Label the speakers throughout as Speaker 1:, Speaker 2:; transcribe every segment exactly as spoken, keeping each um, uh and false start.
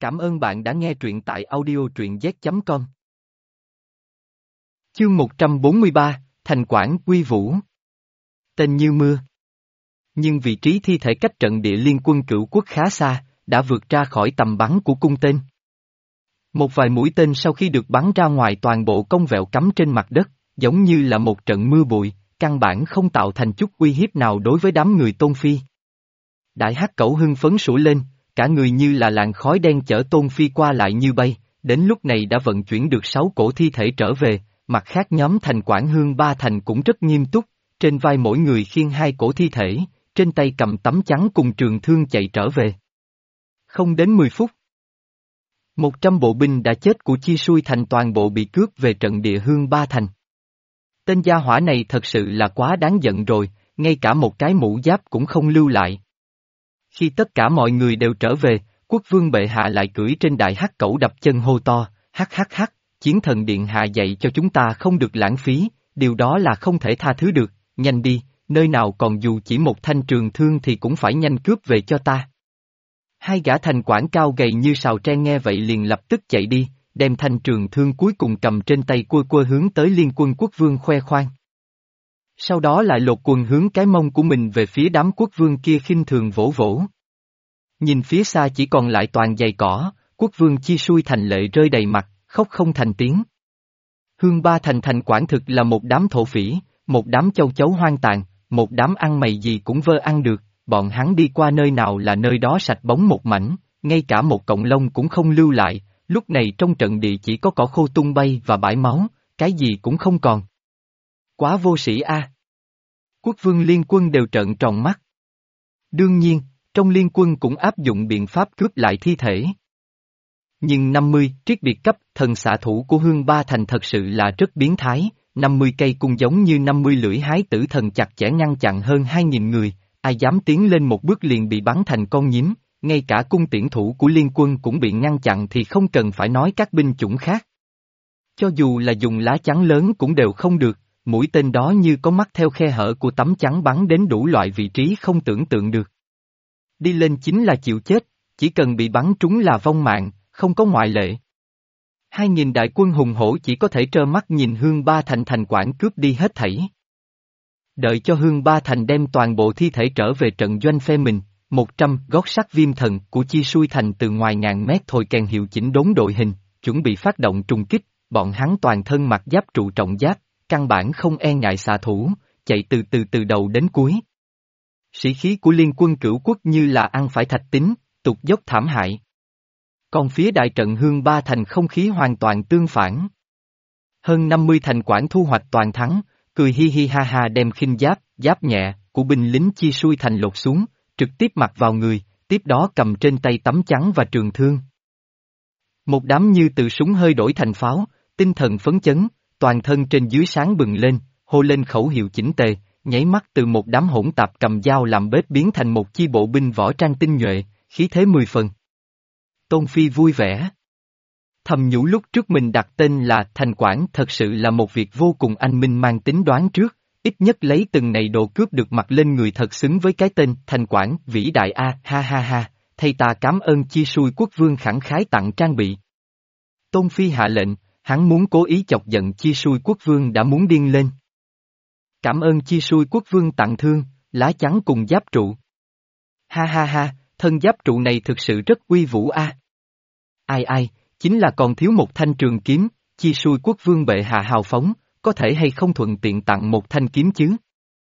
Speaker 1: Cảm ơn bạn đã nghe truyện tại audio truyện z chấm com. Chương một trăm bốn mươi ba, Thành Quản Quy Vũ. Tên như mưa. Nhưng vị trí thi thể cách trận địa liên quân Cửu Quốc khá xa, đã vượt ra khỏi tầm bắn của cung tên. Một vài mũi tên sau khi được bắn ra ngoài toàn bộ cong vẹo cắm trên mặt đất, giống như là một trận mưa bụi, căn bản không tạo thành chút uy hiếp nào đối với đám người Tôn Phi. Đại Hắc Cẩu hưng phấn sủa lên, cả người như là làn khói đen chở Tôn Phi qua lại như bay, đến lúc này đã vận chuyển được sáu cổ thi thể trở về, mặt khác nhóm Thành Quản Hương Ba Thành cũng rất nghiêm túc, trên vai mỗi người khiêng hai cổ thi thể, trên tay cầm tấm chắn cùng trường thương chạy trở về. Không đến mười phút. Một trăm bộ binh đã chết của Chi Xui Thành toàn bộ bị cướp về trận địa Hương Ba Thành. Tên gia hỏa này thật sự là quá đáng giận rồi, ngay cả một cái mũ giáp cũng không lưu lại. Khi tất cả mọi người đều trở về, quốc vương bệ hạ lại cưỡi trên đại hắc cẩu đập chân hô to, hắc hắc hắc, chiến thần điện hạ dạy cho chúng ta không được lãng phí, điều đó là không thể tha thứ được, nhanh đi, nơi nào còn dù chỉ một thanh trường thương thì cũng phải nhanh cướp về cho ta. Hai gã thành quản cao gầy như sào tre nghe vậy liền lập tức chạy đi, đem thanh trường thương cuối cùng cầm trên tay cua cua hướng tới liên quân quốc vương khoe khoang. Sau đó lại lột quần hướng cái mông của mình về phía đám quốc vương kia khinh thường vỗ vỗ. Nhìn phía xa chỉ còn lại toàn giày cỏ, quốc vương Chi Xui Thành lệ rơi đầy mặt, khóc không thành tiếng. Hương Ba Thành thành quản thực là một đám thổ phỉ, một đám châu chấu hoang tàn, một đám ăn mày gì cũng vơ ăn được, bọn hắn đi qua nơi nào là nơi đó sạch bóng một mảnh, ngay cả một cọng lông cũng không lưu lại, lúc này trong trận địa chỉ có cỏ khô tung bay và bãi máu, cái gì cũng không còn. Quá vô sĩ a! Quốc vương liên quân đều trợn tròn mắt. Đương nhiên, trong liên quân cũng áp dụng biện pháp cướp lại thi thể. Nhưng năm mươi triết biệt cấp thần xạ thủ của Hương Ba Thành thật sự là rất biến thái, năm mươi cây cung giống như năm mươi lưỡi hái tử thần chặt chẽ ngăn chặn hơn hai nghìn người, ai dám tiến lên một bước liền bị bắn thành con nhím, ngay cả cung tiễn thủ của liên quân cũng bị ngăn chặn thì không cần phải nói các binh chủng khác. Cho dù là dùng lá chắn lớn cũng đều không được. Mũi tên đó như có mắt theo khe hở của tấm chắn bắn đến đủ loại vị trí không tưởng tượng được. Đi lên chính là chịu chết, chỉ cần bị bắn trúng là vong mạng, không có ngoại lệ. Hai nghìn đại quân hùng hổ chỉ có thể trơ mắt nhìn Hương Ba Thành thành quản cướp đi hết thảy. Đợi cho Hương Ba Thành đem toàn bộ thi thể trở về trận doanh phe mình, một trăm gót sắt viêm thần của Chi Xui Thành từ ngoài ngàn mét thổi kèn hiệu chỉnh đốn đội hình, chuẩn bị phát động trùng kích, bọn hắn toàn thân mặc giáp trụ trọng giáp. Căn bản không e ngại xạ thủ, chạy từ từ từ đầu đến cuối. Sĩ khí của liên quân Cửu Quốc như là ăn phải thạch tín, tụt dốc thảm hại. Còn phía đại trận Hương Ba Thành không khí hoàn toàn tương phản. Hơn năm mươi thành quản thu hoạch toàn thắng, cười hi hi ha ha đem khinh giáp, giáp nhẹ, của binh lính Chi Xui Thành lột xuống, trực tiếp mặc vào người, tiếp đó cầm trên tay tấm chắn và trường thương. Một đám như từ súng hơi đổi thành pháo, tinh thần phấn chấn. Toàn thân trên dưới sáng bừng lên, hô lên khẩu hiệu chỉnh tề, nháy mắt từ một đám hỗn tạp cầm dao làm bếp biến thành một chi bộ binh võ trang tinh nhuệ, khí thế mười phần. Tôn Phi vui vẻ. Thầm nhủ lúc trước mình đặt tên là Thành Quản thật sự là một việc vô cùng anh minh mang tính đoán trước, ít nhất lấy từng này đồ cướp được mặc lên người thật xứng với cái tên Thành Quản vĩ đại a ha ha ha, thầy ta cảm ơn Chi Xui quốc vương khẳng khái tặng trang bị. Tôn Phi hạ lệnh. Hắn muốn cố ý chọc giận Chi Xui quốc vương đã muốn điên lên. Cảm ơn Chi Xui quốc vương tặng thương, lá chắn cùng giáp trụ. Ha ha ha, thân giáp trụ này thực sự rất uy vũ a. À. Ai ai, chính là còn thiếu một thanh trường kiếm, Chi Xui quốc vương bệ hạ hào phóng, có thể hay không thuận tiện tặng một thanh kiếm chứ?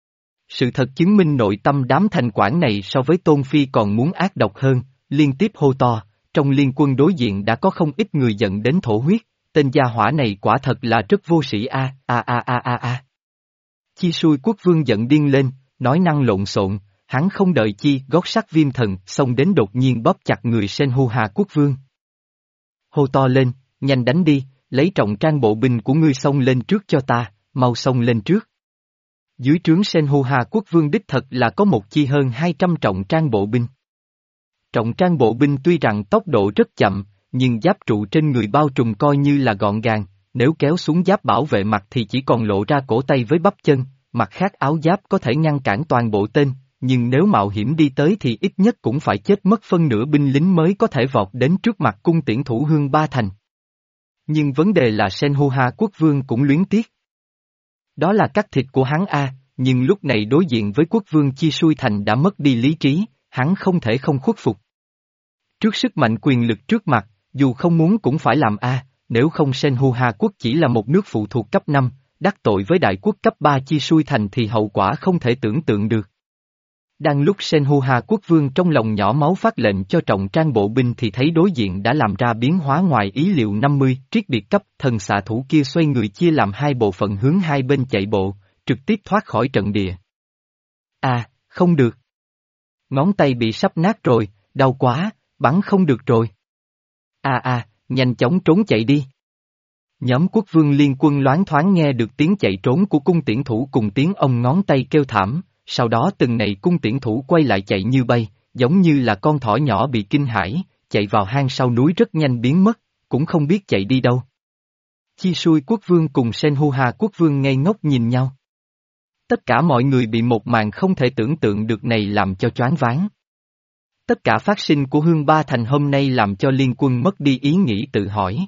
Speaker 1: Sự thật chứng minh nội tâm đám thành quản này so với Tôn Phi còn muốn ác độc hơn, liên tiếp hô to, trong liên quân đối diện đã có không ít người giận đến thổ huyết. Tên gia hỏa này quả thật là rất vô sĩ a a a a a a. Chi Xui quốc vương giận điên lên, nói năng lộn xộn, hắn không đợi chi gót sắt viêm thần xông đến đột nhiên bóp chặt người Senhua quốc vương. Hô to lên, nhanh đánh đi, lấy trọng trang bộ binh của ngươi xông lên trước cho ta, mau xông lên trước. Dưới trướng Senhua quốc vương đích thật là có một chi hơn hai trăm trọng trang bộ binh. Trọng trang bộ binh tuy rằng tốc độ rất chậm, nhưng giáp trụ trên người bao trùm coi như là gọn gàng, nếu kéo xuống giáp bảo vệ mặt thì chỉ còn lộ ra cổ tay với bắp chân, mặt khác áo giáp có thể ngăn cản toàn bộ tên, nhưng nếu mạo hiểm đi tới thì ít nhất cũng phải chết mất phân nửa binh lính mới có thể vọt đến trước mặt cung tiễn thủ Hương Ba Thành. Nhưng vấn đề là Senhua quốc vương cũng luyến tiếc. Đó là cắt thịt của hắn a, nhưng lúc này đối diện với quốc vương Chi Sui Thành đã mất đi lý trí, hắn không thể không khuất phục. Trước sức mạnh quyền lực trước mặt, dù không muốn cũng phải làm a, nếu không Senhua quốc chỉ là một nước phụ thuộc cấp năm, đắc tội với đại quốc cấp ba Chi Sui Thành thì hậu quả không thể tưởng tượng được. Đang lúc Senhua quốc vương trong lòng nhỏ máu phát lệnh cho trọng trang bộ binh thì thấy đối diện đã làm ra biến hóa ngoài ý liệu năm mươi triết biệt cấp, thần xạ thủ kia xoay người chia làm hai bộ phận hướng hai bên chạy bộ, trực tiếp thoát khỏi trận địa. À, không được. Ngón tay bị sắp nát rồi, đau quá, bắn không được rồi. À à, nhanh chóng trốn chạy đi. Nhóm quốc vương liên quân loáng thoáng nghe được tiếng chạy trốn của cung tiễn thủ cùng tiếng ông ngón tay kêu thảm, sau đó từng nầy cung tiễn thủ quay lại chạy như bay, giống như là con thỏ nhỏ bị kinh hãi, chạy vào hang sau núi rất nhanh biến mất, cũng không biết chạy đi đâu. Chi Sui quốc vương cùng Senhua quốc vương ngây ngốc nhìn nhau. Tất cả mọi người bị một màn không thể tưởng tượng được này làm cho choáng váng. Tất cả phát sinh của Hương Ba Thành hôm nay làm cho liên quân mất đi ý nghĩ tự hỏi.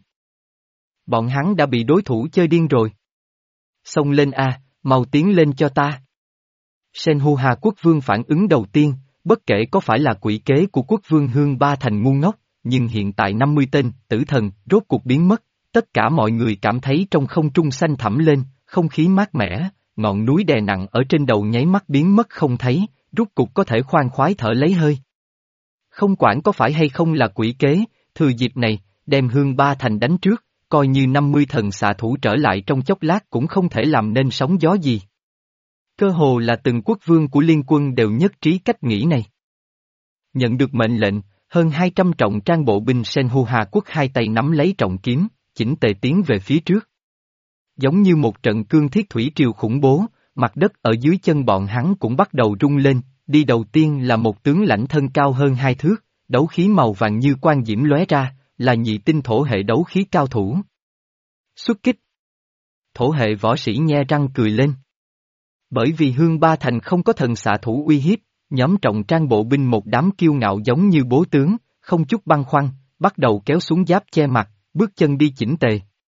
Speaker 1: Bọn hắn đã bị đối thủ chơi điên rồi. Xông lên a, mau tiến lên cho ta. Senhua quốc vương phản ứng đầu tiên, bất kể có phải là quỷ kế của quốc vương Hương Ba Thành ngu ngốc, nhưng hiện tại năm mươi tên, tử thần, rốt cuộc biến mất, tất cả mọi người cảm thấy trong không trung xanh thẳm lên, không khí mát mẻ, ngọn núi đè nặng ở trên đầu nháy mắt biến mất không thấy, rốt cuộc có thể khoan khoái thở lấy hơi. Không quản có phải hay không là quỷ kế, thừa dịp này, đem Hương Ba Thành đánh trước, coi như năm mươi thần xạ thủ trở lại trong chốc lát cũng không thể làm nên sóng gió gì. Cơ hồ là từng quốc vương của liên quân đều nhất trí cách nghĩ này. Nhận được mệnh lệnh, hơn hai trăm trọng trang bộ binh Senhua quốc hai tay nắm lấy trọng kiếm, chỉnh tề tiến về phía trước. Giống như một trận cương thiết thủy triều khủng bố, mặt đất ở dưới chân bọn hắn cũng bắt đầu rung lên, đi đầu tiên là một tướng lãnh thân cao hơn hai thước, đấu khí màu vàng như quang diễm lóe ra, là nhị tinh thổ hệ đấu khí cao thủ. Xuất kích. Thổ hệ võ sĩ nhe răng cười lên. Bởi vì Hương Ba Thành không có thần xạ thủ uy hiếp, nhóm trọng trang bộ binh một đám kiêu ngạo giống như bố tướng, không chút băn khoăn, bắt đầu kéo xuống giáp che mặt, bước chân đi chỉnh tề.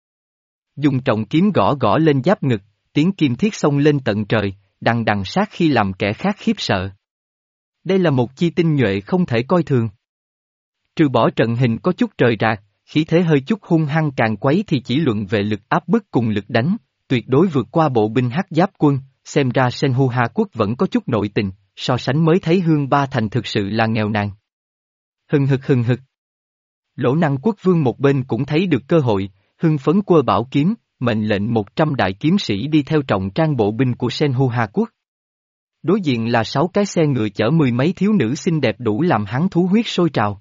Speaker 1: Dùng trọng kiếm gõ gõ lên giáp ngực, tiếng kim thiết xông lên tận trời, đằng đằng sát khi làm kẻ khác khiếp sợ. Đây là một chi tinh nhuệ không thể coi thường. Trừ bỏ trận hình có chút trời rạc, khí thế hơi chút hung hăng càng quấy thì chỉ luận về lực áp bức cùng lực đánh, tuyệt đối vượt qua bộ binh hắc giáp quân, xem ra Senhua quốc vẫn có chút nội tình, so sánh mới thấy Hương Ba Thành thực sự là nghèo nàn. Hừng hực hừng hực. Lỗ Năng quốc vương một bên cũng thấy được cơ hội, hưng phấn quơ bảo kiếm, mệnh lệnh một trăm đại kiếm sĩ đi theo trọng trang bộ binh của Senhua quốc. Đối diện là sáu cái xe ngựa chở mười mấy thiếu nữ xinh đẹp đủ làm hắn thú huyết sôi trào.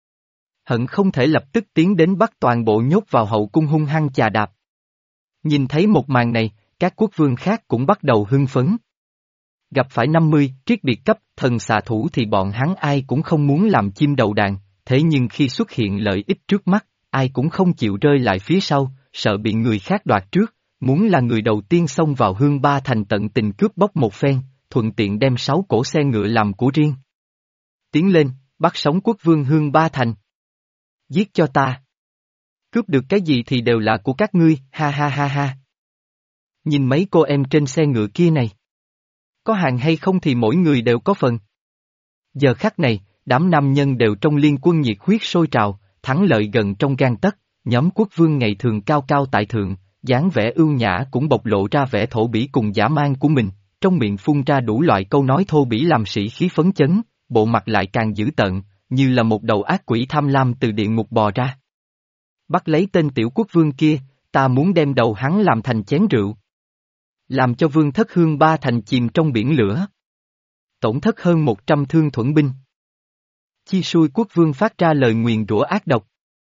Speaker 1: Hận không thể lập tức tiến đến bắt toàn bộ nhốt vào hậu cung hung hăng chà đạp. Nhìn thấy một màn này, các quốc vương khác cũng bắt đầu hưng phấn. Gặp phải năm mươi triết biệt cấp thần xạ thủ thì bọn hắn ai cũng không muốn làm chim đầu đàn, thế nhưng khi xuất hiện lợi ích trước mắt, ai cũng không chịu rơi lại phía sau, sợ bị người khác đoạt trước, muốn là người đầu tiên xông vào Hương Ba Thành tận tình cướp bóc một phen, thuận tiện đem sáu cổ xe ngựa làm của riêng. Tiến lên, bắt sống quốc vương Hương Ba Thành. Giết cho ta. Cướp được cái gì thì đều là của các ngươi, ha ha ha ha. Nhìn mấy cô em trên xe ngựa kia này. Có hàng hay không thì mỗi người đều có phần. Giờ khắc này, đám nam nhân đều trong liên quân nhiệt huyết sôi trào, thắng lợi gần trong gang tấc, nhóm quốc vương ngày thường cao cao tại thượng, dáng vẻ ưu nhã cũng bộc lộ ra vẻ thổ bỉ cùng dã man của mình, trong miệng phun ra đủ loại câu nói thô bỉ làm sĩ khí phấn chấn, bộ mặt lại càng dữ tợn, như là một đầu ác quỷ tham lam từ địa ngục bò ra. Bắt lấy tên tiểu quốc vương kia, ta muốn đem đầu hắn làm thành chén rượu. Làm cho vương thất Hương Ba Thành chìm trong biển lửa. Tổn thất hơn một trăm thương thuẫn binh. Chi Sui quốc vương phát ra lời nguyền rủa ác độc.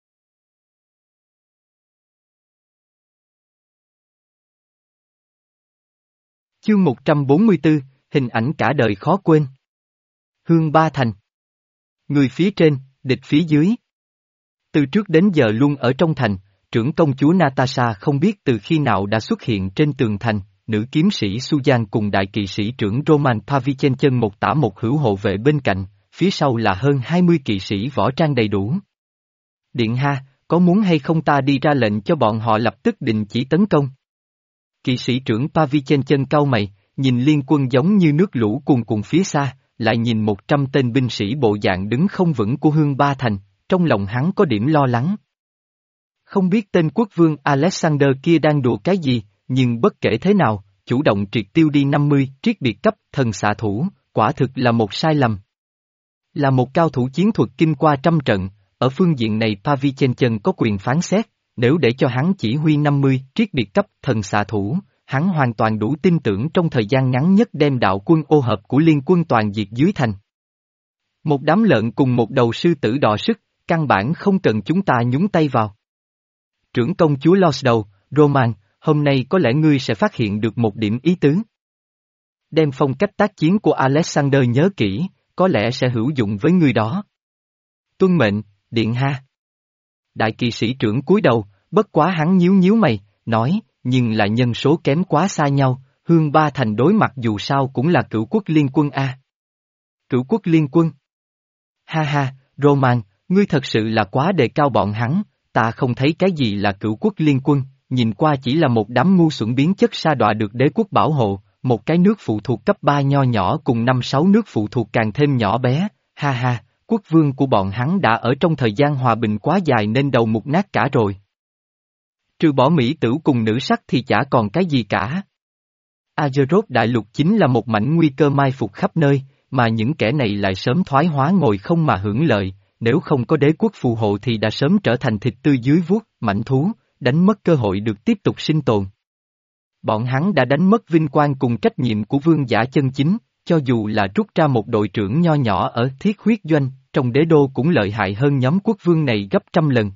Speaker 1: Chương một trăm bốn mươi tư, hình ảnh cả đời khó quên. Hương Ba Thành. Người phía trên, địch phía dưới. Từ trước đến giờ luôn ở trong thành, trưởng công chúa Natasha không biết từ khi nào đã xuất hiện trên tường thành, nữ kiếm sĩ Sujan cùng đại kỵ sĩ trưởng Roman Pavlichenchen một tả một hữu hộ vệ bên cạnh, phía sau là hơn hai mươi kỵ sĩ võ trang đầy đủ. Điện ha, có muốn hay không ta đi ra lệnh cho bọn họ lập tức đình chỉ tấn công? Kỵ sĩ trưởng Pavlichenchen cau mày, nhìn liên quân giống như nước lũ cuồn cuộn phía xa, lại nhìn một trăm tên binh sĩ bộ dạng đứng không vững của Hương Ba Thành, trong lòng hắn có điểm lo lắng. Không biết tên quốc vương Alexander kia đang đùa cái gì, nhưng bất kể thế nào, chủ động triệt tiêu đi năm mươi triết biệt cấp thần xạ thủ, quả thực là một sai lầm. Là một cao thủ chiến thuật kinh qua trăm trận, ở phương diện này Pavlichenchen có quyền phán xét, nếu để cho hắn chỉ huy năm mươi triết biệt cấp thần xạ thủ, hắn hoàn toàn đủ tin tưởng trong thời gian ngắn nhất đem đạo quân ô hợp của liên quân toàn diệt dưới thành. Một đám lợn cùng một đầu sư tử đọ sức, căn bản không cần chúng ta nhúng tay vào. Trưởng công chúa Losdow, Roman, hôm nay có lẽ ngươi sẽ phát hiện được một điểm ý tứ. Đem phong cách tác chiến của Alexander nhớ kỹ, có lẽ sẽ hữu dụng với ngươi đó. Tuân mệnh, điện ha. Đại kỵ sĩ trưởng cúi đầu, bất quá hắn nhíu nhíu mày, nói, nhưng là nhân số kém quá xa nhau, Hương Ba Thành đối mặt dù sao cũng là cửu quốc liên quân a. Cửu quốc liên quân? Ha ha, Roman, ngươi thật sự là quá đề cao bọn hắn, ta không thấy cái gì là cửu quốc liên quân, nhìn qua chỉ là một đám ngu xuẩn biến chất sa đọa được đế quốc bảo hộ, một cái nước phụ thuộc cấp ba nho nhỏ cùng năm sáu nước phụ thuộc càng thêm nhỏ bé, ha ha, quốc vương của bọn hắn đã ở trong thời gian hòa bình quá dài nên đầu mục nát cả rồi. Trừ bỏ Mỹ tử cùng nữ sắc thì chả còn cái gì cả. Azeroth đại lục chính là một mảnh nguy cơ mai phục khắp nơi, mà những kẻ này lại sớm thoái hóa ngồi không mà hưởng lợi, nếu không có đế quốc phù hộ thì đã sớm trở thành thịt tươi dưới vuốt, mảnh thú, đánh mất cơ hội được tiếp tục sinh tồn. Bọn hắn đã đánh mất vinh quang cùng trách nhiệm của vương giả chân chính, cho dù là rút ra một đội trưởng nho nhỏ ở Thiết Huyết Doanh, trong đế đô cũng lợi hại hơn nhóm quốc vương này gấp trăm lần.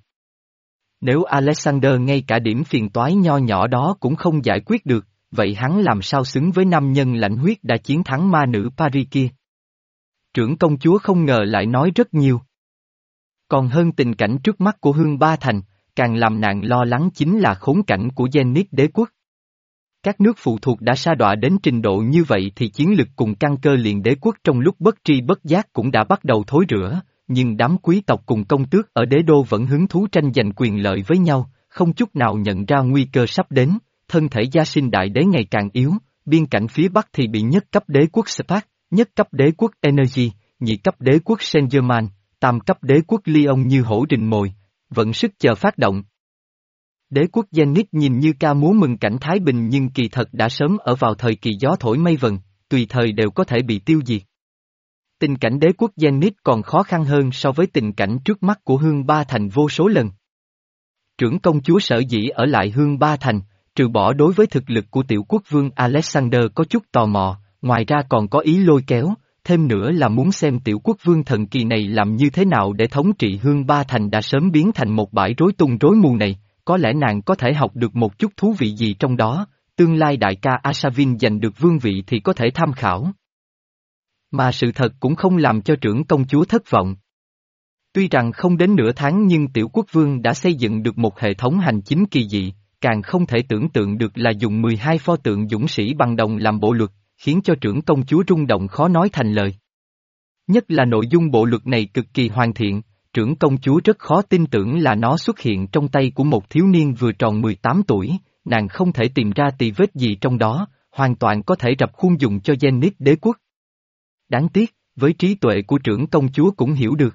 Speaker 1: Nếu Alexander ngay cả điểm phiền toái nho nhỏ đó cũng không giải quyết được, vậy hắn làm sao xứng với nam nhân lãnh huyết đã chiến thắng ma nữ Paris kia? Trưởng công chúa không ngờ lại nói rất nhiều. Còn hơn tình cảnh trước mắt của Hương Ba Thành, càng làm nàng lo lắng chính là khốn cảnh của Zenith đế quốc. Các nước phụ thuộc đã sa đọa đến trình độ như vậy thì chiến lực cùng căn cơ liền đế quốc trong lúc bất tri bất giác cũng đã bắt đầu thối rữa, nhưng đám quý tộc cùng công tước ở đế đô vẫn hứng thú tranh giành quyền lợi với nhau, không chút nào nhận ra nguy cơ sắp đến, thân thể gia sinh đại đế ngày càng yếu, biên cảnh phía bắc thì bị nhất cấp đế quốc Spark, nhất cấp đế quốc Energy, nhị cấp đế quốc Saint-Germain, tam cấp đế quốc Lyon như hổ rình mồi, vận sức chờ phát động. Đế quốc Zenith nhìn như ca múa mừng cảnh Thái Bình nhưng kỳ thật đã sớm ở vào thời kỳ gió thổi mây vần, tùy thời đều có thể bị tiêu diệt. Tình cảnh đế quốc Zenith còn khó khăn hơn so với tình cảnh trước mắt của Hương Ba Thành vô số lần. Trưởng công chúa sở dĩ ở lại Hương Ba Thành, trừ bỏ đối với thực lực của tiểu quốc vương Alexander có chút tò mò, ngoài ra còn có ý lôi kéo, thêm nữa là muốn xem tiểu quốc vương thần kỳ này làm như thế nào để thống trị Hương Ba Thành đã sớm biến thành một bãi rối tung rối mù này, có lẽ nàng có thể học được một chút thú vị gì trong đó, tương lai đại ca Asavin giành được vương vị thì có thể tham khảo. Mà sự thật cũng không làm cho trưởng công chúa thất vọng. Tuy rằng không đến nửa tháng nhưng tiểu quốc vương đã xây dựng được một hệ thống hành chính kỳ dị, càng không thể tưởng tượng được là dùng mười hai pho tượng dũng sĩ bằng đồng làm bộ luật, khiến cho trưởng công chúa rung động khó nói thành lời. Nhất là nội dung bộ luật này cực kỳ hoàn thiện, trưởng công chúa rất khó tin tưởng là nó xuất hiện trong tay của một thiếu niên vừa tròn mười tám tuổi, nàng không thể tìm ra tì vết gì trong đó, hoàn toàn có thể rập khuôn dùng cho Zenith đế quốc. Đáng tiếc, với trí tuệ của trưởng công chúa cũng hiểu được.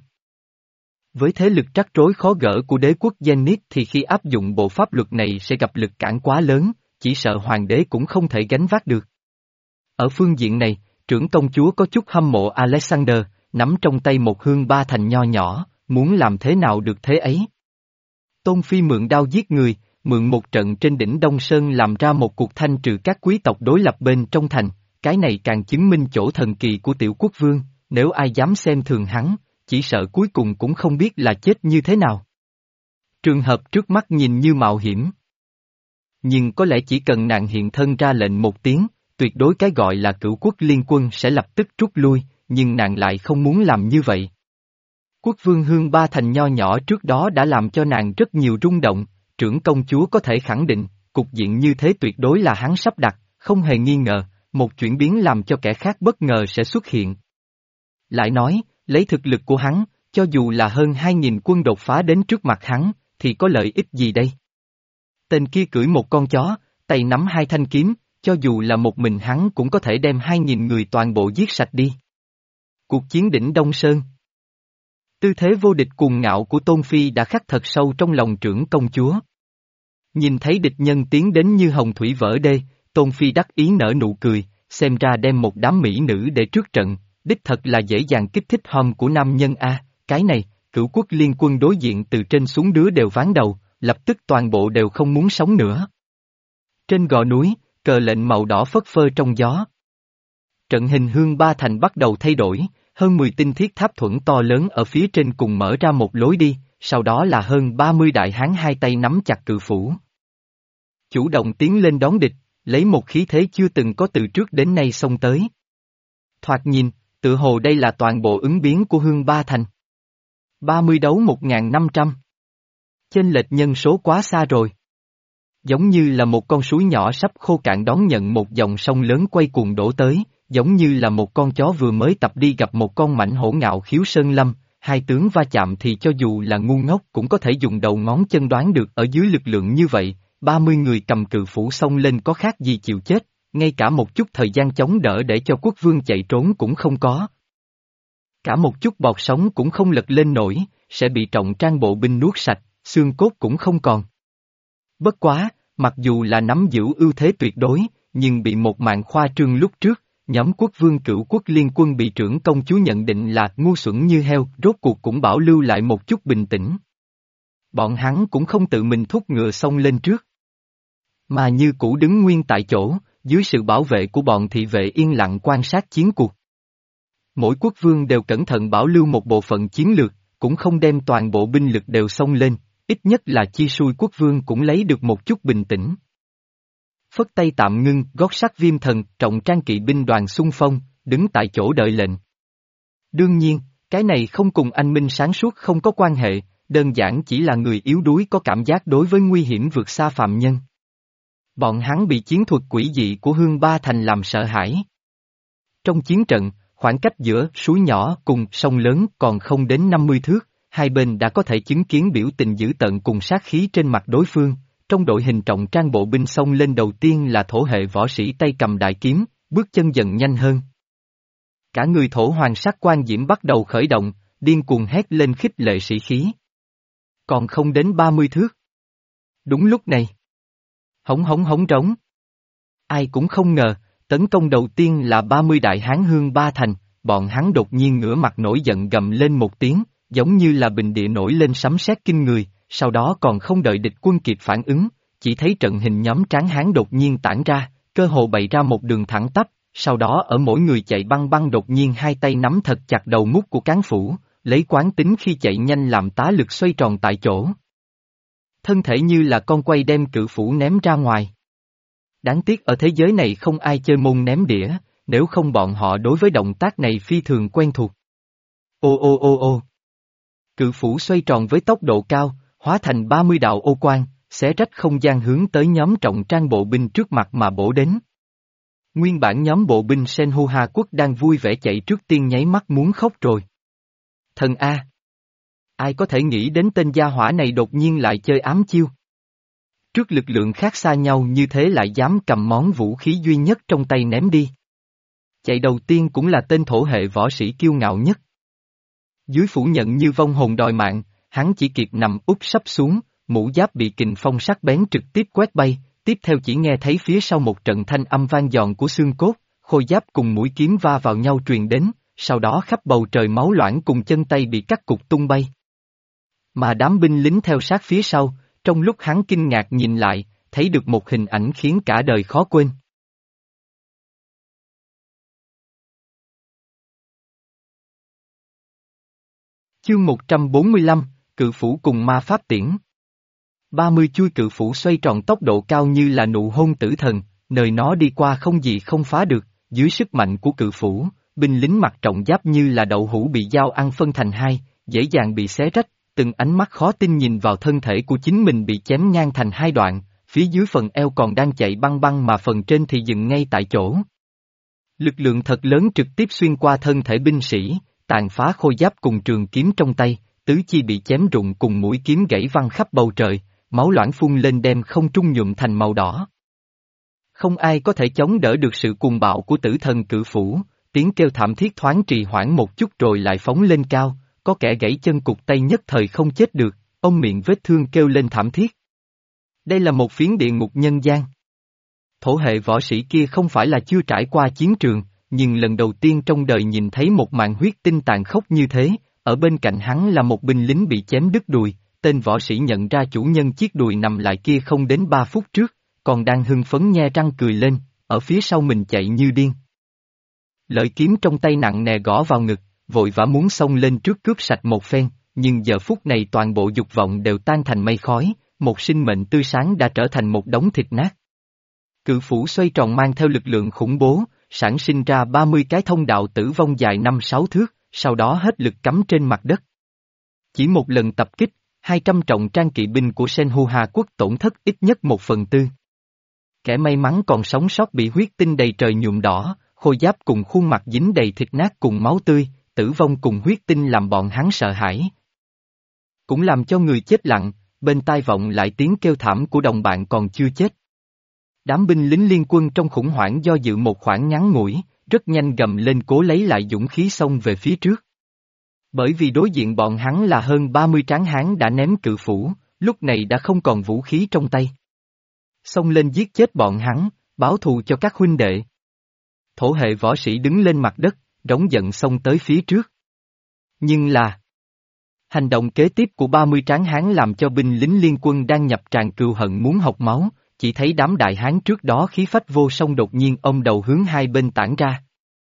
Speaker 1: Với thế lực rắc rối khó gỡ của đế quốc Zenith thì khi áp dụng bộ pháp luật này sẽ gặp lực cản quá lớn, chỉ sợ hoàng đế cũng không thể gánh vác được. Ở phương diện này, trưởng công chúa có chút hâm mộ Alexander, nắm trong tay một Hương Ba Thành nho nhỏ, muốn làm thế nào được thế ấy. Tôn Phi mượn đao giết người, mượn một trận trên đỉnh Đông Sơn làm ra một cuộc thanh trừ các quý tộc đối lập bên trong thành, cái này càng chứng minh chỗ thần kỳ của tiểu quốc vương, nếu ai dám xem thường hắn, chỉ sợ cuối cùng cũng không biết là chết như thế nào. Trường hợp trước mắt nhìn như mạo hiểm. Nhưng có lẽ chỉ cần nàng hiện thân ra lệnh một tiếng, tuyệt đối cái gọi là cửu quốc liên quân sẽ lập tức rút lui, nhưng nàng lại không muốn làm như vậy. Quốc vương Hương Ba Thành nho nhỏ trước đó đã làm cho nàng rất nhiều rung động, trưởng công chúa có thể khẳng định, cục diện như thế tuyệt đối là hắn sắp đặt, không hề nghi ngờ, một chuyển biến làm cho kẻ khác bất ngờ sẽ xuất hiện. Lại nói, lấy thực lực của hắn, cho dù là hơn hai nghìn quân đột phá đến trước mặt hắn, thì có lợi ích gì đây? Tên kia cưỡi một con chó, tay nắm hai thanh kiếm, cho dù là một mình hắn cũng có thể đem hai nghìn người toàn bộ giết sạch đi. Cuộc chiến đỉnh Đông Sơn. Tư thế vô địch cuồng ngạo của Tôn Phi đã khắc thật sâu trong lòng trưởng công chúa. Nhìn thấy địch nhân tiến đến như hồng thủy vỡ đê, Tôn Phi đắc ý nở nụ cười, xem ra đem một đám mỹ nữ để trước trận, đích thật là dễ dàng kích thích hòm của nam nhân a. Cái này, Cửu Quốc liên quân đối diện từ trên xuống đứa đều ván đầu, lập tức toàn bộ đều không muốn sống nữa. Trên gò núi, cờ lệnh màu đỏ phất phơ trong gió. Trận hình Hương Ba Thành bắt đầu thay đổi, hơn mười tinh thiết tháp thuẫn to lớn ở phía trên cùng mở ra một lối đi, sau đó là hơn ba mươi đại hán hai tay nắm chặt cự phủ. Chủ động tiến lên đón địch, lấy một khí thế chưa từng có từ trước đến nay xông tới. Thoạt nhìn, tự hồ đây là toàn bộ ứng biến của Hương Ba Thành. ba mươi đấu một nghìn năm trăm. Chênh lệch nhân số quá xa rồi. Giống như là một con suối nhỏ sắp khô cạn đón nhận một dòng sông lớn quay cuồng đổ tới, giống như là một con chó vừa mới tập đi gặp một con mãnh hổ ngạo khiếu sơn lâm, hai tướng va chạm thì cho dù là ngu ngốc cũng có thể dùng đầu ngón chân đoán được ở dưới lực lượng như vậy, ba mươi người cầm cự phủ xông lên có khác gì chịu chết, ngay cả một chút thời gian chống đỡ để cho quốc vương chạy trốn cũng không có. Cả một chút bọt sóng cũng không lật lên nổi, sẽ bị trọng trang bộ binh nuốt sạch, xương cốt cũng không còn. Bất quá, mặc dù là nắm giữ ưu thế tuyệt đối, nhưng bị một màn khoa trương lúc trước, nhóm quốc vương Cửu Quốc liên quân bị trưởng công chúa nhận định là ngu xuẩn như heo, rốt cuộc cũng bảo lưu lại một chút bình tĩnh. Bọn hắn cũng không tự mình thúc ngựa xông lên trước, mà như cũ đứng nguyên tại chỗ, dưới sự bảo vệ của bọn thị vệ yên lặng quan sát chiến cuộc. Mỗi quốc vương đều cẩn thận bảo lưu một bộ phận chiến lược, cũng không đem toàn bộ binh lực đều xông lên, ít nhất là chi xui quốc vương cũng lấy được một chút bình tĩnh. Phất tay tạm ngưng, gót sắt Viêm Thần, trọng trang kỵ binh đoàn xung phong, đứng tại chỗ đợi lệnh. Đương nhiên, cái này không cùng anh minh sáng suốt không có quan hệ, đơn giản chỉ là người yếu đuối có cảm giác đối với nguy hiểm vượt xa phạm nhân. Bọn hắn bị chiến thuật quỷ dị của Hương Ba Thành làm sợ hãi. Trong chiến trận, khoảng cách giữa suối nhỏ cùng sông lớn còn không đến năm mươi thước, hai bên đã có thể chứng kiến biểu tình dữ tợn cùng sát khí trên mặt đối phương. Trong đội hình trọng trang bộ binh xông lên đầu tiên là thổ hệ võ sĩ tay cầm đại kiếm, bước chân dần nhanh hơn. Cả người thổ hoàng sắc quan diễm bắt đầu khởi động, điên cuồng hét lên khích lệ sĩ khí. Còn không đến ba mươi thước. Đúng lúc này. Hống hống hống trống. Ai cũng không ngờ, tấn công đầu tiên là ba mươi đại hán Hương Ba Thành, bọn hắn đột nhiên ngửa mặt nổi giận gầm lên một tiếng, giống như là bình địa nổi lên sấm sét kinh người. Sau đó còn không đợi địch quân kịp phản ứng, chỉ thấy trận hình nhóm tráng hán đột nhiên tản ra, cơ hồ bày ra một đường thẳng tắp, sau đó ở mỗi người chạy băng băng đột nhiên hai tay nắm thật chặt đầu mút của cán phủ, lấy quán tính khi chạy nhanh làm tá lực xoay tròn tại chỗ. Thân thể như là con quay đem cự phủ ném ra ngoài. Đáng tiếc ở thế giới này không ai chơi môn ném đĩa, nếu không bọn họ đối với động tác này phi thường quen thuộc. Ô ô ô ô. Cự phủ xoay tròn với tốc độ cao, hóa thành ba mươi đạo ô quang, xé rách không gian hướng tới nhóm trọng trang bộ binh trước mặt mà bổ đến. Nguyên bản nhóm bộ binh Senhua quốc đang vui vẻ chạy trước tiên nháy mắt muốn khóc rồi. Thần A! Ai có thể nghĩ đến tên gia hỏa này đột nhiên lại chơi ám chiêu? Trước lực lượng khác xa nhau như thế lại dám cầm món vũ khí duy nhất trong tay ném đi. Chạy đầu tiên cũng là tên thổ hệ võ sĩ kiêu ngạo nhất. Dưới phủ nhận như vong hồn đòi mạng, hắn chỉ kịp nằm úp sấp xuống, mũ giáp bị kình phong sắc bén trực tiếp quét bay, tiếp theo chỉ nghe thấy phía sau một trận thanh âm vang giòn của xương cốt, khôi giáp cùng mũi kiếm va vào nhau truyền đến, sau đó khắp bầu trời máu loãng cùng chân tay bị cắt cục tung bay. Mà đám binh lính theo sát phía sau, trong lúc hắn kinh ngạc nhìn lại, thấy được một hình ảnh khiến cả đời khó quên. Chương một trăm bốn mươi lăm, Cự phủ cùng ma pháp tiễn. ba mươi chuôi cự phủ xoay tròn tốc độ cao như là nụ hôn tử thần, nơi nó đi qua không gì không phá được, dưới sức mạnh của cự phủ, binh lính mặc trọng giáp như là đậu hũ bị dao ăn phân thành hai, dễ dàng bị xé rách, từng ánh mắt khó tin nhìn vào thân thể của chính mình bị chém ngang thành hai đoạn, phía dưới phần eo còn đang chạy băng băng mà phần trên thì dừng ngay tại chỗ. Lực lượng thật lớn trực tiếp xuyên qua thân thể binh sĩ, tàn phá khôi giáp cùng trường kiếm trong tay, tứ chi bị chém rụng cùng mũi kiếm gãy văng khắp bầu trời, máu loãng phun lên đem không trung nhuộm thành màu đỏ. Không ai có thể chống đỡ được sự cuồng bạo của tử thần cự phủ, tiếng kêu thảm thiết thoáng trì hoãn một chút rồi lại phóng lên cao, có kẻ gãy chân cụt tay nhất thời không chết được, ông miệng vết thương kêu lên thảm thiết. Đây là một phiến địa ngục nhân gian. Thổ hệ võ sĩ kia không phải là chưa trải qua chiến trường, nhưng lần đầu tiên trong đời nhìn thấy một màn huyết tinh tàn khốc như thế, ở bên cạnh hắn là một binh lính bị chém đứt đùi, tên võ sĩ nhận ra chủ nhân chiếc đùi nằm lại kia không đến ba phút trước, còn đang hưng phấn nhe răng cười lên, ở phía sau mình chạy như điên. Lợi kiếm trong tay nặng nề gõ vào ngực, vội vã muốn xông lên trước cướp sạch một phen, nhưng giờ phút này toàn bộ dục vọng đều tan thành mây khói, một sinh mệnh tươi sáng đã trở thành một đống thịt nát. Cự phủ xoay tròn mang theo lực lượng khủng bố, sản sinh ra ba mươi cái thông đạo tử vong dài năm sáu thước, sau đó hết lực cắm trên mặt đất. Chỉ một lần tập kích, hai trăm trọng trang kỵ binh của Senhua quốc tổn thất ít nhất một phần tư. Kẻ may mắn còn sống sót bị huyết tinh đầy trời nhuộm đỏ, khôi giáp cùng khuôn mặt dính đầy thịt nát cùng máu tươi, tử vong cùng huyết tinh làm bọn hắn sợ hãi. Cũng làm cho người chết lặng, bên tai vọng lại tiếng kêu thảm của đồng bạn còn chưa chết. Đám binh lính liên quân trong khủng hoảng do dự một khoảng ngắn ngủi, rất nhanh gầm lên cố lấy lại dũng khí xông về phía trước. Bởi vì đối diện bọn hắn là hơn ba mươi tráng hán đã ném cự phủ, lúc này đã không còn vũ khí trong tay. Xông lên giết chết bọn hắn, báo thù cho các huynh đệ. Thổ hệ võ sĩ đứng lên mặt đất, rống giận xông tới phía trước. Nhưng là... Hành động kế tiếp của ba mươi tráng hán làm cho binh lính liên quân đang nhập tràn cừu hận muốn học máu, chỉ thấy đám đại hán trước đó khí phách vô song đột nhiên ôm đầu hướng hai bên tản ra.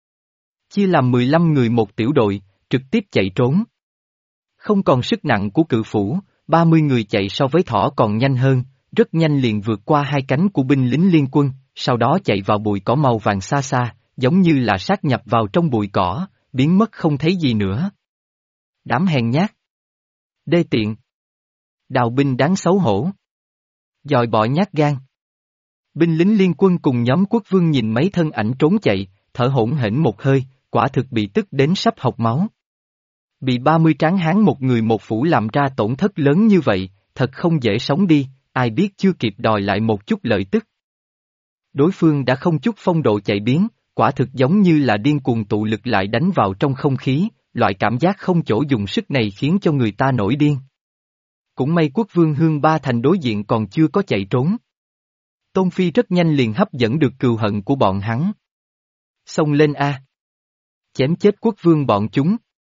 Speaker 1: Chia làm mười lăm người một tiểu đội, trực tiếp chạy trốn. Không còn sức nặng của cự phủ, ba mươi người chạy so với thỏ còn nhanh hơn, rất nhanh liền vượt qua hai cánh của binh lính liên quân, sau đó chạy vào bụi cỏ màu vàng xa xa, giống như là sát nhập vào trong bụi cỏ, biến mất không thấy gì nữa. Đám hèn nhát. Đê tiện. Đào binh đáng xấu hổ. Dòi bọ nhát gan. Binh lính liên quân cùng nhóm quốc vương nhìn mấy thân ảnh trốn chạy, thở hổn hển một hơi, quả thực bị tức đến sắp hộc máu. Bị ba mươi tráng hán một người một phủ làm ra tổn thất lớn như vậy, thật không dễ sống đi, ai biết chưa kịp đòi lại một chút lợi tức. Đối phương đã không chút phong độ chạy biến, quả thực giống như là điên cuồng tụ lực lại đánh vào trong không khí, loại cảm giác không chỗ dùng sức này khiến cho người ta nổi điên. Cũng may quốc vương Hương Ba Thành đối diện còn chưa có chạy trốn. Tôn Phi rất nhanh liền hấp dẫn được cừu hận của bọn hắn. Xông lên A. Chém chết quốc vương bọn chúng.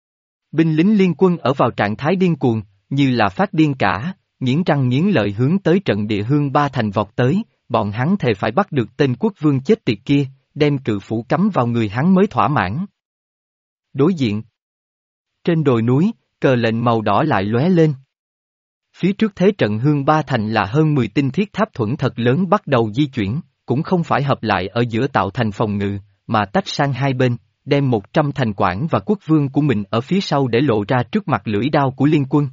Speaker 1: Binh lính liên quân ở vào trạng thái điên cuồng, như là phát điên cả, nghiến răng nghiến lợi hướng tới trận địa Hương Ba Thành vọt tới, bọn hắn thề phải bắt được tên quốc vương chết tiệt kia, đem cự phủ cắm vào người hắn mới thỏa mãn. Đối diện. Trên đồi núi, cờ lệnh màu đỏ lại lóe lên. Phía trước thế trận Hương Ba Thành là hơn mười tinh thiết tháp thuẫn thật lớn bắt đầu di chuyển, cũng không phải hợp lại ở giữa tạo thành phòng ngự, mà tách sang hai bên, đem một trăm thành quản và quốc vương của mình ở phía sau để lộ ra trước mặt lưỡi đao của liên quân.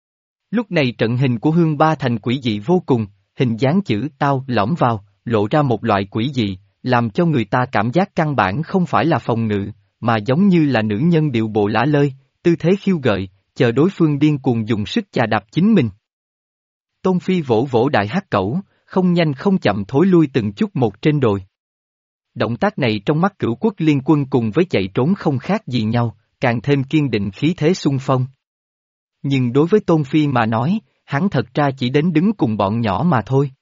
Speaker 1: Lúc này trận hình của Hương Ba Thành quỷ dị vô cùng, hình dáng chữ tao lõm vào, lộ ra một loại quỷ dị, làm cho người ta cảm giác căn bản không phải là phòng ngự, mà giống như là nữ nhân điệu bộ lả lơi, tư thế khiêu gợi, chờ đối phương điên cuồng dùng sức chà đạp chính mình. Tôn Phi vỗ vỗ đại hắc cẩu, không nhanh không chậm thối lui từng chút một trên đồi. Động tác này trong mắt Cửu Quốc liên quân cùng với chạy trốn không khác gì nhau, càng thêm kiên định khí thế xung phong. Nhưng đối với Tôn Phi mà nói, hắn thật ra chỉ đến đứng cùng bọn nhỏ mà thôi.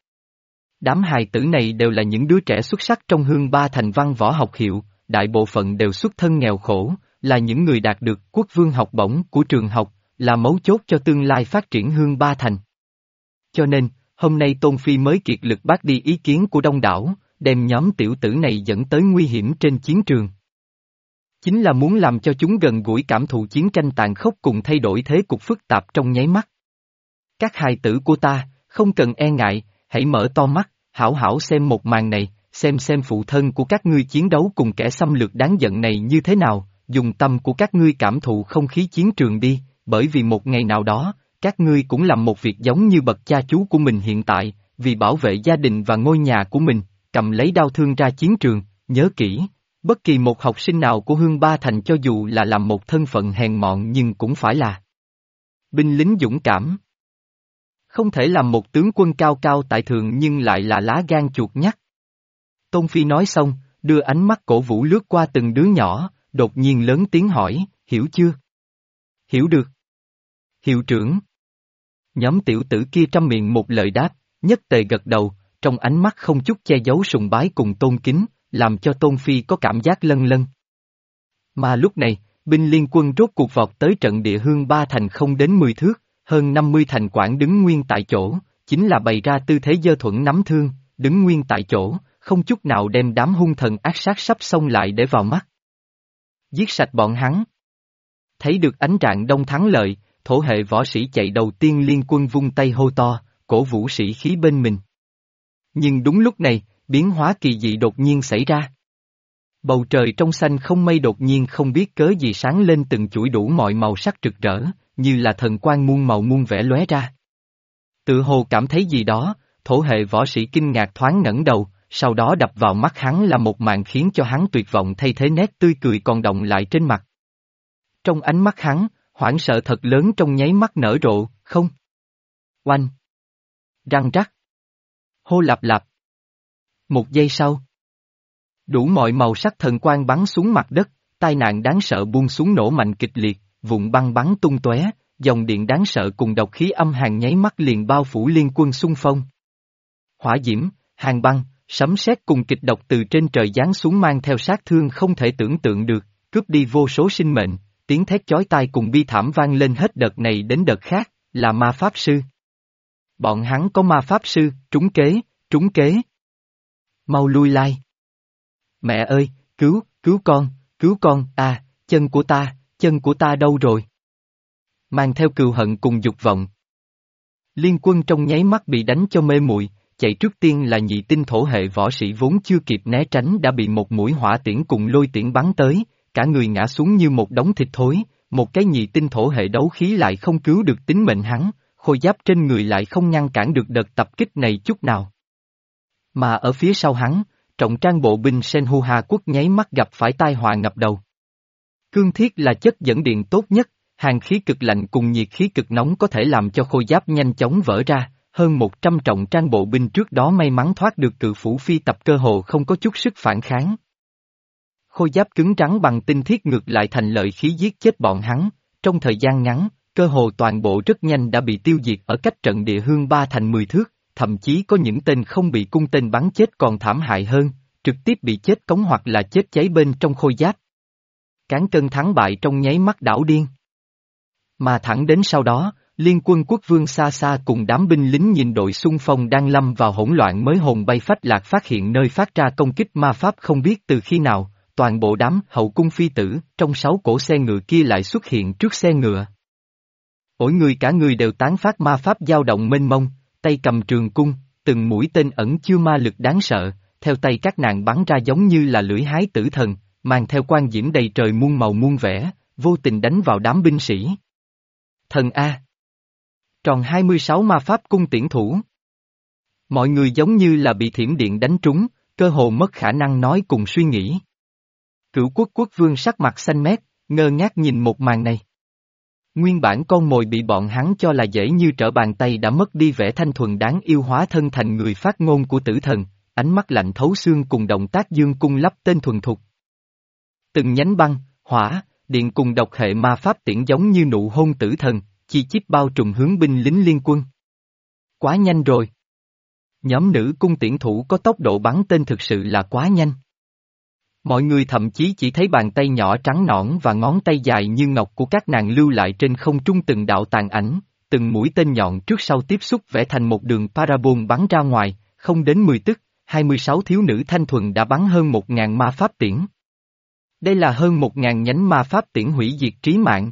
Speaker 1: Đám hài tử này đều là những đứa trẻ xuất sắc trong Hương Ba Thành văn võ học hiệu, đại bộ phận đều xuất thân nghèo khổ, là những người đạt được quốc vương học bổng của trường học, là mấu chốt cho tương lai phát triển Hương Ba Thành. Cho nên, hôm nay Tôn Phi mới kiệt lực bác đi ý kiến của đông đảo, đem nhóm tiểu tử này dẫn tới nguy hiểm trên chiến trường. Chính là muốn làm cho chúng gần gũi cảm thụ chiến tranh tàn khốc cùng thay đổi thế cục phức tạp trong nháy mắt. Các hài tử của ta, không cần e ngại, hãy mở to mắt, hảo hảo xem một màn này, xem xem phụ thân của các ngươi chiến đấu cùng kẻ xâm lược đáng giận này như thế nào, dùng tâm của các ngươi cảm thụ không khí chiến trường đi, bởi vì một ngày nào đó, các ngươi cũng làm một việc giống như bậc cha chú của mình hiện tại, vì bảo vệ gia đình và ngôi nhà của mình, cầm lấy đao thương ra chiến trường, nhớ kỹ, bất kỳ một học sinh nào của Hương Ba Thành cho dù là làm một thân phận hèn mọn nhưng cũng phải là binh lính dũng cảm. Không thể làm một tướng quân cao cao tại thượng nhưng lại là lá gan chuột nhắt. Tôn Phi nói xong, đưa ánh mắt cổ vũ lướt qua từng đứa nhỏ, đột nhiên lớn tiếng hỏi, hiểu chưa? Hiểu được. Hiệu trưởng. Nhóm tiểu tử kia trăm miệng một lời đáp, nhất tề gật đầu, trong ánh mắt không chút che giấu sùng bái cùng tôn kính, làm cho Tôn Phi có cảm giác lân lân. Mà lúc này, binh liên quân rốt cuộc vọt tới trận địa Hương Ba Thành không đến mười thước, hơn năm mươi thành quản đứng nguyên tại chỗ, chính là bày ra tư thế dơ thuẫn nắm thương, đứng nguyên tại chỗ, không chút nào đem đám hung thần ác sát sắp xông lại để vào mắt. Giết sạch bọn hắn. Thấy được ánh rạng đông thắng lợi, thổ hệ võ sĩ chạy đầu tiên liên quân vung tay hô to, cổ vũ sĩ khí bên mình. Nhưng đúng lúc này, biến hóa kỳ dị đột nhiên xảy ra. Bầu trời trong xanh không mây đột nhiên không biết cớ gì sáng lên từng chuỗi đủ mọi màu sắc rực rỡ, như là thần quang muôn màu muôn vẻ lóe ra. Tự hồ cảm thấy gì đó, thổ hệ võ sĩ kinh ngạc thoáng ngẩng đầu, sau đó đập vào mắt hắn là một màn khiến cho hắn tuyệt vọng thay thế nét tươi cười còn đọng lại trên mặt. Trong ánh mắt hắn, hoảng sợ thật lớn trong nháy mắt nở rộ, không. Oanh. Răng rắc. Hô lạp lạp. Một giây sau. Đủ mọi màu sắc thần quang bắn xuống mặt đất, tai nạn đáng sợ buông xuống nổ mạnh kịch liệt, vụn băng bắn tung tóe, dòng điện đáng sợ cùng độc khí âm hàn nháy mắt liền bao phủ liên quân xung phong. Hỏa diễm, hàn băng, sấm sét cùng kịch độc từ trên trời giáng xuống mang theo sát thương không thể tưởng tượng được, cướp đi vô số sinh mệnh, tiếng thét chói tai cùng bi thảm vang lên hết đợt này đến đợt khác, là ma pháp sư. Bọn hắn có ma pháp sư, trúng kế, trúng kế. Mau lui lai. Mẹ ơi, cứu, cứu con, cứu con, à, chân của ta, chân của ta đâu rồi? Mang theo cừu hận cùng dục vọng. Liên quân trong nháy mắt bị đánh cho mê muội, chạy trước tiên là nhị tinh thổ hệ võ sĩ vốn chưa kịp né tránh đã bị một mũi hỏa tiễn cùng lôi tiễn bắn tới, cả người ngã xuống như một đống thịt thối, một cái nhị tinh thổ hệ đấu khí lại không cứu được tính mệnh hắn, khôi giáp trên người lại không ngăn cản được đợt tập kích này chút nào. Mà ở phía sau hắn, trọng trang bộ binh Senhua quốc nháy mắt gặp phải tai họa ngập đầu. Cương thiết là chất dẫn điện tốt nhất, hàn khí cực lạnh cùng nhiệt khí cực nóng có thể làm cho khôi giáp nhanh chóng vỡ ra, hơn một trăm trọng trang bộ binh trước đó may mắn thoát được cự phủ phi tập cơ hồ không có chút sức phản kháng. Khôi giáp cứng rắn bằng tinh thiết ngược lại thành lợi khí giết chết bọn hắn, trong thời gian ngắn, cơ hồ toàn bộ rất nhanh đã bị tiêu diệt ở cách trận địa Hương Ba Thành mười thước, thậm chí có những tên không bị cung tên bắn chết còn thảm hại hơn, trực tiếp bị chết cống hoặc là chết cháy bên trong khôi giáp. Cán cân thắng bại trong nháy mắt đảo điên. Mà thẳng đến sau đó, liên quân quốc vương xa xa cùng đám binh lính nhìn đội xung phong đang lâm vào hỗn loạn mới hồn bay phách lạc phát hiện nơi phát ra công kích ma pháp không biết từ khi nào, toàn bộ đám hậu cung phi tử trong sáu cỗ xe ngựa kia lại xuất hiện trước xe ngựa. Mỗi người cả người đều tán phát ma pháp dao động mênh mông, tay cầm trường cung, từng mũi tên ẩn chứa ma lực đáng sợ, theo tay các nàng bắn ra giống như là lưỡi hái tử thần, mang theo quan diễm đầy trời muôn màu muôn vẻ, vô tình đánh vào đám binh sĩ. Thần A. Tròn hai mươi sáu ma pháp cung tiễn thủ. Mọi người giống như là bị thiểm điện đánh trúng, cơ hồ mất khả năng nói cùng suy nghĩ. Cửu quốc quốc vương sắc mặt xanh mét, ngơ ngác nhìn một màn này. Nguyên bản con mồi bị bọn hắn cho là dễ như trở bàn tay đã mất đi vẻ thanh thuần đáng yêu hóa thân thành người phát ngôn của tử thần, ánh mắt lạnh thấu xương cùng động tác dương cung lắp tên thuần thục. Từng nhánh băng, hỏa, điện cùng độc hệ ma pháp tiễn giống như nụ hôn tử thần, chi chít bao trùm hướng binh lính liên quân. Quá nhanh rồi. Nhóm nữ cung tiễn thủ có tốc độ bắn tên thực sự là quá nhanh. Mọi người thậm chí chỉ thấy bàn tay nhỏ trắng nõn và ngón tay dài như ngọc của các nàng lưu lại trên không trung từng đạo tàn ảnh, từng mũi tên nhọn trước sau tiếp xúc vẽ thành một đường parabol bắn ra ngoài, không đến mười tức, hai mươi sáu thiếu nữ thanh thuần đã bắn hơn một ngàn ma pháp tiễn. Đây là hơn một ngàn nhánh ma pháp tiễn hủy diệt trí mạng.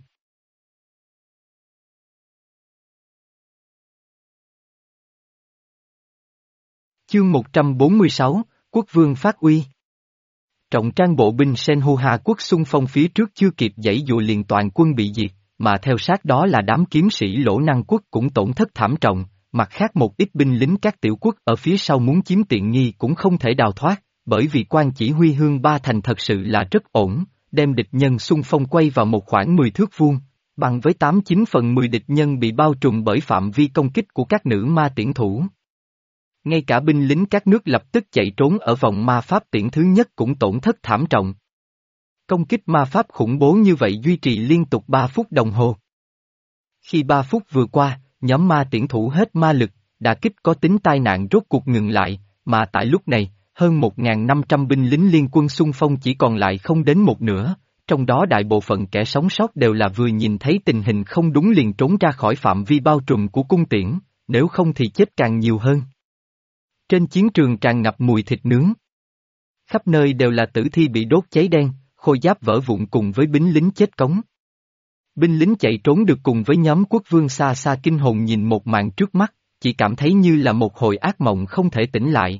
Speaker 1: Chương một trăm bốn mươi sáu, Quốc vương phát uy. Trọng trang bộ binh Senhua quốc xung phong phía trước chưa kịp giãy dụa liền toàn quân bị diệt, mà theo sát đó là đám kiếm sĩ lỗ năng quốc cũng tổn thất thảm trọng, mặt khác một ít binh lính các tiểu quốc ở phía sau muốn chiếm tiện nghi cũng không thể đào thoát, bởi vì quan chỉ huy Hương Ba Thành thật sự là rất ổn, đem địch nhân xung phong quay vào một khoảng mười thước vuông, bằng với tám chín phần mười địch nhân bị bao trùm bởi phạm vi công kích của các nữ ma tiễn thủ. Ngay cả binh lính các nước lập tức chạy trốn ở vòng ma pháp tiễn thứ nhất cũng tổn thất thảm trọng. Công kích ma pháp khủng bố như vậy duy trì liên tục ba phút đồng hồ. Khi ba phút vừa qua, nhóm ma tiễn thủ hết ma lực, đả kích có tính tai nạn rốt cuộc ngừng lại, mà tại lúc này, hơn một nghìn năm trăm binh lính liên quân xung phong chỉ còn lại không đến một nửa, trong đó đại bộ phận kẻ sống sót đều là vừa nhìn thấy tình hình không đúng liền trốn ra khỏi phạm vi bao trùm của cung tiễn, nếu không thì chết càng nhiều hơn. Trên chiến trường tràn ngập mùi thịt nướng. Khắp nơi đều là tử thi bị đốt cháy đen, khôi giáp vỡ vụn cùng với binh lính chết cống. Binh lính chạy trốn được cùng với nhóm quốc vương xa xa kinh hồn nhìn một màn trước mắt, chỉ cảm thấy như là một hồi ác mộng không thể tỉnh lại.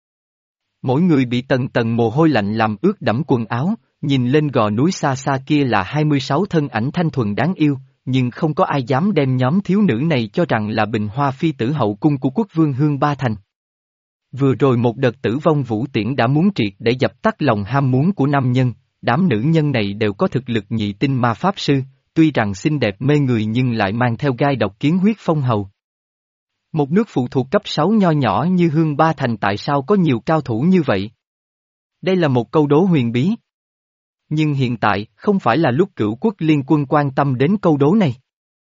Speaker 1: Mỗi người bị tầng tầng mồ hôi lạnh làm ướt đẫm quần áo, nhìn lên gò núi xa xa kia là hai mươi sáu thân ảnh thanh thuần đáng yêu, nhưng không có ai dám đem nhóm thiếu nữ này cho rằng là bình hoa phi tử hậu cung của quốc vương Hương Ba Thành. Vừa rồi một đợt tử vong vũ tiễn đã muốn triệt để dập tắt lòng ham muốn của nam nhân, đám nữ nhân này đều có thực lực nhị tinh ma pháp sư, tuy rằng xinh đẹp mê người nhưng lại mang theo gai độc kiến huyết phong hầu. Một nước phụ thuộc cấp sáu nho nhỏ như Hương Ba Thành tại sao có nhiều cao thủ như vậy? Đây là một câu đố huyền bí. Nhưng hiện tại không phải là lúc cửu quốc liên quân quan tâm đến câu đố này.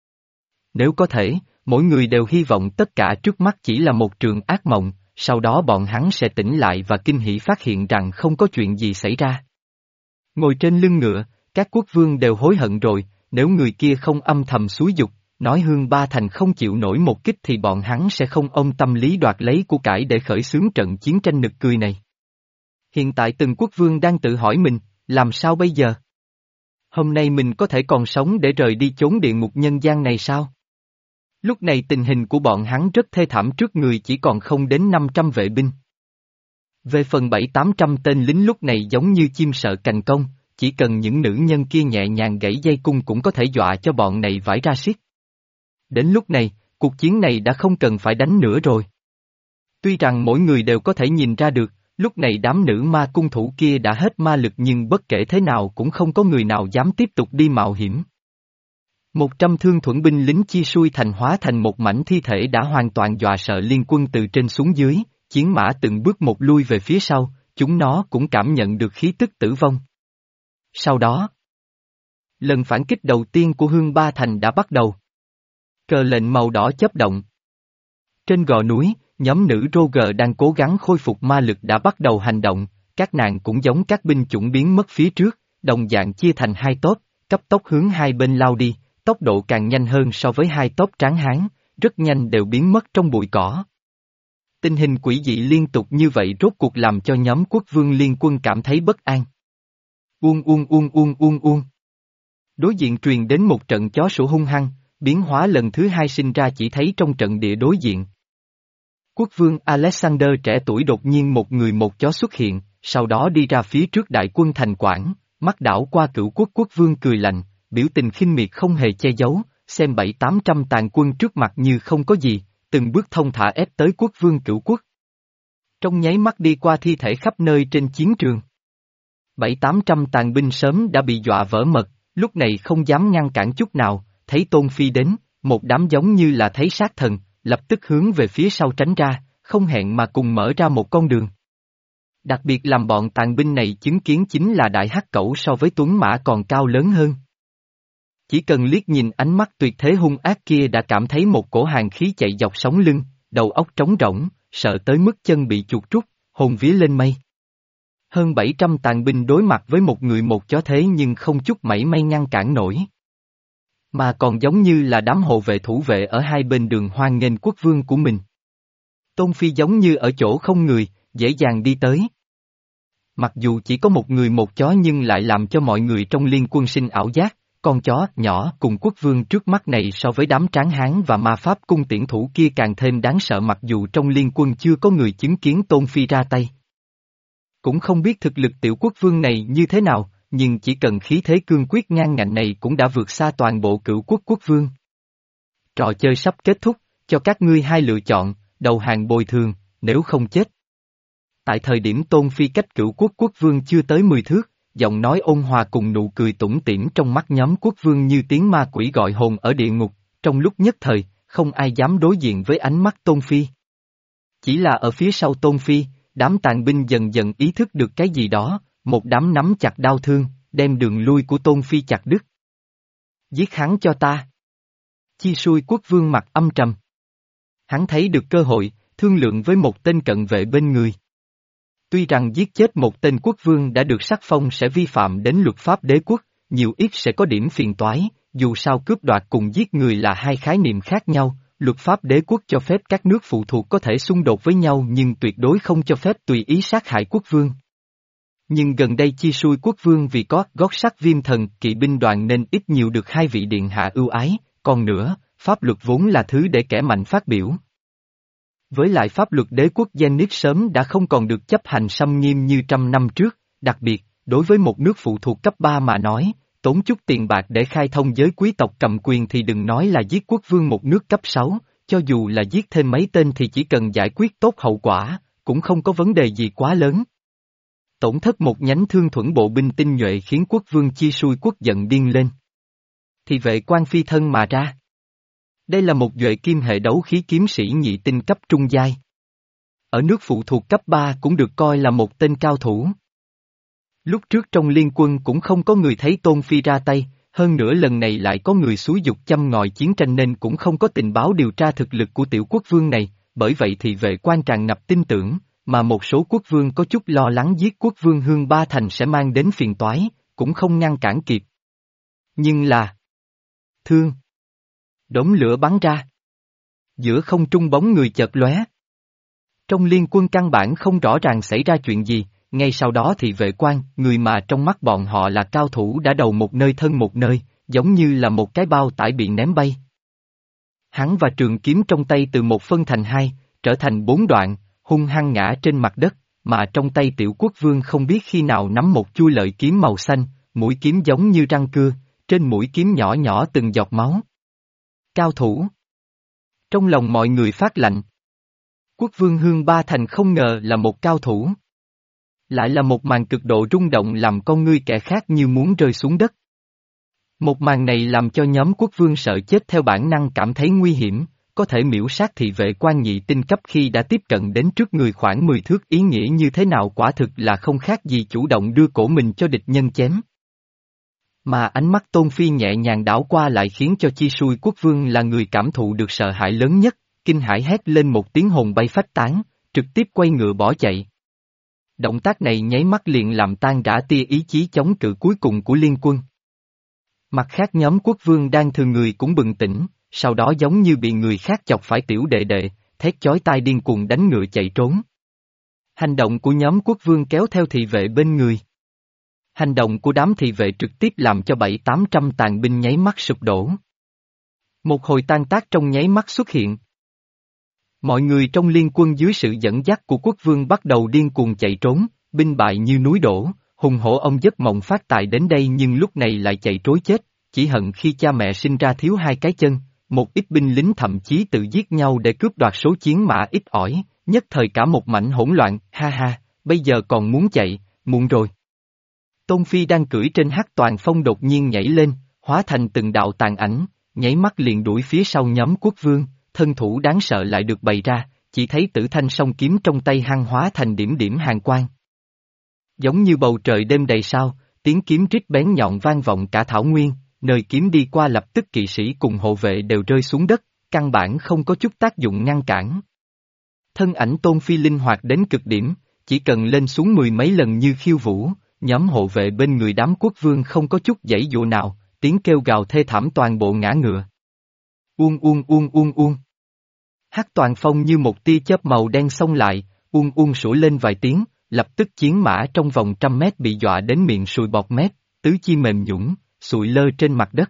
Speaker 1: Nếu có thể, mỗi người đều hy vọng tất cả trước mắt chỉ là một trường ác mộng, sau đó bọn hắn sẽ tỉnh lại và kinh hỉ phát hiện rằng không có chuyện gì xảy ra. Ngồi trên lưng ngựa, các quốc vương đều hối hận rồi, nếu người kia không âm thầm xúi giục, nói Hương Ba Thành không chịu nổi một kích thì bọn hắn sẽ không ôm tâm lý đoạt lấy của cải để khởi xướng trận chiến tranh nực cười này. Hiện tại từng quốc vương đang tự hỏi mình, làm sao bây giờ? Hôm nay mình có thể còn sống để rời đi chốn địa ngục nhân gian này sao? Lúc này tình hình của bọn hắn rất thê thảm, trước người chỉ còn không đến năm trăm vệ binh. Về phần bảy tám trăm tên lính lúc này giống như chim sợ cành cong, chỉ cần những nữ nhân kia nhẹ nhàng gãy dây cung cũng có thể dọa cho bọn này vãi ra xiết. Đến lúc này, cuộc chiến này đã không cần phải đánh nữa rồi. Tuy rằng mỗi người đều có thể nhìn ra được, lúc này đám nữ ma cung thủ kia đã hết ma lực nhưng bất kể thế nào cũng không có người nào dám tiếp tục đi mạo hiểm. Một trăm thương thuẫn binh lính chia xuôi thành hóa thành một mảnh thi thể đã hoàn toàn dọa sợ liên quân từ trên xuống dưới, chiến mã từng bước một lui về phía sau, chúng nó cũng cảm nhận được khí tức tử vong. Sau đó, lần phản kích đầu tiên của Hương Ba Thành đã bắt đầu. Cờ lệnh màu đỏ chớp động. Trên gò núi, nhóm nữ Roger đang cố gắng khôi phục ma lực đã bắt đầu hành động, các nàng cũng giống các binh chủng biến mất phía trước, đồng dạng chia thành hai tốp, cấp tốc hướng hai bên lao đi, tốc độ càng nhanh hơn so với hai tốp tráng hán, rất nhanh đều biến mất trong bụi cỏ. Tình hình quỷ dị liên tục như vậy rốt cuộc làm cho nhóm quốc vương liên quân cảm thấy bất an. Uông uông uông uông uông uông. Đối diện truyền đến một trận chó sủa hung hăng, biến hóa lần thứ hai sinh ra chỉ thấy trong trận địa đối diện. Quốc vương Alexander trẻ tuổi đột nhiên một người một chó xuất hiện, sau đó đi ra phía trước đại quân thành quản, mắt đảo qua cửu quốc quốc vương cười lạnh, biểu tình khinh miệt không hề che giấu, xem bảy tám trăm tàn quân trước mặt như không có gì, từng bước thông thả ép tới quốc vương cửu quốc. Trong nháy mắt đi qua thi thể khắp nơi trên chiến trường. Bảy tám trăm tàn binh sớm đã bị dọa vỡ mật, lúc này không dám ngăn cản chút nào, thấy Tôn Phi đến, một đám giống như là thấy sát thần, lập tức hướng về phía sau tránh ra, không hẹn mà cùng mở ra một con đường. Đặc biệt làm bọn tàn binh này chứng kiến chính là đại hắc cẩu so với tuấn mã còn cao lớn hơn. Chỉ cần liếc nhìn ánh mắt tuyệt thế hung ác kia đã cảm thấy một cổ hàn khí chạy dọc sống lưng, đầu óc trống rỗng, sợ tới mức chân bị chuột rút, hồn vía lên mây. Hơn bảy trăm tàn binh đối mặt với một người một chó thế nhưng không chút mảy may ngăn cản nổi. Mà còn giống như là đám hộ vệ thủ vệ ở hai bên đường hoan nghênh quốc vương của mình. Tôn Phi giống như ở chỗ không người, dễ dàng đi tới. Mặc dù chỉ có một người một chó nhưng lại làm cho mọi người trong liên quân sinh ảo giác, con chó nhỏ cùng quốc vương trước mắt này so với đám tráng hán và ma pháp cung tiễn thủ kia càng thêm đáng sợ, mặc dù trong liên quân chưa có người chứng kiến Tôn Phi ra tay. Cũng không biết thực lực tiểu quốc vương này như thế nào, nhưng chỉ cần khí thế cương quyết ngang ngạnh này cũng đã vượt xa toàn bộ cửu quốc quốc vương. Trò chơi sắp kết thúc, cho các ngươi hai lựa chọn, đầu hàng bồi thường, nếu không chết. Tại thời điểm Tôn Phi cách Cửu Quốc quốc vương chưa tới mười thước, giọng nói ôn hòa cùng nụ cười tủm tỉm trong mắt nhóm quốc vương như tiếng ma quỷ gọi hồn ở địa ngục, trong lúc nhất thời, không ai dám đối diện với ánh mắt Tôn Phi. Chỉ là ở phía sau Tôn Phi, đám tàn binh dần dần ý thức được cái gì đó, một đám nắm chặt đao thương, đem đường lui của Tôn Phi chặt đứt. Giết hắn cho ta. Chi Xui quốc vương mặt âm trầm. Hắn thấy được cơ hội, thương lượng với một tên cận vệ bên người. Tuy rằng giết chết một tên quốc vương đã được sắc phong sẽ vi phạm đến luật pháp đế quốc, nhiều ít sẽ có điểm phiền toái, dù sao cướp đoạt cùng giết người là hai khái niệm khác nhau, luật pháp đế quốc cho phép các nước phụ thuộc có thể xung đột với nhau nhưng tuyệt đối không cho phép tùy ý sát hại quốc vương. Nhưng gần đây Chi Xui quốc vương vì có gót sắt viêm thần kỵ binh đoàn nên ít nhiều được hai vị điện hạ ưu ái, còn nữa, pháp luật vốn là thứ để kẻ mạnh phát biểu. Với lại pháp luật đế quốc Zenith sớm đã không còn được chấp hành xâm nghiêm như trăm năm trước, đặc biệt, đối với một nước phụ thuộc cấp ba mà nói, tốn chút tiền bạc để khai thông giới quý tộc cầm quyền thì đừng nói là giết quốc vương một nước cấp sáu, cho dù là giết thêm mấy tên thì chỉ cần giải quyết tốt hậu quả, cũng không có vấn đề gì quá lớn. Tổn thất một nhánh thương thuẫn bộ binh tinh nhuệ khiến quốc vương Chi Xui quốc giận điên lên. Thì vệ quan phi thân mà ra. Đây là một duệ kim hệ đấu khí kiếm sĩ nhị tinh cấp trung giai. Ở nước phụ thuộc cấp ba cũng được coi là một tên cao thủ. Lúc trước trong liên quân cũng không có người thấy Tôn Phi ra tay, hơn nữa lần này lại có người xúi dục châm ngòi chiến tranh nên cũng không có tình báo điều tra thực lực của tiểu quốc vương này, bởi vậy thì vệ quan tràn ngập tin tưởng, mà một số quốc vương có chút lo lắng giết quốc vương Hương Ba Thành sẽ mang đến phiền toái, cũng không ngăn cản kịp. Nhưng là... Thương! Đống lửa bắn ra. Giữa không trung bóng người chợt lóe. Trong liên quân căn bản không rõ ràng xảy ra chuyện gì, ngay sau đó thì vệ quan, người mà trong mắt bọn họ là cao thủ đã đầu một nơi thân một nơi, giống như là một cái bao tải bị ném bay. Hắn và trường kiếm trong tay từ một phân thành hai, trở thành bốn đoạn, hung hăng ngã trên mặt đất, mà trong tay tiểu quốc vương không biết khi nào nắm một chuôi lợi kiếm màu xanh, mũi kiếm giống như răng cưa, trên mũi kiếm nhỏ nhỏ từng giọt máu. Cao thủ. Trong lòng mọi người phát lạnh. Quốc vương Hương Ba Thành không ngờ là một cao thủ. Lại là một màn cực độ rung động làm con ngươi kẻ khác như muốn rơi xuống đất. Một màn này làm cho nhóm quốc vương sợ chết theo bản năng cảm thấy nguy hiểm, có thể miễu sát thị vệ quan nhị tinh cấp khi đã tiếp cận đến trước người khoảng mười thước ý nghĩa như thế nào quả thực là không khác gì chủ động đưa cổ mình cho địch nhân chém. Mà ánh mắt Tôn Phi nhẹ nhàng đảo qua lại khiến cho Chi Xui quốc vương là người cảm thụ được sợ hãi lớn nhất, kinh hãi hét lên một tiếng hồn bay phách tán, trực tiếp quay ngựa bỏ chạy. Động tác này nháy mắt liền làm tan rã tia ý chí chống cự cuối cùng của liên quân. Mặt khác nhóm quốc vương đang thường người cũng bừng tỉnh, sau đó giống như bị người khác chọc phải tiểu đệ đệ, thét chói tai điên cuồng đánh ngựa chạy trốn. Hành động của nhóm quốc vương kéo theo thị vệ bên người. Hành động của đám thị vệ trực tiếp làm cho bảy tám trăm tàn binh nháy mắt sụp đổ. Một hồi tan tác trong nháy mắt xuất hiện. Mọi người trong liên quân dưới sự dẫn dắt của quốc vương bắt đầu điên cuồng chạy trốn, binh bại như núi đổ, hùng hổ ông giấc mộng phát tài đến đây nhưng lúc này lại chạy trối chết, chỉ hận khi cha mẹ sinh ra thiếu hai cái chân, một ít binh lính thậm chí tự giết nhau để cướp đoạt số chiến mã ít ỏi, nhất thời cả một mảnh hỗn loạn, ha ha, bây giờ còn muốn chạy, muộn rồi. Tôn Phi đang cưỡi trên hắc toàn phong đột nhiên nhảy lên, hóa thành từng đạo tàn ảnh, nháy mắt liền đuổi phía sau nhóm quốc vương, thân thủ đáng sợ lại được bày ra, chỉ thấy tử thanh song kiếm trong tay hăng hóa thành điểm điểm hàn quang. Giống như bầu trời đêm đầy sao, tiếng kiếm rít bén nhọn vang vọng cả thảo nguyên, nơi kiếm đi qua lập tức kỵ sĩ cùng hộ vệ đều rơi xuống đất, căn bản không có chút tác dụng ngăn cản. Thân ảnh Tôn Phi linh hoạt đến cực điểm, chỉ cần lên xuống mười mấy lần như khiêu vũ, nhóm hộ vệ bên người đám quốc vương không có chút giãy dụa nào, tiếng kêu gào thê thảm toàn bộ ngã ngựa. Uông uông uông uông uông. Hắc toàn phong như một tia chớp màu đen xông lại, uông uông sủa lên vài tiếng, lập tức chiến mã trong vòng trăm mét bị dọa đến miệng sùi bọt mép, tứ chi mềm nhũn, sụi lơ trên mặt đất.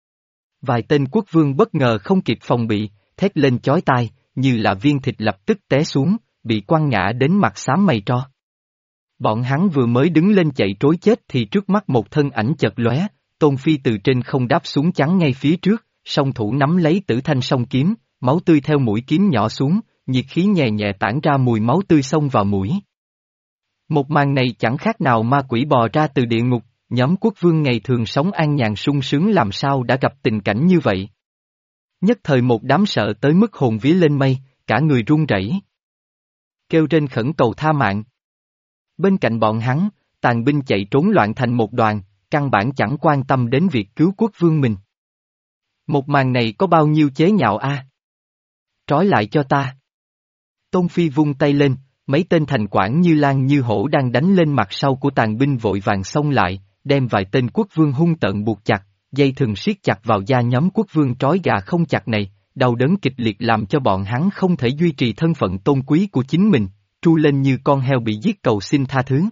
Speaker 1: Vài tên quốc vương bất ngờ không kịp phòng bị, thét lên chói tai, như là viên thịt lập tức té xuống, bị quăng ngã đến mặt xám mây tro. Bọn hắn vừa mới đứng lên chạy trối chết thì trước mắt một thân ảnh chợt lóe, Tôn Phi từ trên không đáp xuống chắn ngay phía trước, song thủ nắm lấy tử thanh song kiếm, máu tươi theo mũi kiếm nhỏ xuống, nhiệt khí nhẹ nhẹ tản ra mùi máu tươi xông vào mũi. Một màn này chẳng khác nào ma quỷ bò ra từ địa ngục, nhóm quốc vương ngày thường sống an nhàn sung sướng làm sao đã gặp tình cảnh như vậy. Nhất thời một đám sợ tới mức hồn vía lên mây, cả người run rẩy, kêu trên khẩn cầu tha mạng. Bên cạnh bọn hắn, tàn binh chạy trốn loạn thành một đoàn, căn bản chẳng quan tâm đến việc cứu quốc vương mình. Một màn này có bao nhiêu chế nhạo a? À? Trói lại cho ta. Tôn Phi vung tay lên, mấy tên thành quản như lang như hổ đang đánh lên mặt sau của tàn binh vội vàng xông lại, đem vài tên quốc vương hung tợn buộc chặt, dây thừng siết chặt vào da nhóm quốc vương trói gà không chặt này, đau đớn kịch liệt làm cho bọn hắn không thể duy trì thân phận tôn quý của chính mình, tru lên như con heo bị giết cầu xin tha thứ.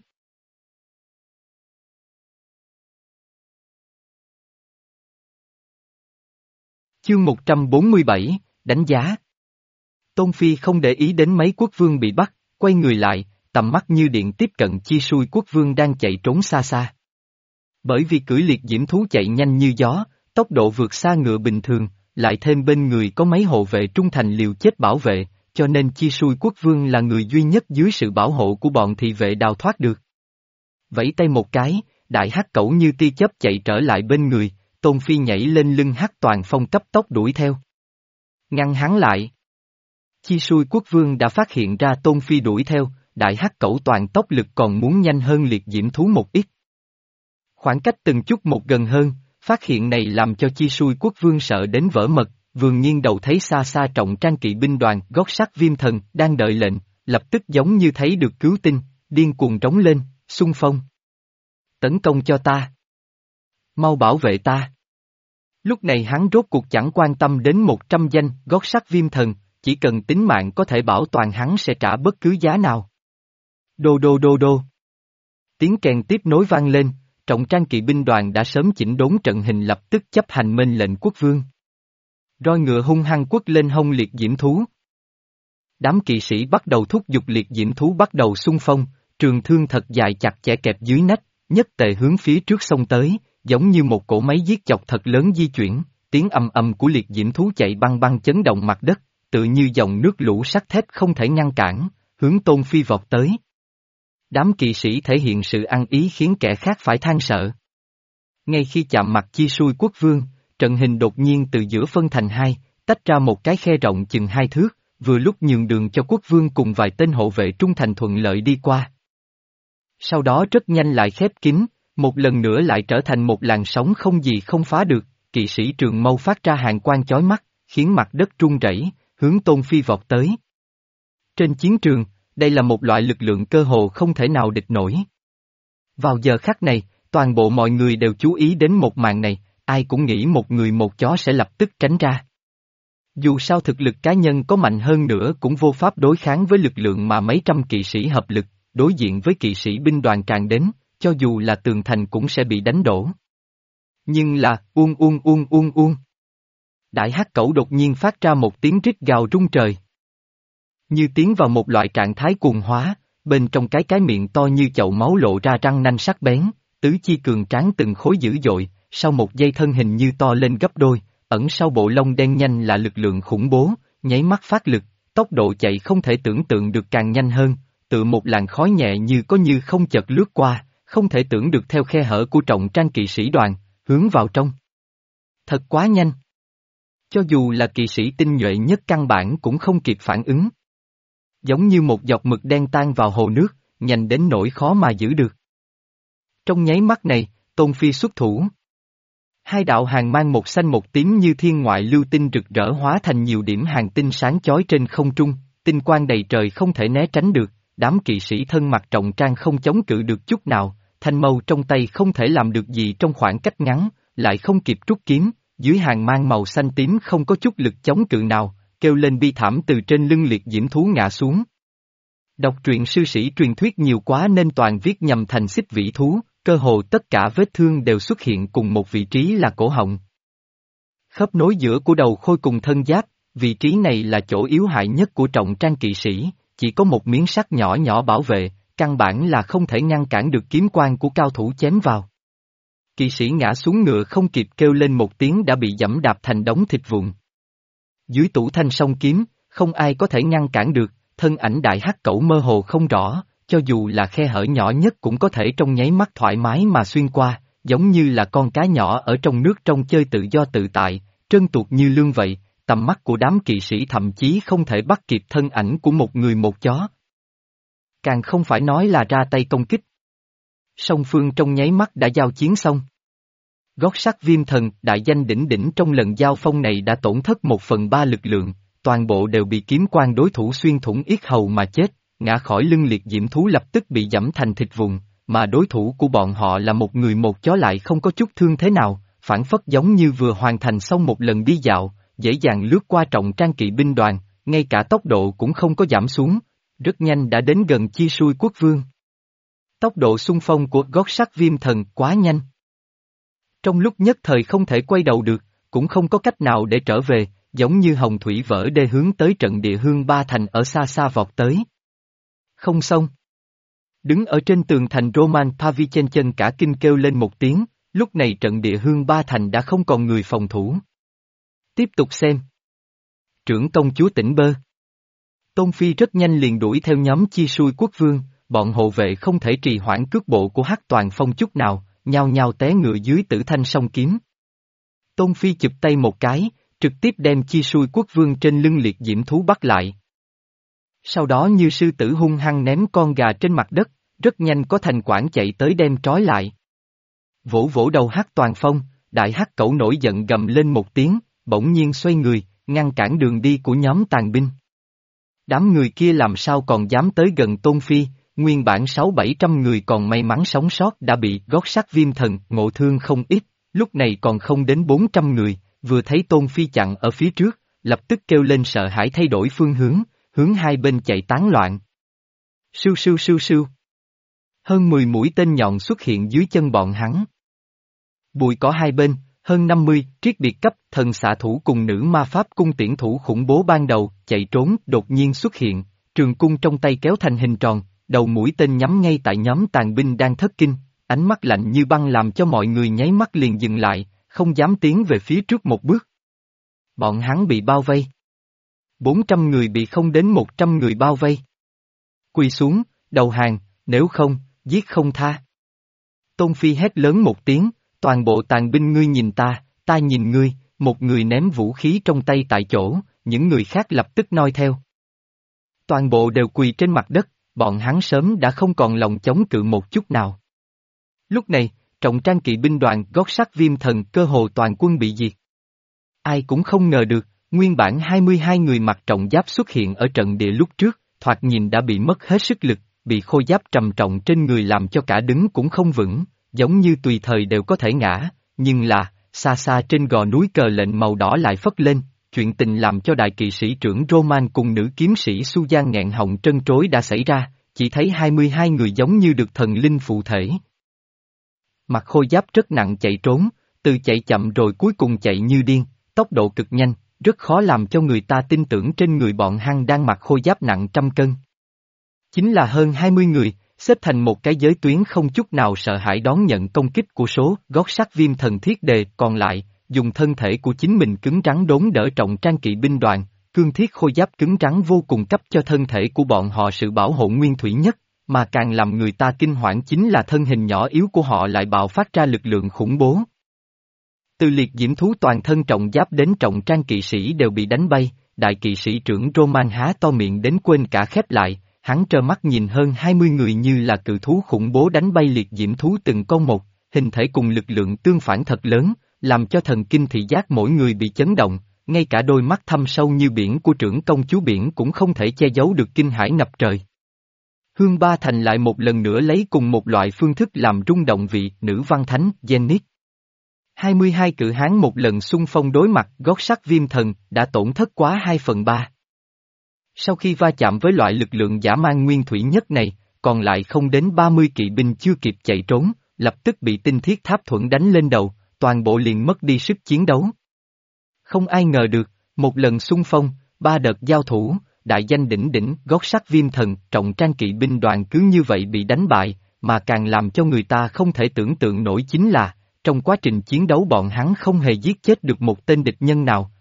Speaker 1: Chương một trăm bốn mươi bảy, đánh giá. Tôn Phi không để ý đến mấy quốc vương bị bắt, quay người lại, tầm mắt như điện tiếp cận Chi Sui quốc vương đang chạy trốn xa xa. Bởi vì cưỡi liệt diễm thú chạy nhanh như gió, tốc độ vượt xa ngựa bình thường, lại thêm bên người có mấy hộ vệ trung thành liều chết bảo vệ, cho nên Chi Sui quốc vương là người duy nhất dưới sự bảo hộ của bọn thị vệ đào thoát được. Vẫy tay một cái, đại hắc cẩu như tia chớp chạy trở lại bên người, Tôn Phi nhảy lên lưng hắc toàn phong cấp tốc đuổi theo. Ngăn hắn lại. Chi Sui quốc vương đã phát hiện ra Tôn Phi đuổi theo, đại hắc cẩu toàn tốc lực còn muốn nhanh hơn liệt diễm thú một ít. Khoảng cách từng chút một gần hơn, phát hiện này làm cho Chi Sui quốc vương sợ đến vỡ mật, vườn nhiên đầu thấy xa xa trọng trang kỵ binh đoàn gót sắt viêm thần đang đợi lệnh, lập tức giống như thấy được cứu tinh, điên cuồng trống lên, xung phong. Tấn công cho ta. Mau bảo vệ ta. Lúc này hắn rốt cuộc chẳng quan tâm đến một trăm danh gót sắt viêm thần, chỉ cần tính mạng có thể bảo toàn hắn sẽ trả bất cứ giá nào. Đô đô đô đô. Tiếng kèn tiếp nối vang lên, trọng trang kỵ binh đoàn đã sớm chỉnh đốn trận hình lập tức chấp hành mệnh lệnh quốc vương. Roi ngựa hung hăng quất lên hông liệt diễm thú. Đám kỵ sĩ bắt đầu thúc giục liệt diễm thú bắt đầu xung phong, trường thương thật dài chặt chẽ kẹp dưới nách, nhất tề hướng phía trước sông tới, giống như một cỗ máy giết chọc thật lớn di chuyển, tiếng ầm ầm của liệt diễm thú chạy băng băng chấn động mặt đất, tự như dòng nước lũ sắt thép không thể ngăn cản, hướng Tôn Phi vọt tới. Đám kỵ sĩ thể hiện sự ăn ý khiến kẻ khác phải than sợ. Ngay khi chạm mặt Chi Sui quốc vương, trận hình đột nhiên từ giữa phân thành hai, tách ra một cái khe rộng chừng hai thước, vừa lúc nhường đường cho quốc vương cùng vài tên hộ vệ trung thành thuận lợi đi qua. Sau đó rất nhanh lại khép kín, một lần nữa lại trở thành một làn sóng không gì không phá được, kỵ sĩ trường mâu phát ra hàng quang chói mắt, khiến mặt đất rung rẩy, hướng Tôn Phi vọt tới. Trên chiến trường, đây là một loại lực lượng cơ hồ không thể nào địch nổi. Vào giờ khắc này, toàn bộ mọi người đều chú ý đến một màn này, ai cũng nghĩ một người một chó sẽ lập tức tránh ra. Dù sao thực lực cá nhân có mạnh hơn nữa cũng vô pháp đối kháng với lực lượng mà mấy trăm kỵ sĩ hợp lực, đối diện với kỵ sĩ binh đoàn tràn đến, cho dù là tường thành cũng sẽ bị đánh đổ. Nhưng là, uông uông uông uông uông. Đại hắc cẩu đột nhiên phát ra một tiếng rít gào rung trời. Như tiến vào một loại trạng thái cuồng hóa, bên trong cái cái miệng to như chậu máu lộ ra răng nanh sắc bén, tứ chi cường tráng từng khối dữ dội, sau một giây thân hình như to lên gấp đôi, ẩn sau bộ lông đen nhanh là lực lượng khủng bố, nháy mắt phát lực, tốc độ chạy không thể tưởng tượng được càng nhanh hơn, tự một làn khói nhẹ như có như không chợt lướt qua, không thể tưởng được theo khe hở của trọng trang kỵ sĩ đoàn, hướng vào trong. Thật quá nhanh. Cho dù là kỵ sĩ tinh nhuệ nhất căn bản cũng không kịp phản ứng. Giống như một giọt mực đen tan vào hồ nước, nhanh đến nỗi khó mà giữ được. Trong nháy mắt này, Tôn Phi xuất thủ. Hai đạo hàng mang một xanh một tím như thiên ngoại lưu tinh rực rỡ hóa thành nhiều điểm hàng tinh sáng chói trên không trung, tinh quang đầy trời không thể né tránh được, đám kỵ sĩ thân mặc trọng trang không chống cự được chút nào, thanh mâu trong tay không thể làm được gì trong khoảng cách ngắn, lại không kịp rút kiếm, dưới hàng mang màu xanh tím không có chút lực chống cự nào, kêu lên bi thảm từ trên lưng liệt diễm thú ngã xuống. Đọc truyện sư sĩ truyền thuyết nhiều quá nên toàn viết nhầm thành xích vĩ thú, cơ hồ tất cả vết thương đều xuất hiện cùng một vị trí là cổ họng. Khớp nối giữa của đầu khôi cùng thân giáp, vị trí này là chỗ yếu hại nhất của trọng trang kỵ sĩ, chỉ có một miếng sắt nhỏ nhỏ bảo vệ, căn bản là không thể ngăn cản được kiếm quang của cao thủ chém vào. Kỵ sĩ ngã xuống ngựa không kịp kêu lên một tiếng đã bị giẫm đạp thành đống thịt vụn. Dưới tủ thanh song kiếm, không ai có thể ngăn cản được, thân ảnh đại hắc cẩu mơ hồ không rõ, cho dù là khe hở nhỏ nhất cũng có thể trong nháy mắt thoải mái mà xuyên qua, giống như là con cá nhỏ ở trong nước trong chơi tự do tự tại, trơn tuột như lương vậy, tầm mắt của đám kỵ sĩ thậm chí không thể bắt kịp thân ảnh của một người một chó. Càng không phải nói là ra tay công kích. Song phương trong nháy mắt đã giao chiến xong. Gót sắt viêm thần, đại danh đỉnh đỉnh trong lần giao phong này đã tổn thất một phần ba lực lượng, toàn bộ đều bị kiếm quan đối thủ xuyên thủng yết hầu mà chết, ngã khỏi lưng liệt diễm thú lập tức bị giẫm thành thịt vụn, mà đối thủ của bọn họ là một người một chó lại không có chút thương thế nào, phản phất giống như vừa hoàn thành xong một lần đi dạo, dễ dàng lướt qua trọng trang kỵ binh đoàn, ngay cả tốc độ cũng không có giảm xuống, rất nhanh đã đến gần Chi Sui quốc vương. Tốc độ xung phong của gót sắt viêm thần quá nhanh. Trong lúc nhất thời không thể quay đầu được, cũng không có cách nào để trở về, giống như hồng thủy vỡ đê hướng tới trận địa hương ba thành ở xa xa vọt tới. Không xong. Đứng ở trên tường thành Roman Pavichenchen cả kinh kêu lên một tiếng, lúc này trận địa hương ba thành đã không còn người phòng thủ. Tiếp tục xem. Trưởng công chúa tỉnh bơ. Tôn Phi rất nhanh liền đuổi theo nhóm Chi Sui quốc vương, bọn hộ vệ không thể trì hoãn cước bộ của Hắc Toàn Phong chút nào, nhao nhao té ngựa dưới tử thanh song kiếm. Tôn Phi chụp tay một cái, trực tiếp đem Chi Sui quốc vương trên lưng liệt diễm thú bắt lại. Sau đó như sư tử hung hăng ném con gà trên mặt đất, rất nhanh có thành quản chạy tới đem trói lại. Vỗ vỗ đầu Hắc Toàn Phong, đại hắc cẩu nổi giận gầm lên một tiếng, bỗng nhiên xoay người, ngăn cản đường đi của nhóm tàn binh. Đám người kia làm sao còn dám tới gần Tôn Phi, nguyên bản sáu bảy trăm người còn may mắn sống sót đã bị gót sắt viêm thần ngộ thương không ít, lúc này còn không đến bốn trăm người, vừa thấy Tôn Phi chặn ở phía trước, lập tức kêu lên sợ hãi thay đổi phương hướng, hướng hai bên chạy tán loạn. Sưu sưu sưu sưu. Hơn mười mũi tên nhọn xuất hiện dưới chân bọn hắn. Bụi cỏ hai bên, hơn năm mươi triết biệt cấp thần xạ thủ cùng nữ ma pháp cung tiễn thủ khủng bố ban đầu, chạy trốn đột nhiên xuất hiện, trường cung trong tay kéo thành hình tròn, đầu mũi tên nhắm ngay tại nhóm tàn binh đang thất kinh, ánh mắt lạnh như băng làm cho mọi người nháy mắt liền dừng lại, không dám tiến về phía trước một bước. Bọn hắn bị bao vây. bốn trăm người bị không đến một trăm người bao vây. Quỳ xuống, đầu hàng, nếu không, giết không tha. Tôn Phi hét lớn một tiếng, toàn bộ tàn binh ngươi nhìn ta, ta nhìn ngươi, một người ném vũ khí trong tay tại chỗ, những người khác lập tức noi theo. Toàn bộ đều quỳ trên mặt đất, bọn hắn sớm đã không còn lòng chống cự một chút nào. Lúc này, trọng trang kỵ binh đoàn gót sắt viêm thần cơ hồ toàn quân bị diệt. Ai cũng không ngờ được, nguyên bản hai mươi hai người mặc trọng giáp xuất hiện ở trận địa lúc trước, thoạt nhìn đã bị mất hết sức lực, bị khôi giáp trầm trọng trên người làm cho cả đứng cũng không vững, giống như tùy thời đều có thể ngã, nhưng là, xa xa trên gò núi cờ lệnh màu đỏ lại phất lên, chuyện tình làm cho đại kỵ sĩ trưởng Roman cùng nữ kiếm sĩ Susan nghẹn họng trân trối đã xảy ra, chỉ thấy hai mươi hai người giống như được thần linh phụ thể. Mặc khôi giáp rất nặng chạy trốn, từ chạy chậm rồi cuối cùng chạy như điên, tốc độ cực nhanh, rất khó làm cho người ta tin tưởng trên người bọn hắn đang mặc khôi giáp nặng trăm cân. Chính là hơn hai mươi người, xếp thành một cái giới tuyến không chút nào sợ hãi đón nhận công kích của số gót sắt viêm thần thiết đề còn lại, dùng thân thể của chính mình cứng rắn đốn đỡ trọng trang kỵ binh đoàn, cương thiết khôi giáp cứng rắn vô cùng cấp cho thân thể của bọn họ sự bảo hộ nguyên thủy nhất, mà càng làm người ta kinh hoảng chính là thân hình nhỏ yếu của họ lại bạo phát ra lực lượng khủng bố. Từ liệt diễm thú toàn thân trọng giáp đến trọng trang kỵ sĩ đều bị đánh bay, đại kỵ sĩ trưởng Roman há to miệng đến quên cả khép lại, hắn trơ mắt nhìn hơn hai mươi người như là cự thú khủng bố đánh bay liệt diễm thú từng con một, hình thể cùng lực lượng tương phản thật lớn, làm cho thần kinh thị giác mỗi người bị chấn động, ngay cả đôi mắt thâm sâu như biển của trưởng công chúa biển cũng không thể che giấu được kinh hãi ngập trời. Hương Ba Thành lại một lần nữa lấy cùng một loại phương thức làm rung động vị nữ văn thánh Zenith. hai mươi hai cự hán một lần xung phong đối mặt gót sắt viêm thần đã tổn thất quá hai phần ba. Sau khi va chạm với loại lực lượng dã man nguyên thủy nhất này, còn lại không đến ba mươi kỵ binh chưa kịp chạy trốn, lập tức bị tinh thiết tháp thuẫn đánh lên đầu, toàn bộ liền mất đi sức chiến đấu. Không ai ngờ được, một lần xung phong, ba đợt giao thủ, đại danh đỉnh đỉnh gót sắt viêm thần trọng trang kỵ binh đoàn cứ như vậy bị đánh bại, mà càng làm cho người ta không thể tưởng tượng nổi chính là, trong quá trình chiến đấu bọn hắn không hề giết chết được một tên địch nhân nào,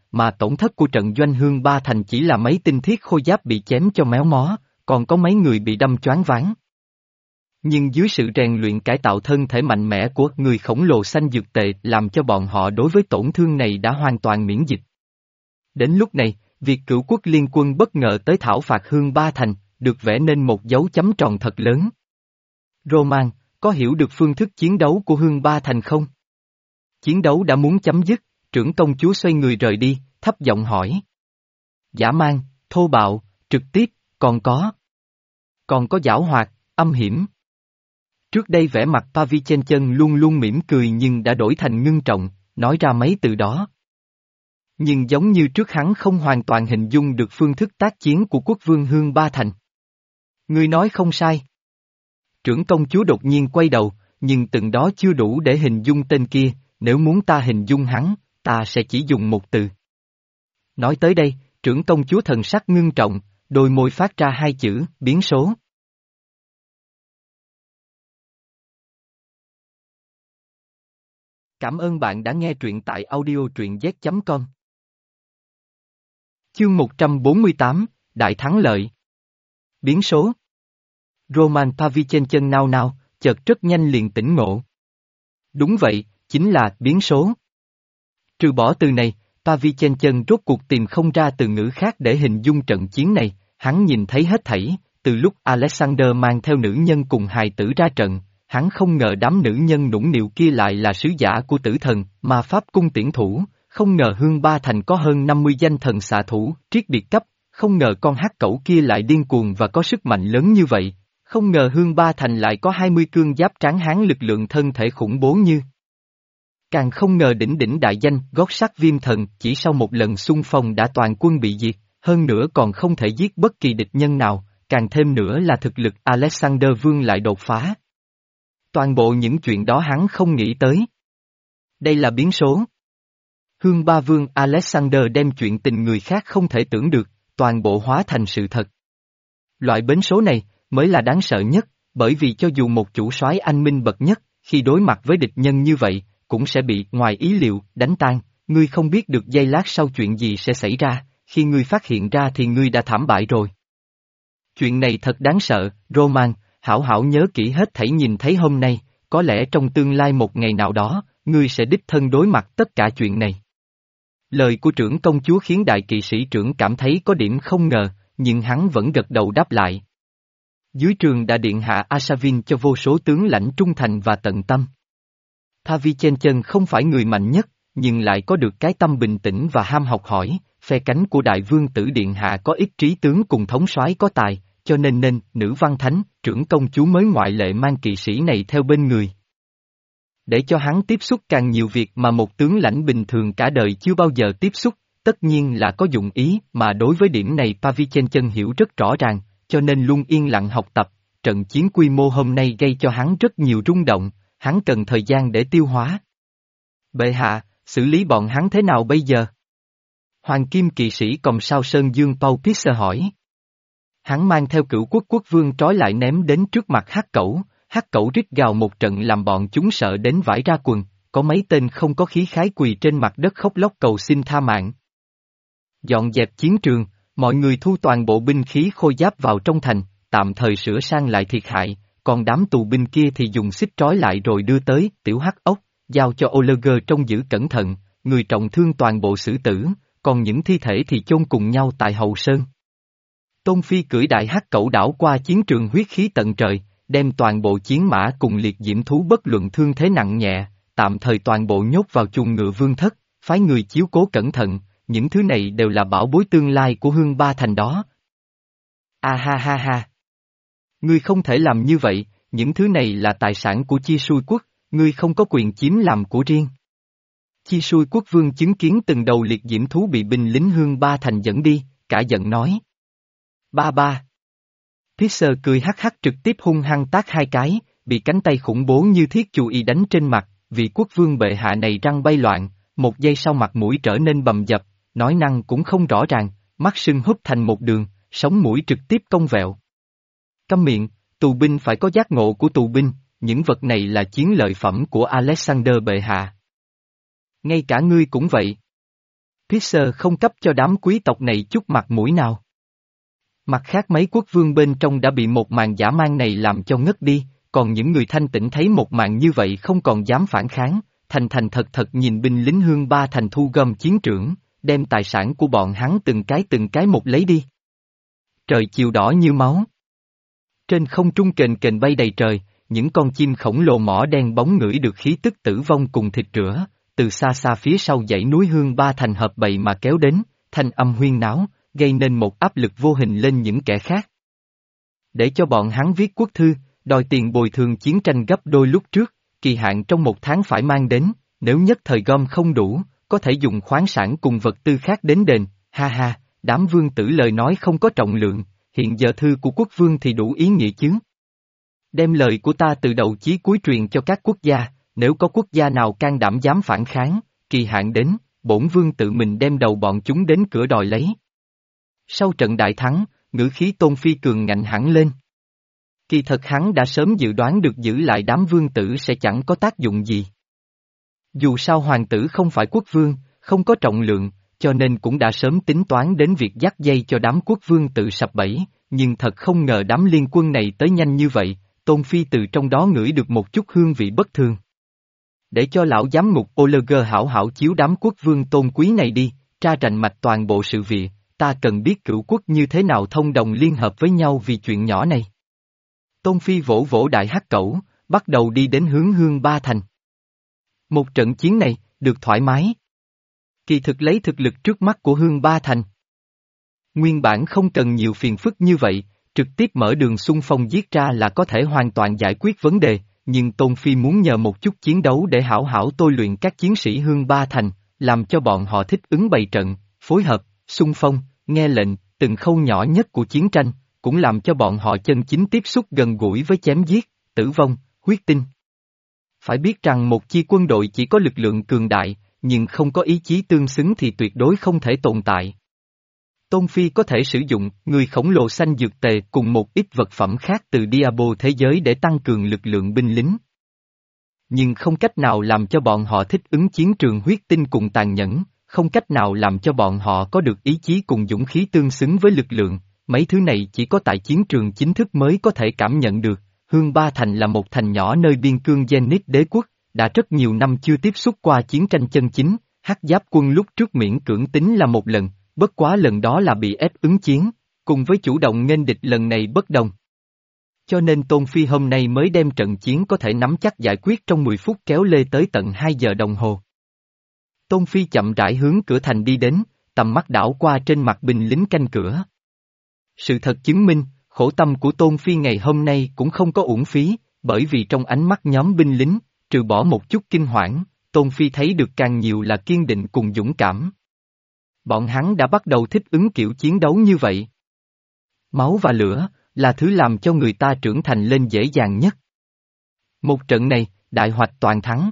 Speaker 1: mà tổn thất của trận doanh Hương Ba Thành chỉ là mấy tinh thiết khôi giáp bị chém cho méo mó, còn có mấy người bị đâm choáng váng. Nhưng dưới sự rèn luyện cải tạo thân thể mạnh mẽ của người khổng lồ xanh dược tệ làm cho bọn họ đối với tổn thương này đã hoàn toàn miễn dịch. Đến lúc này, việc Cửu Quốc liên quân bất ngờ tới thảo phạt Hương Ba Thành, được vẽ nên một dấu chấm tròn thật lớn. Roman, có hiểu được phương thức chiến đấu của Hương Ba Thành không? Chiến đấu đã muốn chấm dứt, trưởng công chúa xoay người rời đi, thấp giọng hỏi. Dã man, thô bạo, trực tiếp, còn có. Còn có giảo hoạt, âm hiểm. Trước đây vẻ mặt Pavi trên chân luôn luôn mỉm cười nhưng đã đổi thành ngưng trọng, nói ra mấy từ đó. Nhưng giống như trước hắn không hoàn toàn hình dung được phương thức tác chiến của quốc vương Hương Ba Thành. Ngươi nói không sai. Trưởng công chúa đột nhiên quay đầu, nhưng từng đó chưa đủ để hình dung tên kia, nếu muốn ta hình dung hắn, ta sẽ chỉ dùng một từ. Nói tới đây, trưởng công chúa thần sắc ngưng trọng, đôi môi phát ra hai chữ, biến số. Cảm ơn bạn đã nghe truyện tại audio truyện z chấm com. Chương một trăm bốn mươi tám, Đại Thắng Lợi. Biến số. Roman Pavlichenchen nao nao, chợt rất nhanh liền tỉnh ngộ. Đúng vậy, chính là biến số. Trừ bỏ từ này, Pavlichenchen rốt cuộc tìm không ra từ ngữ khác để hình dung trận chiến này, hắn nhìn thấy hết thảy, từ lúc Alexander mang theo nữ nhân cùng hài tử ra trận, hắn không ngờ đám nữ nhân nũng nịu kia lại là sứ giả của tử thần, mà pháp cung tiễn thủ, không ngờ Hương Ba Thành có hơn năm mươi danh thần xạ thủ, triết biệt cấp, không ngờ con hắc cẩu kia lại điên cuồng và có sức mạnh lớn như vậy, không ngờ Hương Ba Thành lại có hai mươi cương giáp tráng hán lực lượng thân thể khủng bố như. Càng không ngờ đỉnh đỉnh đại danh gót sắt viêm thần chỉ sau một lần xung phong đã toàn quân bị diệt, hơn nữa còn không thể giết bất kỳ địch nhân nào, càng thêm nữa là thực lực Alexander Vương lại đột phá. Toàn bộ những chuyện đó hắn không nghĩ tới. Đây là biến số. Hương Ba Vương Alexander đem chuyện tình người khác không thể tưởng được, toàn bộ hóa thành sự thật. Loại biến số này mới là đáng sợ nhất, bởi vì cho dù một chủ soái anh minh bậc nhất, khi đối mặt với địch nhân như vậy, cũng sẽ bị ngoài ý liệu đánh tan. Ngươi không biết được giây lát sau chuyện gì sẽ xảy ra, khi ngươi phát hiện ra thì ngươi đã thảm bại rồi. Chuyện này thật đáng sợ, Roman, hảo hảo nhớ kỹ hết thảy nhìn thấy hôm nay, có lẽ trong tương lai một ngày nào đó, ngươi sẽ đích thân đối mặt tất cả chuyện này. Lời của trưởng công chúa khiến đại kỵ sĩ trưởng cảm thấy có điểm không ngờ, nhưng hắn vẫn gật đầu đáp lại. Dưới trường đã điện hạ Asavin cho vô số tướng lãnh trung thành và tận tâm. Pavlichenchen không phải người mạnh nhất, nhưng lại có được cái tâm bình tĩnh và ham học hỏi, phe cánh của đại vương tử điện hạ có ít trí tướng cùng thống soái có tài, cho nên nên, nữ văn thánh, trưởng công chúa mới ngoại lệ mang kỵ sĩ này theo bên người. Để cho hắn tiếp xúc càng nhiều việc mà một tướng lãnh bình thường cả đời chưa bao giờ tiếp xúc, tất nhiên là có dụng ý mà đối với điểm này Pavlichenchen hiểu rất rõ ràng, cho nên luôn yên lặng học tập, trận chiến quy mô hôm nay gây cho hắn rất nhiều rung động, hắn cần thời gian để tiêu hóa. Bệ hạ, xử lý bọn hắn thế nào bây giờ? Hoàng kim kỵ sĩ Còng Sao Sơn Dương Paul Pisser hỏi. Hắn mang theo Cửu Quốc quốc vương trói lại ném đến trước mặt hắc cẩu, hắc cẩu rít gào một trận làm bọn chúng sợ đến vải ra quần, có mấy tên không có khí khái quỳ trên mặt đất khóc lóc cầu xin tha mạng. Dọn dẹp chiến trường, mọi người thu toàn bộ binh khí khôi giáp vào trong thành, tạm thời sửa sang lại thiệt hại, còn đám tù binh kia thì dùng xích trói lại rồi đưa tới tiểu hắc ốc, giao cho Oleger trông giữ cẩn thận, người trọng thương toàn bộ xử tử, còn những thi thể thì chôn cùng nhau tại Hậu Sơn. Tôn Phi cưỡi đại hắc cẩu đảo qua chiến trường huyết khí tận trời, đem toàn bộ chiến mã cùng liệt diễm thú bất luận thương thế nặng nhẹ, tạm thời toàn bộ nhốt vào chuồng ngựa vương thất, phái người chiếu cố cẩn thận, những thứ này đều là bảo bối tương lai của Hương Ba Thành đó. A ha ha ha. Ngươi không thể làm như vậy, những thứ này là tài sản của Chi Sui quốc, ngươi không có quyền chiếm làm của riêng. Chi Sui quốc vương chứng kiến từng đầu liệt diễm thú bị binh lính Hương Ba Thành dẫn đi, cả giận nói. Ba ba. Pisser cười hắc hắc trực tiếp hung hăng tác hai cái, bị cánh tay khủng bố như thiết chù y đánh trên mặt, vị quốc vương bệ hạ này răng bay loạn, một giây sau mặt mũi trở nên bầm dập, nói năng cũng không rõ ràng, mắt sưng húp thành một đường, sống mũi trực tiếp cong vẹo. Câm miệng, tù binh phải có giác ngộ của tù binh, những vật này là chiến lợi phẩm của Alexander bệ hạ. Ngay cả ngươi cũng vậy. Pixar không cấp cho đám quý tộc này chút mặt mũi nào. Mặt khác mấy quốc vương bên trong đã bị một màn dã man này làm cho ngất đi, còn những người thanh tĩnh thấy một màn như vậy không còn dám phản kháng, thành thành thật thật nhìn binh lính Hương Ba Thành thu gom chiến trưởng, đem tài sản của bọn hắn từng cái từng cái một lấy đi. Trời chiều đỏ như máu. Trên không trung kềnh kềnh bay đầy trời, những con chim khổng lồ mỏ đen bóng ngửi được khí tức tử vong cùng thịt rửa, từ xa xa phía sau dãy núi Hương Ba Thành hợp bầy mà kéo đến, thanh âm huyên náo, gây nên một áp lực vô hình lên những kẻ khác. Để cho bọn hắn viết quốc thư, đòi tiền bồi thường chiến tranh gấp đôi lúc trước, kỳ hạn trong một tháng phải mang đến, nếu nhất thời gom không đủ, có thể dùng khoáng sản cùng vật tư khác đến đền, ha ha, đám vương tử lời nói không có trọng lượng, hiện giờ thư của quốc vương thì đủ ý nghĩa chứ. Đem lời của ta từ đầu chí cuối truyền cho các quốc gia, nếu có quốc gia nào can đảm dám phản kháng, kỳ hạn đến, bổn vương tự mình đem đầu bọn chúng đến cửa đòi lấy. Sau trận đại thắng, ngữ khí Tôn Phi cường ngạnh hẳn lên. Kỳ thật hắn đã sớm dự đoán được giữ lại đám vương tử sẽ chẳng có tác dụng gì. Dù sao hoàng tử không phải quốc vương, không có trọng lượng, cho nên cũng đã sớm tính toán đến việc dắt dây cho đám quốc vương tự sập bẫy, nhưng thật không ngờ đám liên quân này tới nhanh như vậy, Tôn Phi từ trong đó ngửi được một chút hương vị bất thường. Để cho lão giám ngục Oleger hảo hảo chiếu đám quốc vương tôn quý này đi, tra rành mạch toàn bộ sự việc, ta cần biết cửu quốc như thế nào thông đồng liên hợp với nhau vì chuyện nhỏ này. Tôn Phi vỗ vỗ đại hắc cẩu, bắt đầu đi đến hướng Hương Ba Thành. Một trận chiến này, được thoải mái. Kỳ thực lấy thực lực trước mắt của Hương Ba Thành. Nguyên bản không cần nhiều phiền phức như vậy, trực tiếp mở đường xung phong giết ra là có thể hoàn toàn giải quyết vấn đề, nhưng Tôn Phi muốn nhờ một chút chiến đấu để hảo hảo tôi luyện các chiến sĩ Hương Ba Thành, làm cho bọn họ thích ứng bày trận, phối hợp, xung phong, nghe lệnh, từng khâu nhỏ nhất của chiến tranh, cũng làm cho bọn họ chân chính tiếp xúc gần gũi với chém giết, tử vong, huyết tinh. Phải biết rằng một chi quân đội chỉ có lực lượng cường đại, nhưng không có ý chí tương xứng thì tuyệt đối không thể tồn tại. Tôn Phi có thể sử dụng người khổng lồ xanh dược tề cùng một ít vật phẩm khác từ Diablo thế giới để tăng cường lực lượng binh lính. Nhưng không cách nào làm cho bọn họ thích ứng chiến trường huyết tinh cùng tàn nhẫn, không cách nào làm cho bọn họ có được ý chí cùng dũng khí tương xứng với lực lượng, mấy thứ này chỉ có tại chiến trường chính thức mới có thể cảm nhận được. Hương Ba Thành là một thành nhỏ nơi biên cương Zenith đế quốc, đã rất nhiều năm chưa tiếp xúc qua chiến tranh chân chính, Hắc Giáp quân lúc trước miễn cưỡng tính là một lần, bất quá lần đó là bị ép ứng chiến, cùng với chủ động nghênh địch lần này bất đồng. Cho nên Tôn Phi hôm nay mới đem trận chiến có thể nắm chắc giải quyết trong mười phút kéo lê tới tận hai giờ đồng hồ. Tôn Phi chậm rãi hướng cửa thành đi đến, tầm mắt đảo qua trên mặt binh lính canh cửa. Sự thật chứng minh, khổ tâm của Tôn Phi ngày hôm nay cũng không có uổng phí, bởi vì trong ánh mắt nhóm binh lính, trừ bỏ một chút kinh hoảng, Tôn Phi thấy được càng nhiều là kiên định cùng dũng cảm. Bọn hắn đã bắt đầu thích ứng kiểu chiến đấu như vậy. Máu và lửa, là thứ làm cho người ta trưởng thành lên dễ dàng nhất. Một trận này, đại hoạch toàn thắng.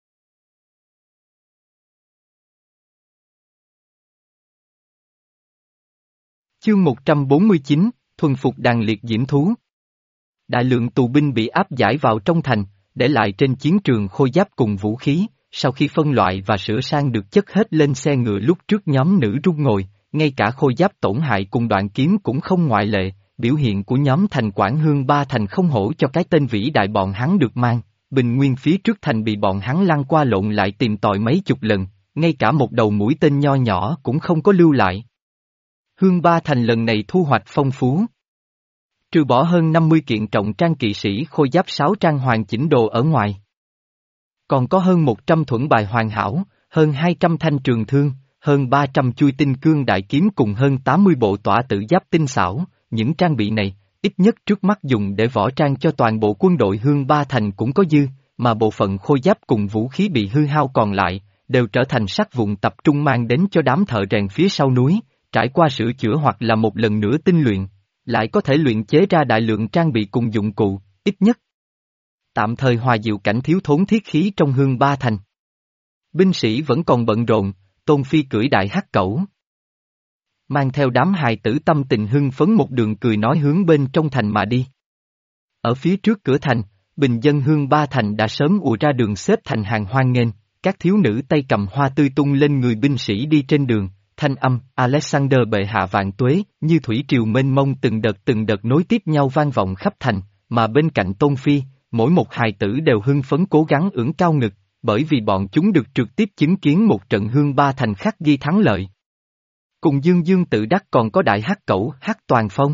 Speaker 1: Chương một trăm bốn mươi chín, thuần phục đàn liệt diễm thú. Đại lượng tù binh bị áp giải vào trong thành, để lại trên chiến trường khôi giáp cùng vũ khí, sau khi phân loại và sửa sang được chất hết lên xe ngựa lúc trước nhóm nữ rung ngồi, ngay cả khôi giáp tổn hại cùng đoạn kiếm cũng không ngoại lệ, biểu hiện của nhóm thành quản Hương Ba Thành không hổ cho cái tên vĩ đại bọn hắn được mang, bình nguyên phía trước thành bị bọn hắn lăn qua lộn lại tìm tòi mấy chục lần, ngay cả một đầu mũi tên nho nhỏ cũng không có lưu lại. Hương Ba Thành lần này thu hoạch phong phú. Trừ bỏ hơn năm mươi kiện trọng trang kỵ sĩ khôi giáp sáu trang hoàn chỉnh đồ ở ngoài. Còn có hơn một trăm thuẫn bài hoàn hảo, hơn hai trăm thanh trường thương, hơn ba trăm chuôi tinh cương đại kiếm cùng hơn tám mươi bộ tỏa tử giáp tinh xảo, những trang bị này, ít nhất trước mắt dùng để võ trang cho toàn bộ quân đội Hương Ba Thành cũng có dư, mà bộ phận khôi giáp cùng vũ khí bị hư hao còn lại, đều trở thành sắt vụn tập trung mang đến cho đám thợ rèn phía sau núi, trải qua sửa chữa hoặc là một lần nữa tinh luyện, lại có thể luyện chế ra đại lượng trang bị cùng dụng cụ, ít nhất. Tạm thời hòa dịu cảnh thiếu thốn thiết khí trong Hương Ba Thành. Binh sĩ vẫn còn bận rộn, Tôn Phi cưỡi đại hắc cẩu. Mang theo đám hài tử tâm tình hưng phấn một đường cười nói hướng bên trong thành mà đi. Ở phía trước cửa thành, bình dân Hương Ba Thành đã sớm ùa ra đường xếp thành hàng hoan nghênh, các thiếu nữ tay cầm hoa tươi tung lên người binh sĩ đi trên đường, thanh âm Alexander bệ hạ vạn tuế như thủy triều mênh mông từng đợt từng đợt nối tiếp nhau vang vọng khắp thành, mà bên cạnh Tôn Phi, mỗi một hài tử đều hưng phấn cố gắng ưỡn cao ngực, bởi vì bọn chúng được trực tiếp chứng kiến một trận hương ba thành khắc ghi thắng lợi. Cùng Dương Dương tự đắc còn có đại hắc cẩu hắc toàn phong.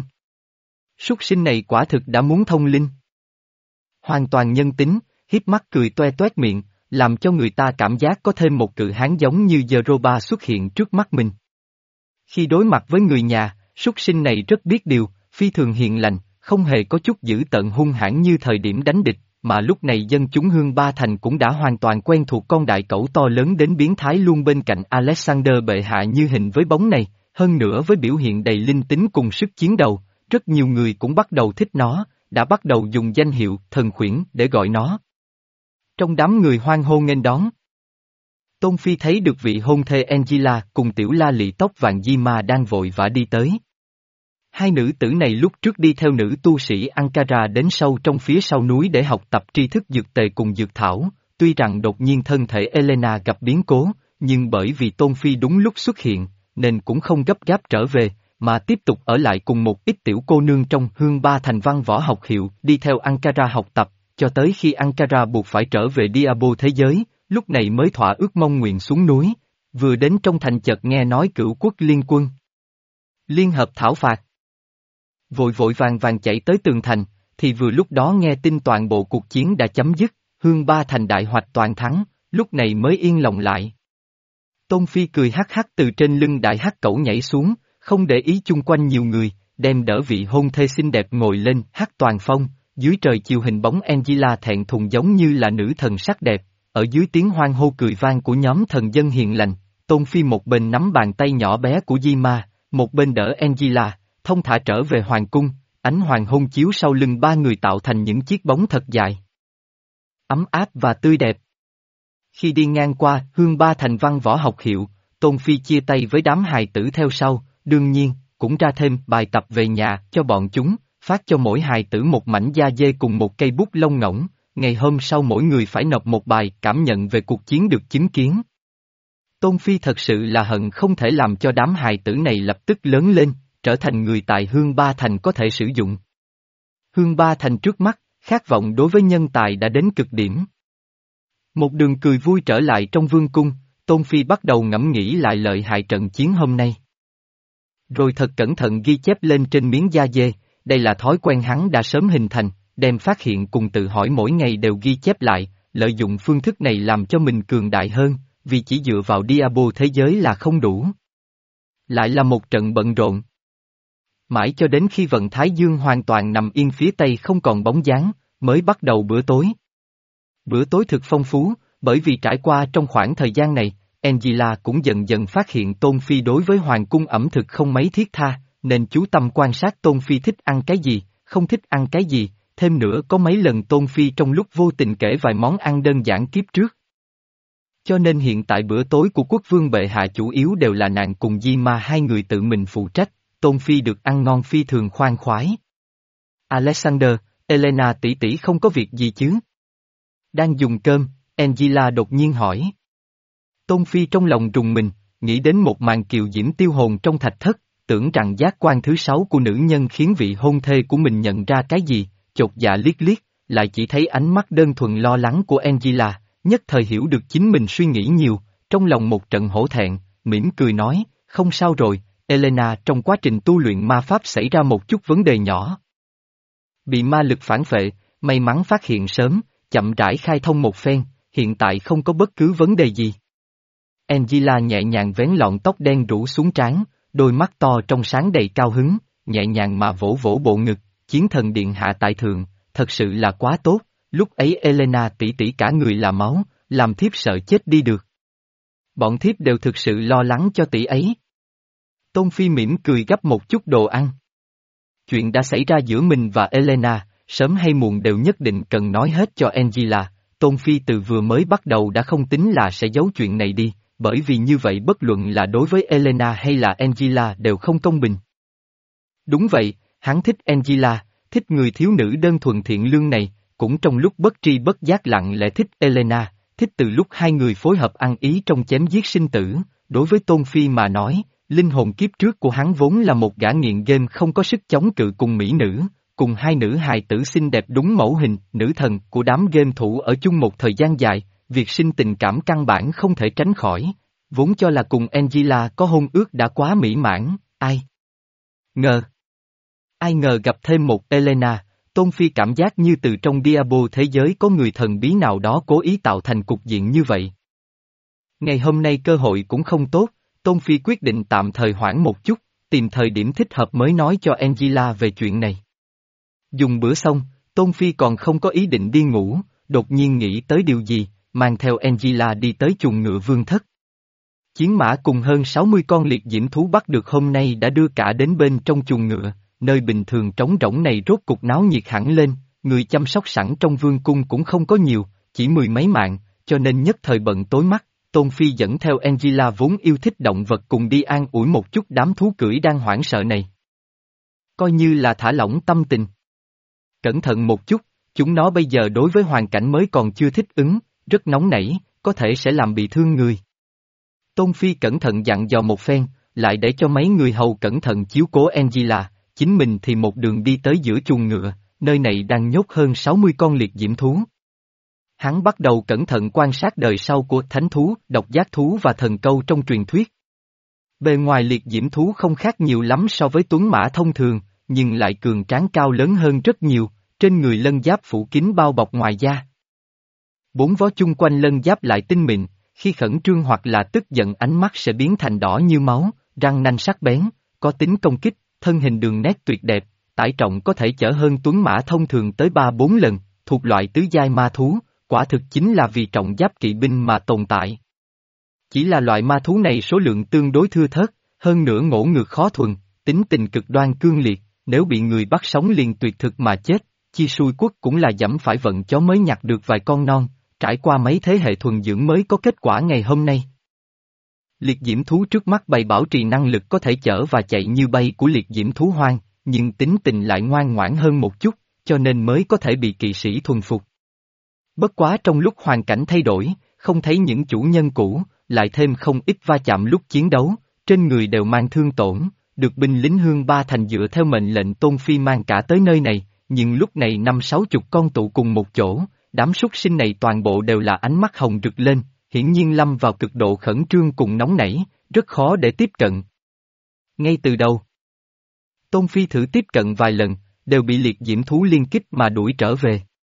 Speaker 1: Súc sinh này quả thực đã muốn thông linh. Hoàn toàn nhân tính, hiếp mắt cười toe toét miệng, làm cho người ta cảm giác có thêm một cự hán giống như Jeroba xuất hiện trước mắt mình. Khi đối mặt với người nhà, súc sinh này rất biết điều, phi thường hiền lành, không hề có chút dữ tợn hung hãn như thời điểm đánh địch, mà lúc này dân chúng Hương Ba Thành cũng đã hoàn toàn quen thuộc con đại cẩu to lớn đến biến thái luôn bên cạnh Alexander bệ hạ như hình với bóng này, hơn nữa với biểu hiện đầy linh tính cùng sức chiến đầu, rất nhiều người cũng bắt đầu thích nó, đã bắt đầu dùng danh hiệu thần khuyển để gọi nó. Trong đám người hoan hô nghênh đón, Tôn Phi thấy được vị hôn thê Angela cùng tiểu la lị tóc vàng Di Ma đang vội vã đi tới. Hai nữ tử này lúc trước đi theo nữ tu sĩ Ankara đến sâu trong phía sau núi để học tập tri thức dược tề cùng dược thảo, tuy rằng đột nhiên thân thể Elena gặp biến cố, nhưng bởi vì Tôn Phi đúng lúc xuất hiện, nên cũng không gấp gáp trở về, mà tiếp tục ở lại cùng một ít tiểu cô nương trong Hương Ba Thành văn võ học hiệu đi theo Ankara học tập, cho tới khi Ankara buộc phải trở về Diabo thế giới, lúc này mới thỏa ước mong nguyện xuống núi, vừa đến trong thành chợt nghe nói cửu quốc liên quân liên hợp thảo phạt. Vội vội vàng vàng chạy tới tường thành, thì vừa lúc đó nghe tin toàn bộ cuộc chiến đã chấm dứt, Hương Ba Thành đại hoạch toàn thắng, lúc này mới yên lòng lại. Tôn Phi cười hắc hắc từ trên lưng đại hắc cẩu nhảy xuống, không để ý chung quanh nhiều người, đem đỡ vị hôn thê xinh đẹp ngồi lên hắc toàn phong, dưới trời chiều hình bóng Angela thẹn thùng giống như là nữ thần sắc đẹp, ở dưới tiếng hoan hô cười vang của nhóm thần dân hiền lành, Tôn Phi một bên nắm bàn tay nhỏ bé của Di Ma, một bên đỡ Angela, thông thả trở về hoàng cung, ánh hoàng hôn chiếu sau lưng ba người tạo thành những chiếc bóng thật dài, ấm áp và tươi đẹp. Khi đi ngang qua Hương Ba Thành văn võ học hiệu, Tôn Phi chia tay với đám hài tử theo sau, đương nhiên, cũng ra thêm bài tập về nhà cho bọn chúng, phát cho mỗi hài tử một mảnh da dê cùng một cây bút lông ngỗng, ngày hôm sau mỗi người phải nộp một bài cảm nhận về cuộc chiến được chứng kiến. Tôn Phi thật sự là hận không thể làm cho đám hài tử này lập tức lớn lên, trở thành người tại Hương Ba Thành có thể sử dụng. Hương Ba Thành trước mắt, khát vọng đối với nhân tài đã đến cực điểm. Một đường cười vui trở lại trong vương cung, Tôn Phi bắt đầu ngẫm nghĩ lại lợi hại trận chiến hôm nay. Rồi thật cẩn thận ghi chép lên trên miếng da dê, đây là thói quen hắn đã sớm hình thành, đem phát hiện cùng tự hỏi mỗi ngày đều ghi chép lại, lợi dụng phương thức này làm cho mình cường đại hơn, vì chỉ dựa vào Diabo thế giới là không đủ. Lại là một trận bận rộn. Mãi cho đến khi vận Thái Dương hoàn toàn nằm yên phía tây không còn bóng dáng, mới bắt đầu bữa tối. Bữa tối thực phong phú, bởi vì trải qua trong khoảng thời gian này, Angela cũng dần dần phát hiện Tôn Phi đối với hoàng cung ẩm thực không mấy thiết tha, nên chú tâm quan sát Tôn Phi thích ăn cái gì, không thích ăn cái gì, thêm nữa có mấy lần Tôn Phi trong lúc vô tình kể vài món ăn đơn giản kiếp trước. Cho nên hiện tại bữa tối của quốc vương bệ hạ chủ yếu đều là nàng cùng Di Ma hai người tự mình phụ trách, Tôn Phi được ăn ngon phi thường khoan khoái. Alexander, Elena tỷ tỷ không có việc gì chứ? Đang dùng cơm, Angela đột nhiên hỏi. Tôn Phi trong lòng rùng mình, nghĩ đến một màn kiều diễm tiêu hồn trong thạch thất, tưởng rằng giác quan thứ sáu của nữ nhân khiến vị hôn thê của mình nhận ra cái gì, chột dạ liếc liếc, lại chỉ thấy ánh mắt đơn thuần lo lắng của Angela, nhất thời hiểu được chính mình suy nghĩ nhiều, trong lòng một trận hổ thẹn, mỉm cười nói, không sao rồi, Elena trong quá trình tu luyện ma pháp xảy ra một chút vấn đề nhỏ. Bị ma lực phản phệ, may mắn phát hiện sớm, chậm rãi khai thông một phen, hiện tại không có bất cứ vấn đề gì. Angela nhẹ nhàng vén lọn tóc đen rủ xuống trán, đôi mắt to trong sáng đầy cao hứng, nhẹ nhàng mà vỗ vỗ bộ ngực, chiến thần điện hạ tại thượng, thật sự là quá tốt, lúc ấy Elena tỷ tỷ cả người là máu, làm thiếp sợ chết đi được. Bọn thiếp đều thực sự lo lắng cho tỷ ấy. Tôn Phi mỉm cười gấp một chút đồ ăn. Chuyện đã xảy ra giữa mình và Elena, sớm hay muộn đều nhất định cần nói hết cho Angela, Tôn Phi từ vừa mới bắt đầu đã không tính là sẽ giấu chuyện này đi, bởi vì như vậy bất luận là đối với Elena hay là Angela đều không công bình. Đúng vậy, hắn thích Angela, thích người thiếu nữ đơn thuần thiện lương này, cũng trong lúc bất tri bất giác lặng lẽ thích Elena, thích thích từ lúc hai người phối hợp ăn ý trong chém giết sinh tử, đối với Tôn Phi mà nói, linh hồn kiếp trước của hắn vốn là một gã nghiện game không có sức chống cự cùng mỹ nữ, cùng hai nữ hài tử xinh đẹp đúng mẫu hình, nữ thần của đám game thủ ở chung một thời gian dài, việc sinh tình cảm căn bản không thể tránh khỏi, vốn cho là cùng Angela có hôn ước đã quá mỹ mãn, ai ngờ. Ai ngờ gặp thêm một Elena, Tôn Phi cảm giác như từ trong Diablo thế giới có người thần bí nào đó cố ý tạo thành cục diện như vậy. Ngày hôm nay cơ hội cũng không tốt, Tôn Phi quyết định tạm thời hoãn một chút, tìm thời điểm thích hợp mới nói cho Angela về chuyện này. Dùng bữa xong, Tôn Phi còn không có ý định đi ngủ, đột nhiên nghĩ tới điều gì, mang theo Angela đi tới chuồng ngựa vương thất. Chiến mã cùng hơn sáu mươi con liệt diễm thú bắt được hôm nay đã đưa cả đến bên trong chuồng ngựa, nơi bình thường trống rỗng này rốt cục náo nhiệt hẳn lên, người chăm sóc sẵn trong vương cung cũng không có nhiều, chỉ mười mấy mạng, cho nên nhất thời bận tối mắt, Tôn Phi dẫn theo Angela vốn yêu thích động vật cùng đi an ủi một chút đám thú cưỡi đang hoảng sợ này. Coi như là thả lỏng tâm tình. Cẩn thận một chút, chúng nó bây giờ đối với hoàn cảnh mới còn chưa thích ứng, rất nóng nảy, có thể sẽ làm bị thương người. Tôn Phi cẩn thận dặn dò một phen, lại để cho mấy người hầu cẩn thận chiếu cố Angela, chính mình thì một đường đi tới giữa chuồng ngựa, nơi này đang nhốt hơn sáu mươi con liệt diễm thú. Hắn bắt đầu cẩn thận quan sát đời sau của thánh thú, độc giác thú và thần câu trong truyền thuyết. Bề ngoài liệt diễm thú không khác nhiều lắm so với tuấn mã thông thường, nhưng lại cường tráng cao lớn hơn rất nhiều, trên người lân giáp phủ kín bao bọc ngoài da. Bốn vó chung quanh lân giáp lại tinh mịn, khi khẩn trương hoặc là tức giận ánh mắt sẽ biến thành đỏ như máu, răng nanh sắc bén, có tính công kích, thân hình đường nét tuyệt đẹp, tải trọng có thể chở hơn tuấn mã thông thường tới ba bốn lần, thuộc loại tứ giai ma thú, quả thực chính là vì trọng giáp kỵ binh mà tồn tại. Chỉ là loại ma thú này số lượng tương đối thưa thớt, hơn nữa ngỗ ngược khó thuần, tính tình cực đoan cương liệt, nếu bị người bắt sống liền tuyệt thực mà chết, chi xui quốc cũng là dẫm phải vận chó mới nhặt được vài con non, trải qua mấy thế hệ thuần dưỡng mới có kết quả ngày hôm nay. Liệt diễm thú trước mắt bày bảo trì năng lực có thể chở và chạy như bay của liệt diễm thú hoang, nhưng tính tình lại ngoan ngoãn hơn một chút, cho nên mới có thể bị kỵ sĩ thuần phục. Bất quá trong lúc hoàn cảnh thay đổi, không thấy những chủ nhân cũ, lại thêm không ít va chạm lúc chiến đấu, trên người đều mang thương tổn, được binh lính hương ba thành dựa theo mệnh lệnh Tôn Phi mang cả tới nơi này, nhưng lúc này năm sáu chục con tụ cùng một chỗ, đám súc sinh này toàn bộ đều là ánh mắt hồng rực lên, hiển nhiên lâm vào cực độ khẩn trương cùng nóng nảy, rất khó để tiếp cận. Ngay từ đầu, Tôn Phi thử tiếp cận vài lần, đều bị liệt diễm thú liên kích mà đuổi trở về.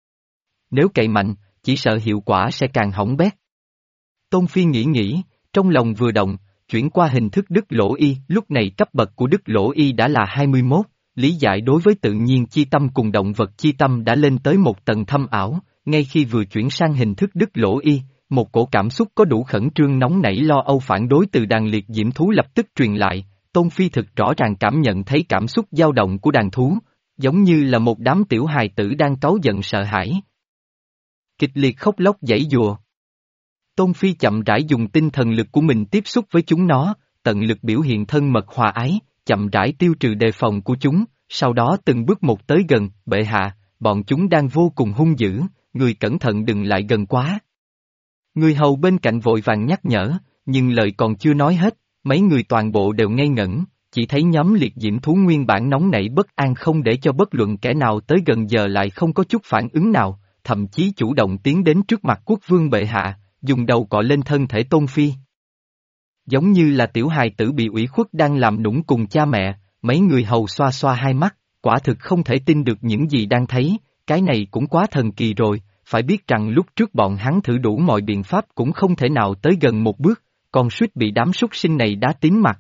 Speaker 1: Nếu cậy mạnh, chỉ sợ hiệu quả sẽ càng hỏng bét. Tôn Phi nghĩ nghĩ, trong lòng vừa động, chuyển qua hình thức Đức Lỗ Y, lúc này cấp bậc của Đức Lỗ Y đã là hai mươi mốt, lý giải đối với tự nhiên chi tâm cùng động vật chi tâm đã lên tới một tầng thâm ảo, ngay khi vừa chuyển sang hình thức Đức Lỗ Y, một cổ cảm xúc có đủ khẩn trương nóng nảy lo âu phản đối từ đàn liệt diễm thú lập tức truyền lại, Tôn Phi thực rõ ràng cảm nhận thấy cảm xúc dao động của đàn thú, giống như là một đám tiểu hài tử đang cáu giận sợ hãi. Kịch liệt khóc lóc giãy giụa. Tôn Phi chậm rãi dùng tinh thần lực của mình tiếp xúc với chúng nó, tận lực biểu hiện thân mật hòa ái, chậm rãi tiêu trừ đề phòng của chúng, sau đó từng bước một tới gần, bệ hạ, bọn chúng đang vô cùng hung dữ, người cẩn thận đừng lại gần quá. Người hầu bên cạnh vội vàng nhắc nhở, nhưng lời còn chưa nói hết, mấy người toàn bộ đều ngây ngẩn, chỉ thấy nhóm liệt diễm thú nguyên bản nóng nảy bất an không để cho bất luận kẻ nào tới gần giờ lại không có chút phản ứng nào, thậm chí chủ động tiến đến trước mặt quốc vương bệ hạ, dùng đầu cọ lên thân thể Tôn Phi. Giống như là tiểu hài tử bị ủy khuất đang làm nũng cùng cha mẹ, mấy người hầu xoa xoa hai mắt, quả thực không thể tin được những gì đang thấy, cái này cũng quá thần kỳ rồi, phải biết rằng lúc trước bọn hắn thử đủ mọi biện pháp cũng không thể nào tới gần một bước, còn suýt bị đám súc sinh này đá tím mặt.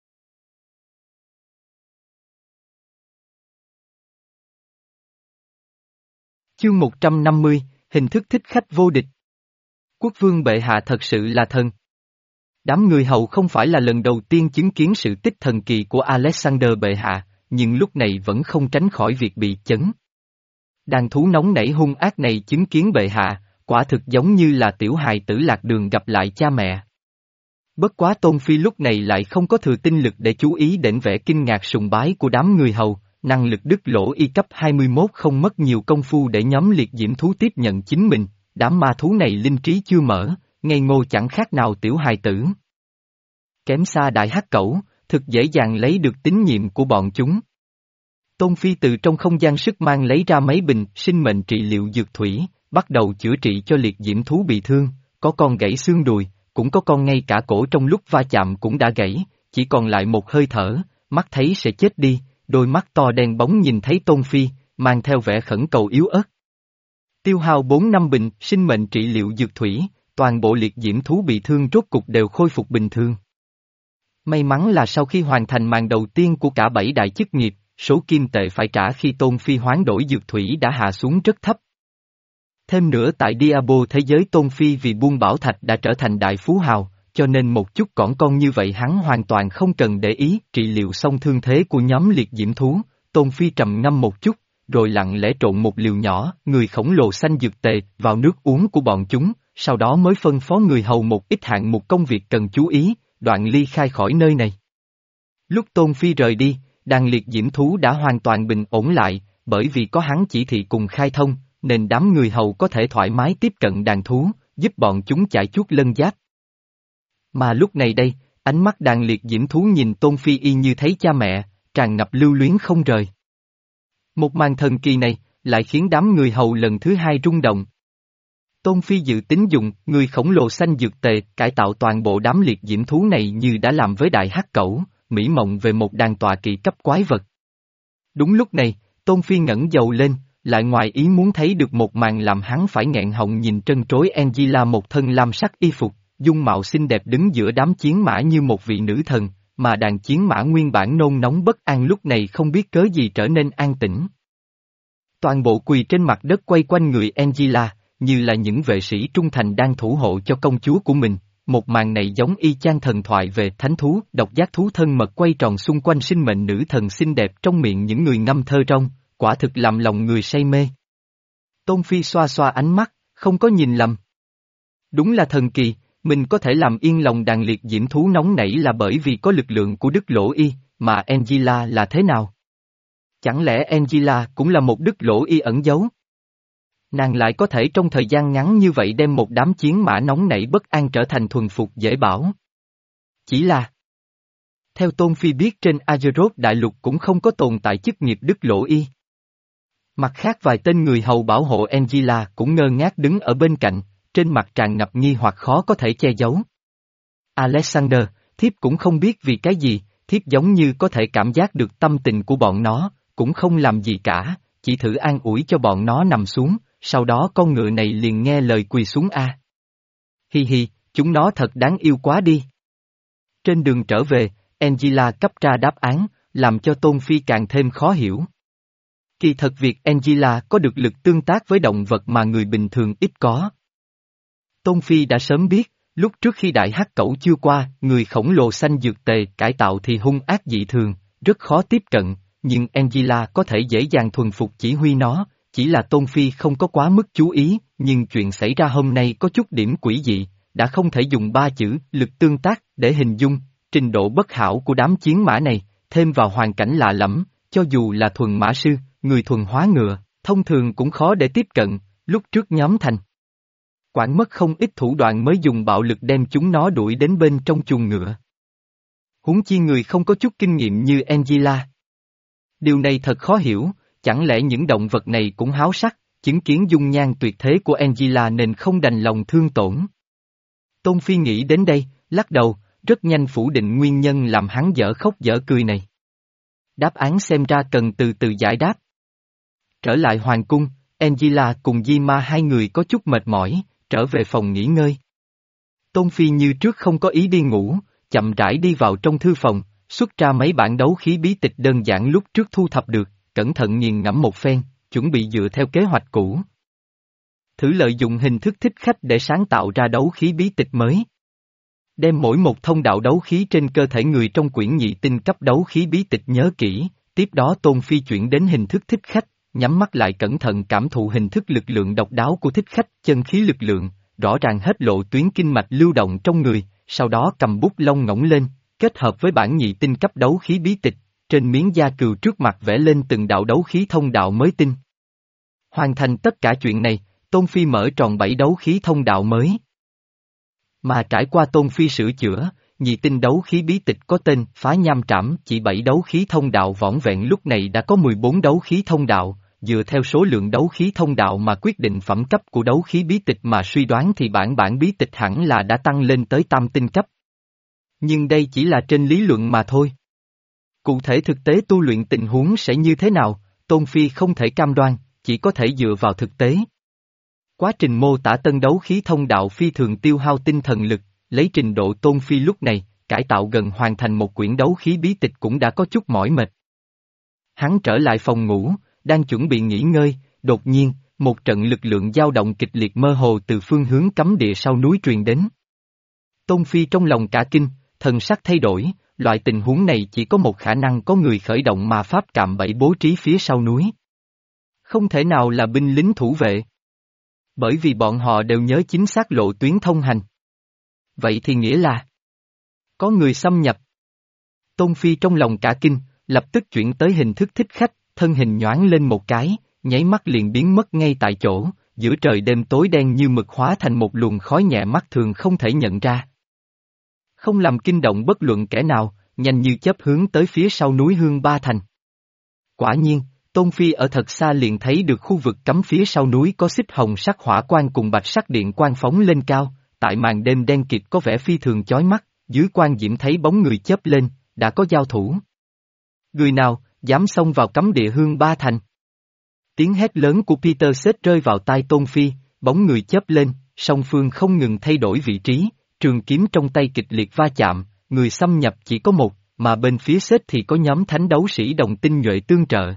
Speaker 1: Chương một trăm năm mươi, hình thức thích khách vô địch. Quốc vương bệ hạ thật sự là thần. Đám người hầu không phải là lần đầu tiên chứng kiến sự tích thần kỳ của Alexander bệ hạ, nhưng lúc này vẫn không tránh khỏi việc bị chấn. Đàn thú nóng nảy hung ác này chứng kiến bệ hạ, quả thực giống như là tiểu hài tử lạc đường gặp lại cha mẹ. Bất quá Tôn Phi lúc này lại không có thừa tinh lực để chú ý đến vẻ kinh ngạc sùng bái của đám người hầu, năng lực Đức Lỗ Y cấp hai mươi mốt không mất nhiều công phu để nhóm liệt diễm thú tiếp nhận chính mình, đám ma thú này linh trí chưa mở, ngây ngô chẳng khác nào tiểu hài tử. Kém xa đại hắc cẩu, thực dễ dàng lấy được tín nhiệm của bọn chúng. Tôn Phi từ trong không gian sức mang lấy ra mấy bình sinh mệnh trị liệu dược thủy, bắt đầu chữa trị cho liệt diễm thú bị thương, có con gãy xương đùi, cũng có con ngay cả cổ trong lúc va chạm cũng đã gãy, chỉ còn lại một hơi thở, mắt thấy sẽ chết đi, đôi mắt to đen bóng nhìn thấy Tôn Phi, mang theo vẻ khẩn cầu yếu ớt. Tiêu hao bốn năm bình sinh mệnh trị liệu dược thủy, toàn bộ liệt diễm thú bị thương rốt cục đều khôi phục bình thường. May mắn là sau khi hoàn thành màn đầu tiên của cả bảy đại chức nghiệp, số kim tệ phải trả khi Tôn Phi hoán đổi dược thủy đã hạ xuống rất thấp. Thêm nữa tại Diabo thế giới Tôn Phi vì buôn bảo thạch đã trở thành đại phú hào, cho nên một chút cỏn con như vậy hắn hoàn toàn không cần để ý. Trị liệu xong thương thế của nhóm liệt diễm thú, Tôn Phi trầm ngâm một chút, rồi lặng lẽ trộn một liều nhỏ người khổng lồ xanh dược tề vào nước uống của bọn chúng, sau đó mới phân phó người hầu một ít hạng mục công việc cần chú ý, đoạn ly khai khỏi nơi này. Lúc Tôn Phi rời đi, đàn liệt diễm thú đã hoàn toàn bình ổn lại, bởi vì có hắn chỉ thị cùng khai thông, nên đám người hầu có thể thoải mái tiếp cận đàn thú, giúp bọn chúng chạy chuốt lân giáp. Mà lúc này đây, ánh mắt đàn liệt diễm thú nhìn Tôn Phi y như thấy cha mẹ, tràn ngập lưu luyến không rời. Một màn thần kỳ này, lại khiến đám người hầu lần thứ hai rung động. Tôn Phi dự tính dùng người khổng lồ xanh dược tề cải tạo toàn bộ đám liệt diễm thú này như đã làm với đại hắc cẩu, mỹ mộng về một đàn tọa kỵ cấp quái vật. Đúng lúc này, Tôn Phi ngẩng đầu lên, lại ngoài ý muốn thấy được một màn làm hắn phải nghẹn họng nhìn trân trối. Angela một thân lam sắc y phục, dung mạo xinh đẹp đứng giữa đám chiến mã như một vị nữ thần, mà đàn chiến mã nguyên bản nôn nóng bất an lúc này không biết cớ gì trở nên an tĩnh. Toàn bộ quỳ trên mặt đất quay quanh người Angela, như là những vệ sĩ trung thành đang thủ hộ cho công chúa của mình. Một màn này giống y chang thần thoại về thánh thú, độc giác thú thân mật quay tròn xung quanh sinh mệnh nữ thần xinh đẹp trong miệng những người ngâm thơ trong, quả thực làm lòng người say mê. Tôn Phi xoa xoa ánh mắt, không có nhìn lầm. Đúng là thần kỳ, mình có thể làm yên lòng đàn liệt diễm thú nóng nảy là bởi vì có lực lượng của Đức Lỗ Y, mà Angela là thế nào? Chẳng lẽ Angela cũng là một Đức Lỗ Y ẩn giấu? Nàng lại có thể trong thời gian ngắn như vậy đem một đám chiến mã nóng nảy bất an trở thành thuần phục dễ bảo. Chỉ là, theo Tôn Phi biết trên Azeroth đại lục cũng không có tồn tại chức nghiệp Đức Lỗ Y. Mặt khác vài tên người hầu bảo hộ Angela cũng ngơ ngác đứng ở bên cạnh, trên mặt tràn ngập nghi hoặc khó có thể che giấu. Alexander, thiếp cũng không biết vì cái gì, thiếp giống như có thể cảm giác được tâm tình của bọn nó, cũng không làm gì cả, chỉ thử an ủi cho bọn nó nằm xuống, sau đó con ngựa này liền nghe lời quỳ xuống a. Hi hi, chúng nó thật đáng yêu quá đi. Trên đường trở về, Angela cấp ra đáp án, làm cho Tôn Phi càng thêm khó hiểu. Kỳ thật việc Angela có được lực tương tác với động vật mà người bình thường ít có. Tôn Phi đã sớm biết, lúc trước khi đại hắc cẩu chưa qua, người khổng lồ xanh dược tề cải tạo thì hung ác dị thường, rất khó tiếp cận, nhưng Angela có thể dễ dàng thuần phục chỉ huy nó, chỉ là Tôn Phi không có quá mức chú ý, nhưng chuyện xảy ra hôm nay có chút điểm quỷ dị, đã không thể dùng ba chữ lực tương tác để hình dung, trình độ bất hảo của đám chiến mã này, thêm vào hoàn cảnh lạ lẫm, cho dù là thuần mã sư, người thuần hóa ngựa, thông thường cũng khó để tiếp cận, lúc trước nhóm thành. Quản mất không ít thủ đoạn mới dùng bạo lực đem chúng nó đuổi đến bên trong chuồng ngựa. Huống chi người không có chút kinh nghiệm như Angela. Điều này thật khó hiểu, chẳng lẽ những động vật này cũng háo sắc, chứng kiến dung nhan tuyệt thế của Angela nên không đành lòng thương tổn. Tôn Phi nghĩ đến đây, lắc đầu, rất nhanh phủ định nguyên nhân làm hắn dở khóc dở cười này. Đáp án xem ra cần từ từ giải đáp. Trở lại hoàng cung, Angela cùng Di Ma hai người có chút mệt mỏi, trở về phòng nghỉ ngơi. Tôn Phi như trước không có ý đi ngủ, chậm rãi đi vào trong thư phòng, xuất ra mấy bản đấu khí bí tịch đơn giản lúc trước thu thập được, cẩn thận nghiền ngẫm một phen, chuẩn bị dựa theo kế hoạch cũ. Thử lợi dụng hình thức thích khách để sáng tạo ra đấu khí bí tịch mới. Đem mỗi một thông đạo đấu khí trên cơ thể người trong quyển nhị tinh cấp đấu khí bí tịch nhớ kỹ, tiếp đó Tôn Phi chuyển đến hình thức thích khách, nhắm mắt lại cẩn thận cảm thụ hình thức lực lượng độc đáo của thích khách, chân khí lực lượng, rõ ràng hết lộ tuyến kinh mạch lưu động trong người, sau đó cầm bút lông ngỗng lên, kết hợp với bản nhị tinh cấp đấu khí bí tịch, trên miếng da cừu trước mặt vẽ lên từng đạo đấu khí thông đạo mới tinh. Hoàn thành tất cả chuyện này, Tôn Phi mở tròn bảy đấu khí thông đạo mới. Mà trải qua Tôn Phi sửa chữa, nhị tinh đấu khí bí tịch có tên Phá Nham Trảm chỉ bảy đấu khí thông đạo vỏn vẹn lúc này đã có mười bốn đấu khí thông đạo, dựa theo số lượng đấu khí thông đạo mà quyết định phẩm cấp của đấu khí bí tịch mà suy đoán thì bản bản bí tịch hẳn là đã tăng lên tới tam tinh cấp. Nhưng đây chỉ là trên lý luận mà thôi. Cụ thể thực tế tu luyện tình huống sẽ như thế nào, Tôn Phi không thể cam đoan, chỉ có thể dựa vào thực tế. Quá trình mô tả tân đấu khí thông đạo phi thường tiêu hao tinh thần lực, lấy trình độ Tôn Phi lúc này, cải tạo gần hoàn thành một quyển đấu khí bí tịch cũng đã có chút mỏi mệt. Hắn trở lại phòng ngủ, đang chuẩn bị nghỉ ngơi, đột nhiên, một trận lực lượng dao động kịch liệt mơ hồ từ phương hướng cấm địa sau núi truyền đến. Tôn Phi trong lòng cả kinh, thần sắc thay đổi, loại tình huống này chỉ có một khả năng có người khởi động ma pháp cạm bẫy bố trí phía sau núi. Không thể nào là binh lính thủ vệ. Bởi vì bọn họ đều nhớ chính xác lộ tuyến thông hành. Vậy thì nghĩa là có người xâm nhập. Tôn Phi trong lòng cả kinh, lập tức chuyển tới hình thức thích khách, thân hình nhoáng lên một cái, nháy mắt liền biến mất ngay tại chỗ, giữa trời đêm tối đen như mực hóa thành một luồng khói nhẹ mắt thường không thể nhận ra. Không làm kinh động bất luận kẻ nào, nhanh như chớp hướng tới phía sau núi Hương Ba Thành. Quả nhiên, Tôn Phi ở thật xa liền thấy được khu vực cấm phía sau núi có xích hồng sắc hỏa quang cùng bạch sắc điện quang phóng lên cao, tại màn đêm đen kịt có vẻ phi thường chói mắt, dưới quang diễm thấy bóng người chớp lên, đã có giao thủ. Người nào, dám xông vào cấm địa Hương Ba Thành? Tiếng hét lớn của Peter Sết rơi vào tai Tôn Phi, bóng người chớp lên, song phương không ngừng thay đổi vị trí, trường kiếm trong tay kịch liệt va chạm, người xâm nhập chỉ có một, mà bên phía Sết thì có nhóm thánh đấu sĩ đồng tinh nhuệ tương trợ.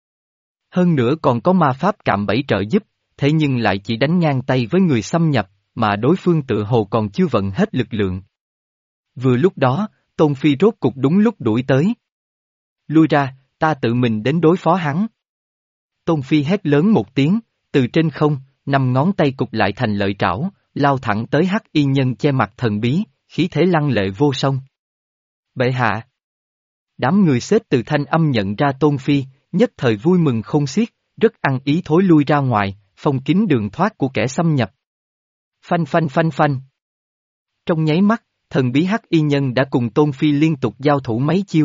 Speaker 1: Hơn nữa còn có ma pháp cạm bẫy trợ giúp, thế nhưng lại chỉ đánh ngang tay với người xâm nhập, mà đối phương tự hồ còn chưa vận hết lực lượng. Vừa lúc đó, Tôn Phi rốt cục đúng lúc đuổi tới. Lui ra, ta tự mình đến đối phó hắn. Tôn Phi hét lớn một tiếng, từ trên không, năm ngón tay cụp lại thành lợi trảo, lao thẳng tới hắc y nhân che mặt thần bí, khí thế lăng lệ vô song. Bệ hạ! Đám người xếp từ thanh âm nhận ra Tôn Phi, nhất thời vui mừng không xiết, rất ăn ý thối lui ra ngoài, phong kín đường thoát của kẻ xâm nhập. Phanh phanh phanh phanh. Trong nháy mắt, thần bí hắc y nhân đã cùng Tôn Phi liên tục giao thủ mấy chiêu.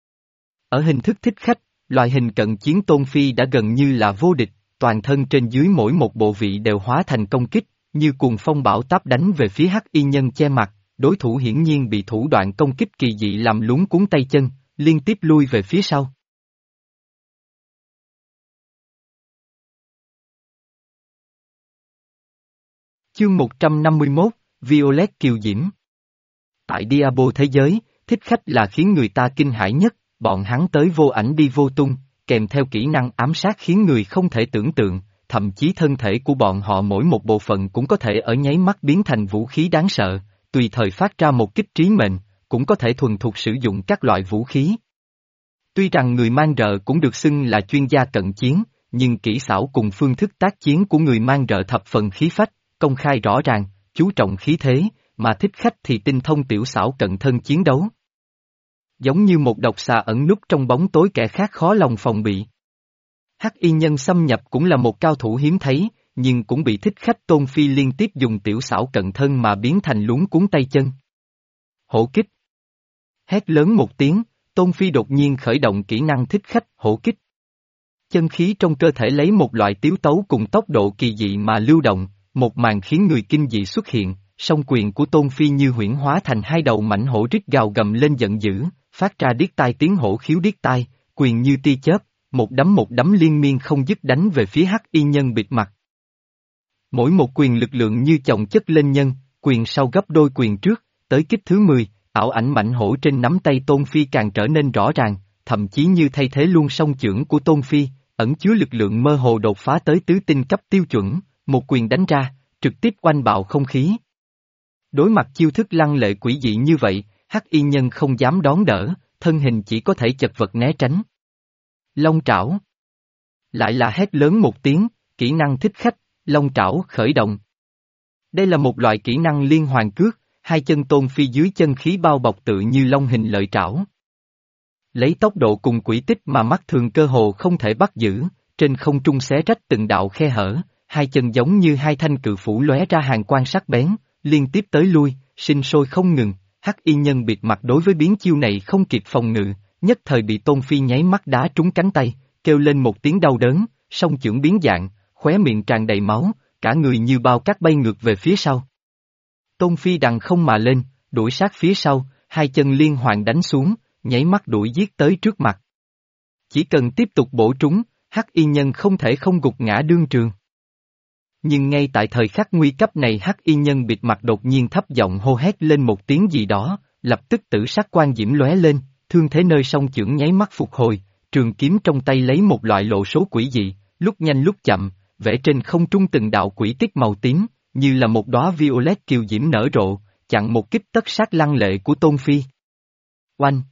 Speaker 1: Ở hình thức thích khách, loại hình cận chiến Tôn Phi đã gần như là vô địch, toàn thân trên dưới mỗi một bộ vị đều hóa thành công kích, như cuồng phong bão táp đánh về phía hắc y nhân che mặt, đối thủ hiển nhiên bị thủ đoạn công kích kỳ dị làm luống cuốn tay chân, liên tiếp lui về phía sau. Chương một trăm năm mươi mốt, Violet Kiều Diễm. Tại Diablo thế giới, thích khách là khiến người ta kinh hãi nhất, bọn hắn tới vô ảnh đi vô tung, kèm theo kỹ năng ám sát khiến người không thể tưởng tượng, thậm chí thân thể của bọn họ mỗi một bộ phận cũng có thể ở nháy mắt biến thành vũ khí đáng sợ, tùy thời phát ra một kích trí mệnh, cũng có thể thuần thục sử dụng các loại vũ khí. Tuy rằng người mang rợ cũng được xưng là chuyên gia cận chiến, nhưng kỹ xảo cùng phương thức tác chiến của người mang rợ thập phần khí phách, công khai rõ ràng, chú trọng khí thế, mà thích khách thì tinh thông tiểu xảo cận thân chiến đấu. Giống như một độc xà ẩn núp trong bóng tối kẻ khác khó lòng phòng bị. Hắc y nhân xâm nhập cũng là một cao thủ hiếm thấy, nhưng cũng bị thích khách Tôn Phi liên tiếp dùng tiểu xảo cận thân mà biến thành luống cuốn tay chân. Hổ kích. Hét lớn một tiếng, Tôn Phi đột nhiên khởi động kỹ năng thích khách hổ kích. Chân khí trong cơ thể lấy một loại tiếu tấu cùng tốc độ kỳ dị mà lưu động, một màn khiến người kinh dị xuất hiện, song quyền của Tôn Phi như huyễn hóa thành hai đầu mảnh hổ rít gào gầm lên giận dữ, phát ra điếc tai tiếng hổ khiếu điếc tai, quyền như tia chớp, một đấm một đấm liên miên không dứt đánh về phía hắc y nhân bịt mặt. Mỗi một quyền lực lượng như chồng chất lên nhân, quyền sau gấp đôi quyền trước, tới kích thứ mười, ảo ảnh mảnh hổ trên nắm tay Tôn Phi càng trở nên rõ ràng, thậm chí như thay thế luôn song chưởng của Tôn Phi, ẩn chứa lực lượng mơ hồ đột phá tới tứ tinh cấp tiêu chuẩn, một quyền đánh ra, trực tiếp oanh bạo không khí. Đối mặt chiêu thức lăng lệ quỷ dị như vậy, hắc y nhân không dám đón đỡ, thân hình chỉ có thể chật vật né tránh. Long trảo. Lại là hét lớn một tiếng, kỹ năng thích khách, long trảo khởi động. Đây là một loại kỹ năng liên hoàn cước, hai chân Tôn Phi dưới chân khí bao bọc tự như long hình lợi trảo. Lấy tốc độ cùng quỹ tích mà mắt thường cơ hồ không thể bắt giữ, trên không trung xé rách từng đạo khe hở, hai chân giống như hai thanh cự phủ lóe ra hàn quang sắc bén, liên tiếp tới lui, sinh sôi không ngừng. Hắc y nhân bịt mặt đối với biến chiêu này không kịp phòng ngự, nhất thời bị Tôn Phi nháy mắt đá trúng cánh tay, kêu lên một tiếng đau đớn, song chưởng biến dạng, khóe miệng tràn đầy máu, cả người như bao cát bay ngược về phía sau. Tôn Phi đằng không mà lên, đuổi sát phía sau, hai chân liên hoàn đánh xuống, nháy mắt đuổi giết tới trước mặt. Chỉ cần tiếp tục bổ trúng, Hắc y nhân không thể không gục ngã đương trường. Nhưng ngay tại thời khắc nguy cấp này Hắc y nhân bịt mặt đột nhiên thấp giọng hô hét lên một tiếng gì đó, lập tức tử sắc quan diễm lóe lên, thương thế nơi song chưởng nháy mắt phục hồi, trường kiếm trong tay lấy một loại lộ số quỷ dị, lúc nhanh lúc chậm, vẽ trên không trung từng đạo quỷ tích màu tím, như là một đóa violet kiều diễm nở rộ, chặn một kích tất sát lăng lệ của Tôn Phi. Oanh!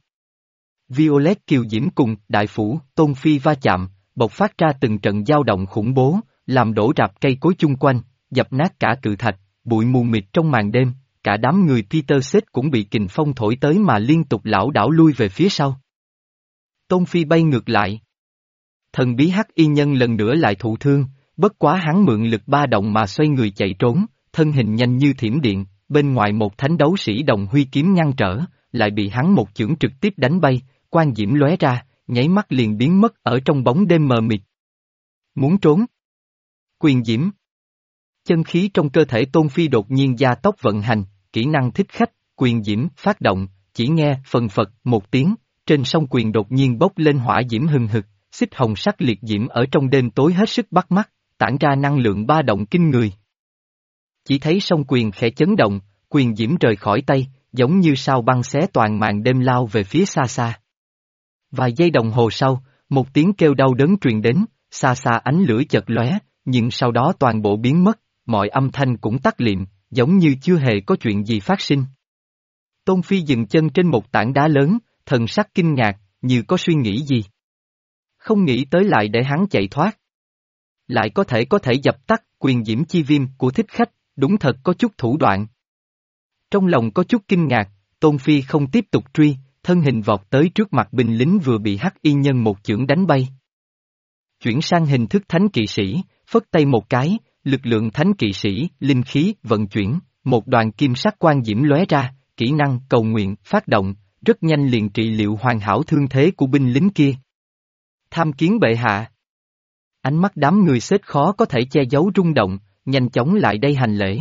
Speaker 1: Violet kiều diễm cùng đại phủ, Tôn Phi va chạm, bộc phát ra từng trận dao động khủng bố, làm đổ rạp cây cối chung quanh, dập nát cả cự thạch, bụi mù mịt trong màn đêm, cả đám người Peter Sết cũng bị kình phong thổi tới mà liên tục lảo đảo lui về phía sau. Tôn Phi bay ngược lại. Thần bí hắc y nhân lần nữa lại thụ thương, bất quá hắn mượn lực ba động mà xoay người chạy trốn, thân hình nhanh như thiểm điện, bên ngoài một thánh đấu sĩ đồng huy kiếm ngăn trở, lại bị hắn một chưởng trực tiếp đánh bay, quan diễm lóe ra, nháy mắt liền biến mất ở trong bóng đêm mờ mịt. Muốn trốn? Quyền diễm. Chân khí trong cơ thể Tôn Phi đột nhiên gia tốc vận hành, kỹ năng thích khách, quyền diễm, phát động, chỉ nghe phần phật một tiếng, trên song quyền đột nhiên bốc lên hỏa diễm hừng hực, xích hồng sắc liệt diễm ở trong đêm tối hết sức bắt mắt, tản ra năng lượng ba động kinh người. Chỉ thấy song quyền khẽ chấn động, quyền diễm rời khỏi tay, giống như sao băng xé toàn màn đêm lao về phía xa xa. Vài giây đồng hồ sau, một tiếng kêu đau đớn truyền đến, xa xa ánh lửa chợt lóe, nhưng sau đó toàn bộ biến mất, mọi âm thanh cũng tắt liệm, giống như chưa hề có chuyện gì phát sinh. Tôn Phi dừng chân trên một tảng đá lớn, thần sắc kinh ngạc, như có suy nghĩ gì. Không nghĩ tới lại để hắn chạy thoát. Lại có thể có thể dập tắt quyền diễm chi viêm của thích khách, đúng thật có chút thủ đoạn. Trong lòng có chút kinh ngạc, Tôn Phi không tiếp tục truy, thân hình vọt tới trước mặt binh lính vừa bị hắc y nhân một chưởng đánh bay. Chuyển sang hình thức thánh kỵ sĩ, phất tay một cái, lực lượng thánh kỵ sĩ, linh khí, vận chuyển, một đoàn kim sắc quan diễm lóe ra, kỹ năng, cầu nguyện, phát động, rất nhanh liền trị liệu hoàn hảo thương thế của binh lính kia. Tham kiến bệ hạ. Ánh mắt đám người xếp khó có thể che giấu rung động, nhanh chóng lại đây hành lễ.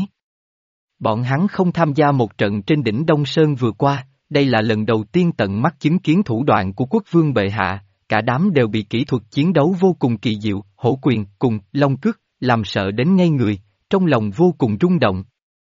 Speaker 1: Bọn hắn không tham gia một trận trên đỉnh Đông Sơn vừa qua, đây là lần đầu tiên tận mắt chứng kiến thủ đoạn của quốc vương bệ hạ, cả đám đều bị kỹ thuật chiến đấu vô cùng kỳ diệu, hổ quyền, cùng, long cước, làm sợ đến ngay người, trong lòng vô cùng rung động.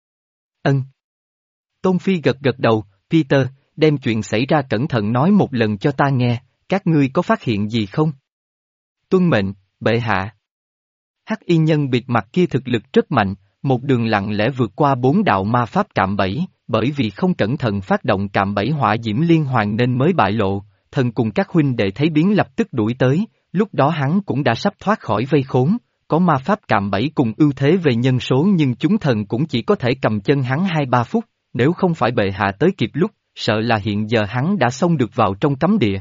Speaker 1: Ân. Tôn Phi gật gật đầu, Peter, đem chuyện xảy ra cẩn thận nói một lần cho ta nghe, các ngươi có phát hiện gì không? Tuân mệnh, bệ hạ. Hắc y nhân bịt mặt kia thực lực rất mạnh, một đường lặng lẽ vượt qua bốn đạo ma pháp cạm bẫy, bởi vì không cẩn thận phát động cạm bẫy hỏa diễm liên hoàn nên mới bại lộ, thần cùng các huynh đệ thấy biến lập tức đuổi tới, lúc đó hắn cũng đã sắp thoát khỏi vây khốn, có ma pháp cạm bẫy cùng ưu thế về nhân số nhưng chúng thần cũng chỉ có thể cầm chân hắn hai ba phút, nếu không phải bệ hạ tới kịp lúc, sợ là hiện giờ hắn đã xông được vào trong cấm địa.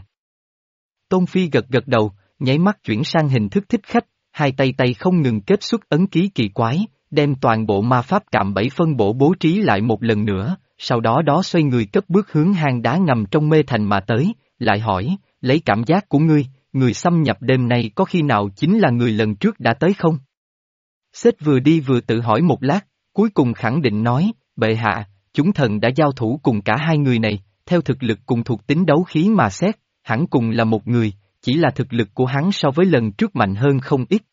Speaker 1: Tôn Phi gật gật đầu, nháy mắt chuyển sang hình thức thích khách, hai tay tay không ngừng kết xuất ấn ký kỳ quái, đem toàn bộ ma pháp cạm bẫy phân bổ bố trí lại một lần nữa, sau đó đó xoay người cất bước hướng hang đá ngầm trong mê thành mà tới, lại hỏi, lấy cảm giác của ngươi, người xâm nhập đêm nay có khi nào chính là người lần trước đã tới không? Sết vừa đi vừa tự hỏi một lát, cuối cùng khẳng định nói, bệ hạ, chúng thần đã giao thủ cùng cả hai người này, theo thực lực cùng thuộc tính đấu khí mà xét, hẳn cùng là một người, chỉ là thực lực của hắn so với lần trước mạnh hơn không ít.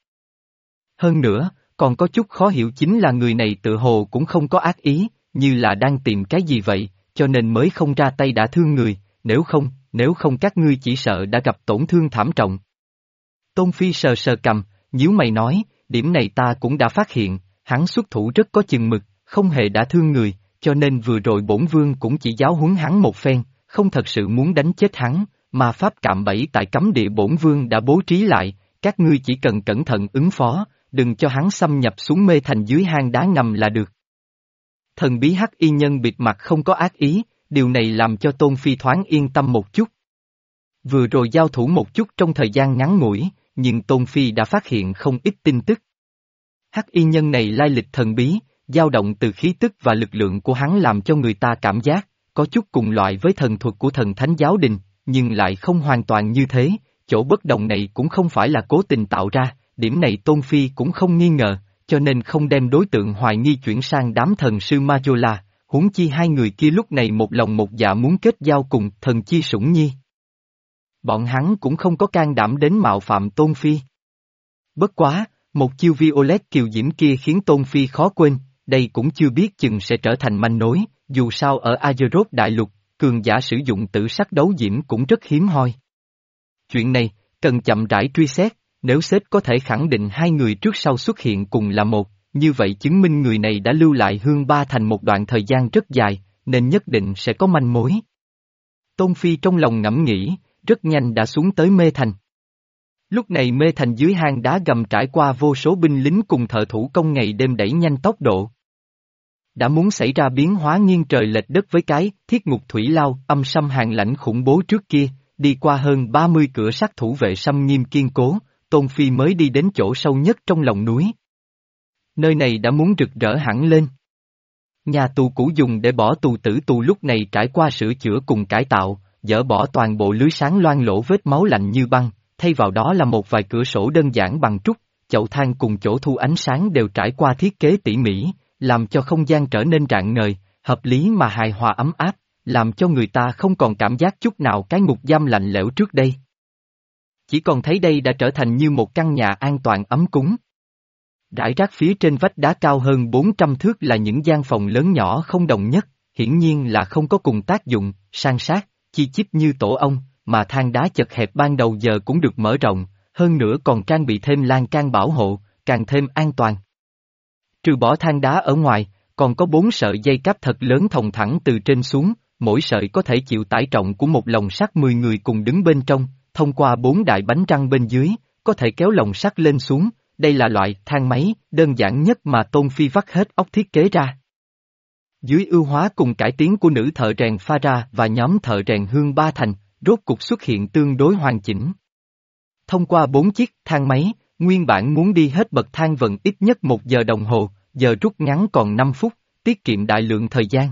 Speaker 1: Hơn nữa, còn có chút khó hiểu chính là người này tự hồ cũng không có ác ý, như là đang tìm cái gì vậy, cho nên mới không ra tay đã thương người, nếu không, nếu không các ngươi chỉ sợ đã gặp tổn thương thảm trọng. Tôn Phi sờ sờ cầm, nhíu mày nói, điểm này ta cũng đã phát hiện, hắn xuất thủ rất có chừng mực, không hề đã thương người, cho nên vừa rồi bổn vương cũng chỉ giáo huấn hắn một phen, không thật sự muốn đánh chết hắn, mà pháp cạm bẫy tại cấm địa bổn vương đã bố trí lại, các ngươi chỉ cần cẩn thận ứng phó, đừng cho hắn xâm nhập xuống mê thành dưới hang đá ngầm là được. Thần bí hắc y nhân bịt mặt không có ác ý, điều này làm cho Tôn Phi thoáng yên tâm một chút. Vừa rồi giao thủ một chút trong thời gian ngắn ngủi, nhưng Tôn Phi đã phát hiện không ít tin tức. Hắc y nhân này lai lịch thần bí, dao động từ khí tức và lực lượng của hắn làm cho người ta cảm giác, có chút cùng loại với thần thuật của thần thánh giáo đình, nhưng lại không hoàn toàn như thế, chỗ bất đồng này cũng không phải là cố tình tạo ra, điểm này Tôn Phi cũng không nghi ngờ, cho nên không đem đối tượng hoài nghi chuyển sang đám thần sư Majola, huống chi hai người kia lúc này một lòng một dạ muốn kết giao cùng thần chi Sủng Nhi. Bọn hắn cũng không có can đảm đến mạo phạm Tôn Phi. Bất quá, một chiêu Violet kiều diễm kia khiến Tôn Phi khó quên, đây cũng chưa biết chừng sẽ trở thành manh mối, dù sao ở Azeroth đại lục, cường giả sử dụng tử sắc đấu diễm cũng rất hiếm hoi. Chuyện này, cần chậm rãi truy xét, nếu sếp có thể khẳng định hai người trước sau xuất hiện cùng là một, như vậy chứng minh người này đã lưu lại Hương Ba Thành một đoạn thời gian rất dài, nên nhất định sẽ có manh mối. Tôn Phi trong lòng ngẫm nghĩ, rất nhanh đã xuống tới Mê Thành. Lúc này Mê Thành dưới hang đá gầm trải qua vô số binh lính cùng thợ thủ công ngày đêm đẩy nhanh tốc độ. Đã muốn xảy ra biến hóa nghiêng trời lệch đất với cái thiết ngục thủy lao âm xâm hàng lãnh khủng bố trước kia, đi qua hơn ba mươi cửa sắt thủ vệ xâm nghiêm kiên cố, Tôn Phi mới đi đến chỗ sâu nhất trong lòng núi. Nơi này đã muốn rực rỡ hẳn lên. Nhà tù cũ dùng để bỏ tù tử tù lúc này trải qua sửa chữa cùng cải tạo, dỡ bỏ toàn bộ lưới sáng loang lỗ vết máu lạnh như băng, thay vào đó là một vài cửa sổ đơn giản bằng trúc, chậu than cùng chỗ thu ánh sáng đều trải qua thiết kế tỉ mỉ, làm cho không gian trở nên rạng ngời, hợp lý mà hài hòa ấm áp, làm cho người ta không còn cảm giác chút nào cái ngục giam lạnh lẽo trước đây. Chỉ còn thấy đây đã trở thành như một căn nhà an toàn ấm cúng. Rải rác phía trên vách đá cao hơn bốn trăm thước là những gian phòng lớn nhỏ không đồng nhất, hiển nhiên là không có cùng tác dụng, san sát, chi chít như tổ ong, mà thang đá chật hẹp ban đầu giờ cũng được mở rộng, hơn nữa còn trang bị thêm lan can bảo hộ, càng thêm an toàn. Trừ bỏ thang đá ở ngoài, còn có bốn sợi dây cáp thật lớn thòng thẳng từ trên xuống, mỗi sợi có thể chịu tải trọng của một lồng sắt mười người cùng đứng bên trong, thông qua bốn đại bánh răng bên dưới, có thể kéo lồng sắt lên xuống, đây là loại thang máy đơn giản nhất mà Tôn Phi vắt hết óc thiết kế ra. Dưới ưu hóa cùng cải tiến của nữ thợ rèn Pha Ra và nhóm thợ rèn Hương Ba Thành, rốt cục xuất hiện tương đối hoàn chỉnh. Thông qua bốn chiếc thang máy, nguyên bản muốn đi hết bậc thang vận ít nhất một giờ đồng hồ, giờ rút ngắn còn năm phút, tiết kiệm đại lượng thời gian.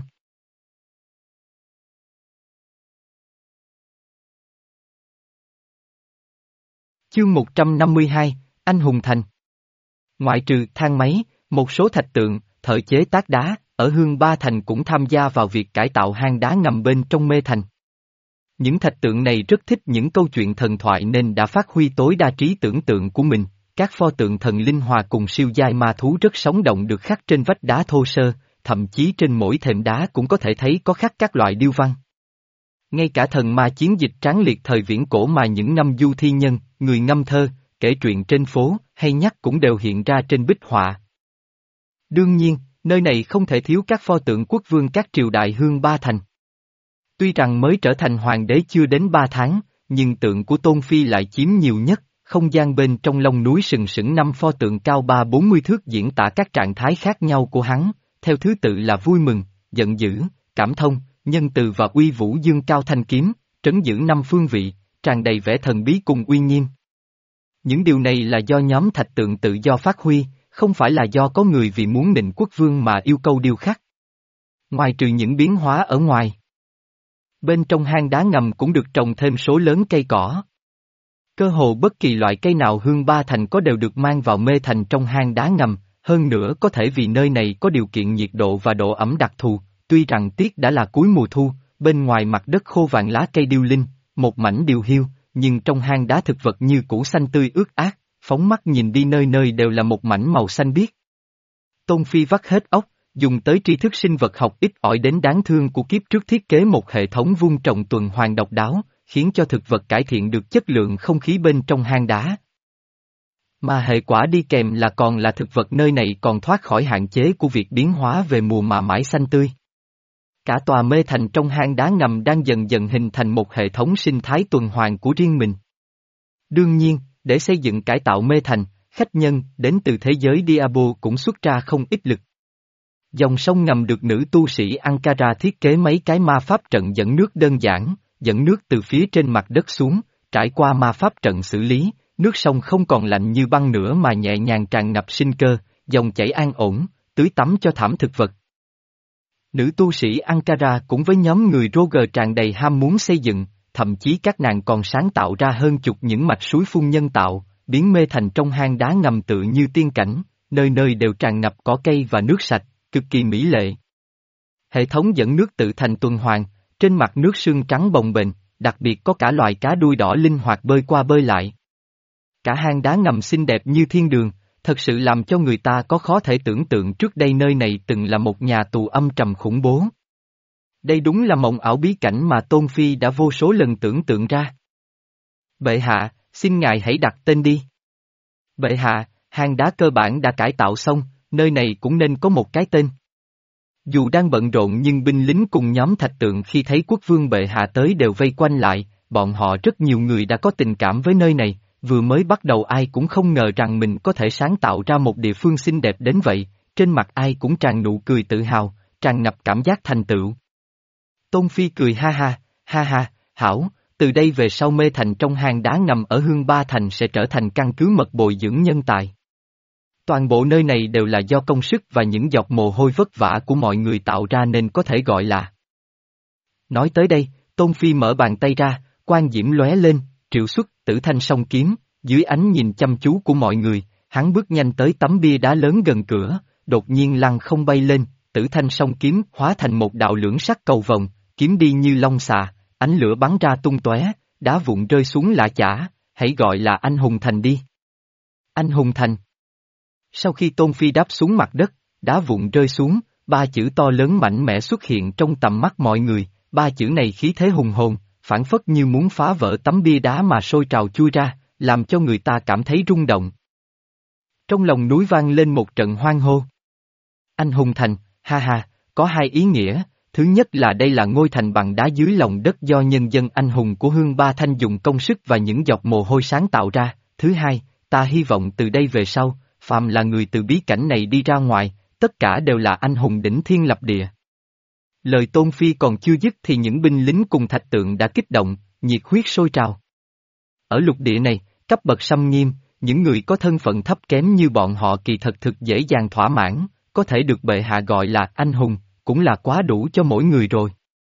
Speaker 1: Chương một trăm năm mươi hai, Anh Hùng Thành. Ngoại trừ thang máy, một số thạch tượng, thợ chế tác đá, ở Hương Ba Thành cũng tham gia vào việc cải tạo hang đá ngầm bên trong Mê Thành. Những thạch tượng này rất thích những câu chuyện thần thoại nên đã phát huy tối đa trí tưởng tượng của mình, các pho tượng thần linh hòa cùng siêu giai ma thú rất sống động được khắc trên vách đá thô sơ, thậm chí trên mỗi thềm đá cũng có thể thấy có khắc các loại điêu văn. Ngay cả thần ma chiến dịch tráng liệt thời viễn cổ mà những năm du thi nhân, người ngâm thơ, kể truyện trên phố, hay nhắc cũng đều hiện ra trên bích họa. Đương nhiên, nơi này không thể thiếu các pho tượng quốc vương các triều đại Hương Ba Thành. Tuy rằng mới trở thành hoàng đế chưa đến ba tháng, nhưng tượng của Tôn Phi lại chiếm nhiều nhất, không gian bên trong lông núi sừng sững năm pho tượng cao ba bốn mươi thước diễn tả các trạng thái khác nhau của hắn, theo thứ tự là vui mừng, giận dữ, cảm thông, nhân từ và uy vũ dương cao thanh kiếm, trấn giữ năm phương vị, tràn đầy vẻ thần bí cùng uy nghiêm. Những điều này là do nhóm thạch tượng tự do phát huy, không phải là do có người vì muốn nịnh quốc vương mà yêu cầu điêu khắc. Ngoài trừ những biến hóa ở ngoài, bên trong hang đá ngầm cũng được trồng thêm số lớn cây cỏ. Cơ hồ bất kỳ loại cây nào Hương Ba Thành có đều được mang vào Mê Thành trong hang đá ngầm, hơn nữa có thể vì nơi này có điều kiện nhiệt độ và độ ẩm đặc thù, tuy rằng tiết đã là cuối mùa thu, bên ngoài mặt đất khô vàng lá cây điêu linh, một mảnh điều hiu, nhưng trong hang đá thực vật như củ xanh tươi ướt át, phóng mắt nhìn đi nơi nơi đều là một mảnh màu xanh biếc. Tôn Phi vắt hết óc, dùng tới tri thức sinh vật học ít ỏi đến đáng thương của kiếp trước thiết kế một hệ thống vuông trồng tuần hoàn độc đáo, khiến cho thực vật cải thiện được chất lượng không khí bên trong hang đá. Mà hệ quả đi kèm là còn là thực vật nơi này còn thoát khỏi hạn chế của việc biến hóa về mùa mà mãi xanh tươi. Cả tòa Mê Thành trong hang đá ngầm đang dần dần hình thành một hệ thống sinh thái tuần hoàn của riêng mình. Đương nhiên, để xây dựng cải tạo Mê Thành, khách nhân đến từ thế giới Diablo cũng xuất ra không ít lực. Dòng sông ngầm được nữ tu sĩ Ankara thiết kế mấy cái ma pháp trận dẫn nước đơn giản, dẫn nước từ phía trên mặt đất xuống, trải qua ma pháp trận xử lý, nước sông không còn lạnh như băng nữa mà nhẹ nhàng tràn ngập sinh cơ, dòng chảy an ổn, tưới tắm cho thảm thực vật. Nữ tu sĩ Ankara cũng với nhóm người Roger tràn đầy ham muốn xây dựng, thậm chí các nàng còn sáng tạo ra hơn chục những mạch suối phun nhân tạo, biến mê thành trong hang đá ngầm tự như tiên cảnh, nơi nơi đều tràn ngập cỏ cây và nước sạch, cực kỳ mỹ lệ. Hệ thống dẫn nước tự thành tuần hoàn, trên mặt nước sương trắng bồng bềnh, đặc biệt có cả loài cá đuôi đỏ linh hoạt bơi qua bơi lại. Cả hang đá ngầm xinh đẹp như thiên đường, thật sự làm cho người ta có khó thể tưởng tượng trước đây nơi này từng là một nhà tù âm trầm khủng bố. Đây đúng là mộng ảo bí cảnh mà Tôn Phi đã vô số lần tưởng tượng ra. Bệ hạ, xin ngài hãy đặt tên đi. Bệ hạ, hang đá cơ bản đã cải tạo xong, nơi này cũng nên có một cái tên. Dù đang bận rộn nhưng binh lính cùng nhóm thạch tượng khi thấy quốc vương bệ hạ tới đều vây quanh lại, bọn họ rất nhiều người đã có tình cảm với nơi này, vừa mới bắt đầu ai cũng không ngờ rằng mình có thể sáng tạo ra một địa phương xinh đẹp đến vậy, trên mặt ai cũng tràn nụ cười tự hào, tràn ngập cảm giác thành tựu. Tôn Phi cười ha ha, ha ha, hảo, từ đây về sau Mê Thành trong hang đá ngầm ở Hương Ba Thành sẽ trở thành căn cứ mật bồi dưỡng nhân tài. Toàn bộ nơi này đều là do công sức và những giọt mồ hôi vất vả của mọi người tạo ra nên có thể gọi là. Nói tới đây, Tôn Phi mở bàn tay ra, quang diễm lóe lên, triệu xuất Tử Thanh song kiếm, dưới ánh nhìn chăm chú của mọi người, hắn bước nhanh tới tấm bia đá lớn gần cửa, đột nhiên lăng không bay lên, Tử Thanh song kiếm hóa thành một đạo lưỡng sắc cầu vồng, kiếm đi như long xà, ánh lửa bắn ra tung tóe, đá vụn rơi xuống lạ chả, hãy gọi là Anh Hùng Thành đi. Anh Hùng Thành. Sau khi Tôn Phi đáp xuống mặt đất, đá vụn rơi xuống, ba chữ to lớn mạnh mẽ xuất hiện trong tầm mắt mọi người, ba chữ này khí thế hùng hồn, phảng phất như muốn phá vỡ tấm bia đá mà sôi trào chui ra, làm cho người ta cảm thấy rung động. Trong lòng núi vang lên một trận hoan hô. Anh Hùng Thành, ha ha, có hai ý nghĩa, thứ nhất là đây là ngôi thành bằng đá dưới lòng đất do nhân dân anh hùng của Hương Ba Thanh dùng công sức và những giọt mồ hôi sáng tạo ra, thứ hai, ta hy vọng từ đây về sau, phàm là người từ bí cảnh này đi ra ngoài, tất cả đều là anh hùng đỉnh thiên lập địa. Lời Tôn Phi còn chưa dứt thì những binh lính cùng thạch tượng đã kích động, nhiệt huyết sôi trào. Ở lục địa này, cấp bậc xâm nghiêm, những người có thân phận thấp kém như bọn họ kỳ thật thực dễ dàng thỏa mãn, có thể được bệ hạ gọi là anh hùng, cũng là quá đủ cho mỗi người rồi.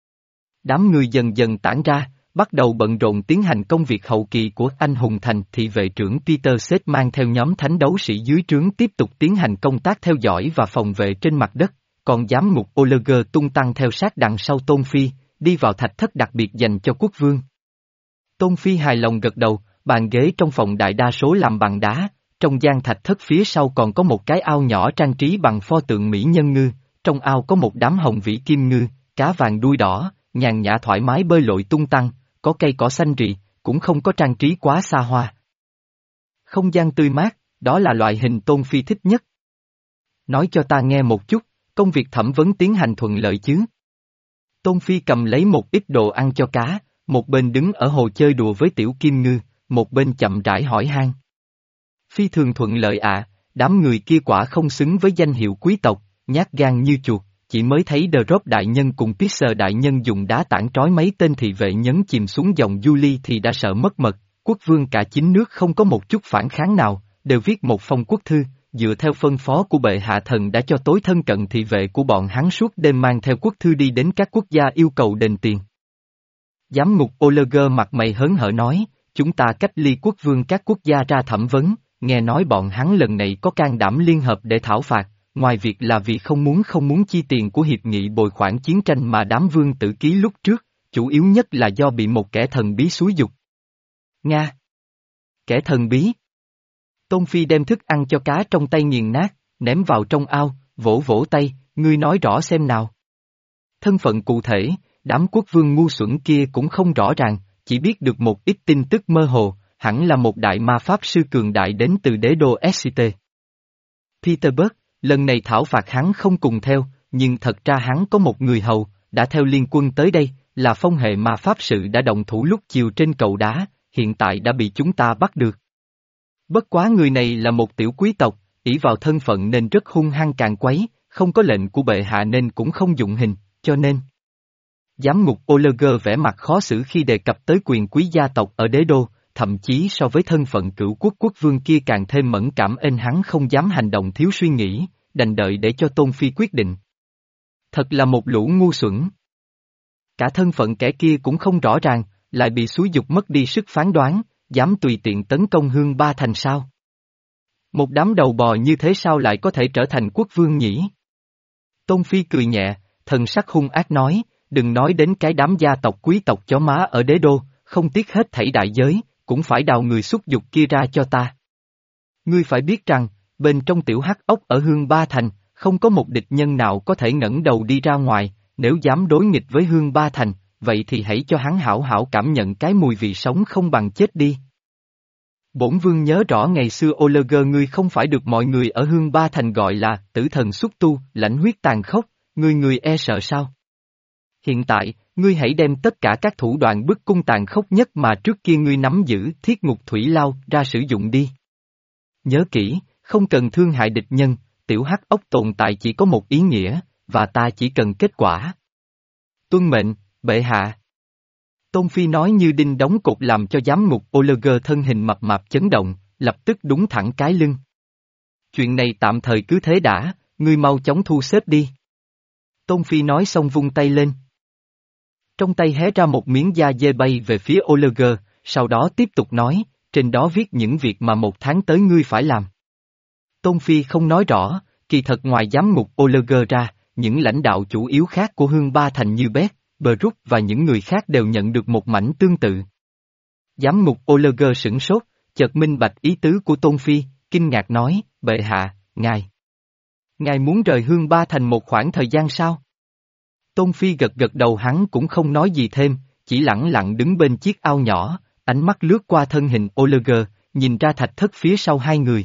Speaker 1: Đám người dần dần tản ra, bắt đầu bận rộn tiến hành công việc hậu kỳ của anh Hùng Thành thì vệ trưởng Peter Seth mang theo nhóm thánh đấu sĩ dưới trướng tiếp tục tiến hành công tác theo dõi và phòng vệ trên mặt đất, còn giám ngục Oleger tung tăng theo sát đằng sau Tôn Phi, đi vào thạch thất đặc biệt dành cho quốc vương. Tôn Phi hài lòng gật đầu, bàn ghế trong phòng đại đa số làm bằng đá, trong gian thạch thất phía sau còn có một cái ao nhỏ trang trí bằng pho tượng mỹ nhân ngư, trong ao có một đám hồng vĩ kim ngư, cá vàng đuôi đỏ, nhàn nhã thoải mái bơi lội tung tăng, có cây cỏ xanh rì, cũng không có trang trí quá xa hoa. Không gian tươi mát, đó là loại hình Tôn Phi thích nhất. Nói cho ta nghe một chút, công việc thẩm vấn tiến hành thuận lợi chứ? Tôn Phi cầm lấy một ít đồ ăn cho cá, một bên đứng ở hồ chơi đùa với tiểu kim ngư, một bên chậm rãi hỏi han. Phi thường thuận lợi ạ, đám người kia quả không xứng với danh hiệu quý tộc, nhát gan như chuột, chỉ mới thấy The Rock đại nhân cùng Pixar đại nhân dùng đá tảng trói mấy tên thị vệ nhấn chìm xuống dòng Julie thì đã sợ mất mật, quốc vương cả chín nước không có một chút phản kháng nào, đều viết một phong quốc thư, dựa theo phân phó của bệ hạ thần đã cho tối thân cận thị vệ của bọn hắn suốt đêm mang theo quốc thư đi đến các quốc gia yêu cầu đền tiền. Giám ngục Oleger mặt mày hớn hở nói, chúng ta cách ly quốc vương các quốc gia ra thẩm vấn, nghe nói bọn hắn lần này có can đảm liên hợp để thảo phạt, ngoài việc là vì không muốn không muốn chi tiền của hiệp nghị bồi khoản chiến tranh mà đám vương tử ký lúc trước, chủ yếu nhất là do bị một kẻ thần bí xúi dục. Nga! Kẻ thần bí? Tôn Phi đem thức ăn cho cá trong tay nghiền nát, ném vào trong ao, vỗ vỗ tay, ngươi nói rõ xem nào. Thân phận cụ thể, đám quốc vương ngu xuẩn kia cũng không rõ ràng, chỉ biết được một ít tin tức mơ hồ, hẳn là một đại ma pháp sư cường đại đến từ đế đô Exeter. Peterburg, lần này thảo phạt hắn không cùng theo, nhưng thật ra hắn có một người hầu, đã theo liên quân tới đây, là phong hệ ma pháp sự đã động thủ lúc chiều trên cầu đá, hiện tại đã bị chúng ta bắt được. Bất quá người này là một tiểu quý tộc, ỷ vào thân phận nên rất hung hăng càn quấy, không có lệnh của bệ hạ nên cũng không dụng hình, cho nên. Giám ngục Oleger vẻ mặt khó xử khi đề cập tới quyền quý gia tộc ở đế đô, thậm chí so với thân phận cửu quốc quốc vương kia càng thêm mẫn cảm nên hắn không dám hành động thiếu suy nghĩ, đành đợi để cho Tôn Phi quyết định. Thật là một lũ ngu xuẩn. Cả thân phận kẻ kia cũng không rõ ràng, lại bị xúi dục mất đi sức phán đoán, dám tùy tiện tấn công Hương Ba Thành sao? Một đám đầu bò như thế sao lại có thể trở thành quốc vương nhỉ? Tôn Phi cười nhẹ, thần sắc hung ác nói, đừng nói đến cái đám gia tộc quý tộc chó má ở đế đô, không tiếc hết thảy đại giới, cũng phải đào người xúc dục kia ra cho ta. Ngươi phải biết rằng, bên trong tiểu hắc ốc ở Hương Ba Thành, không có một địch nhân nào có thể ngẩng đầu đi ra ngoài, nếu dám đối nghịch với Hương Ba Thành, vậy thì hãy cho hắn hảo hảo cảm nhận cái mùi vị sống không bằng chết đi. Bổn vương nhớ rõ ngày xưa Oleger ngươi không phải được mọi người ở Hương Ba Thành gọi là tử thần xúc tu, lãnh huyết tàn khốc, ngươi người e sợ sao? Hiện tại, ngươi hãy đem tất cả các thủ đoạn bức cung tàn khốc nhất mà trước kia ngươi nắm giữ thiết ngục thủy lao ra sử dụng đi. Nhớ kỹ, không cần thương hại địch nhân, tiểu hắc ốc tồn tại chỉ có một ý nghĩa, và ta chỉ cần kết quả. Tuân mệnh, bệ hạ. Tôn Phi nói như đinh đóng cột làm cho giám ngục Oleger thân hình mập mạp chấn động, lập tức đúng thẳng cái lưng. Chuyện này tạm thời cứ thế đã, ngươi mau chóng thu xếp đi. Tôn Phi nói xong vung tay lên. Trong tay hé ra một miếng da dê bay về phía Oleger, sau đó tiếp tục nói, trên đó viết những việc mà một tháng tới ngươi phải làm. Tôn Phi không nói rõ, kỳ thật ngoài giám ngục Oleger ra, những lãnh đạo chủ yếu khác của Hương Ba Thành như Bét, Brook và những người khác đều nhận được một mảnh tương tự. Giám ngục Oleger sửng sốt, chợt minh bạch ý tứ của Tôn Phi, kinh ngạc nói, bệ hạ, ngài. Ngài muốn rời Hương Ba Thành một khoảng thời gian sao? Tôn Phi gật gật đầu hắn cũng không nói gì thêm, chỉ lẳng lặng đứng bên chiếc ao nhỏ, ánh mắt lướt qua thân hình Oleger, nhìn ra thạch thất phía sau hai người.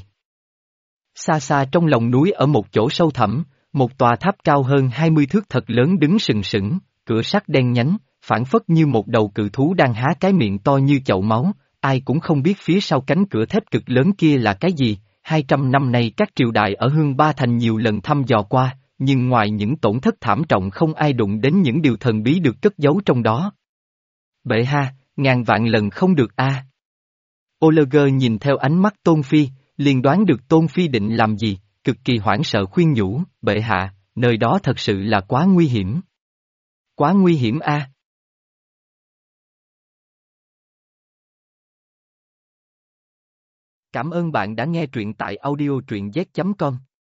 Speaker 1: Xa xa trong lòng núi ở một chỗ sâu thẳm, một tòa tháp cao hơn hai mươi thước thật lớn đứng sừng sững, cửa sắt đen nhánh, phản phất như một đầu cự thú đang há cái miệng to như chậu máu, ai cũng không biết phía sau cánh cửa thép cực lớn kia là cái gì. Hai trăm năm nay các triều đại ở Hương Ba Thành nhiều lần thăm dò qua, nhưng ngoài những tổn thất thảm trọng không ai đụng đến những điều thần bí được cất giấu trong đó. Bệ hạ, ngàn vạn lần không được a. À. Oleger nhìn theo ánh mắt Tôn Phi, liền đoán được Tôn Phi định làm gì, cực kỳ hoảng sợ khuyên nhủ, bệ hạ, nơi đó thật sự là quá nguy hiểm. Quá nguy hiểm a. À. Cảm ơn bạn đã nghe truyện tại audio truyện z chấm com.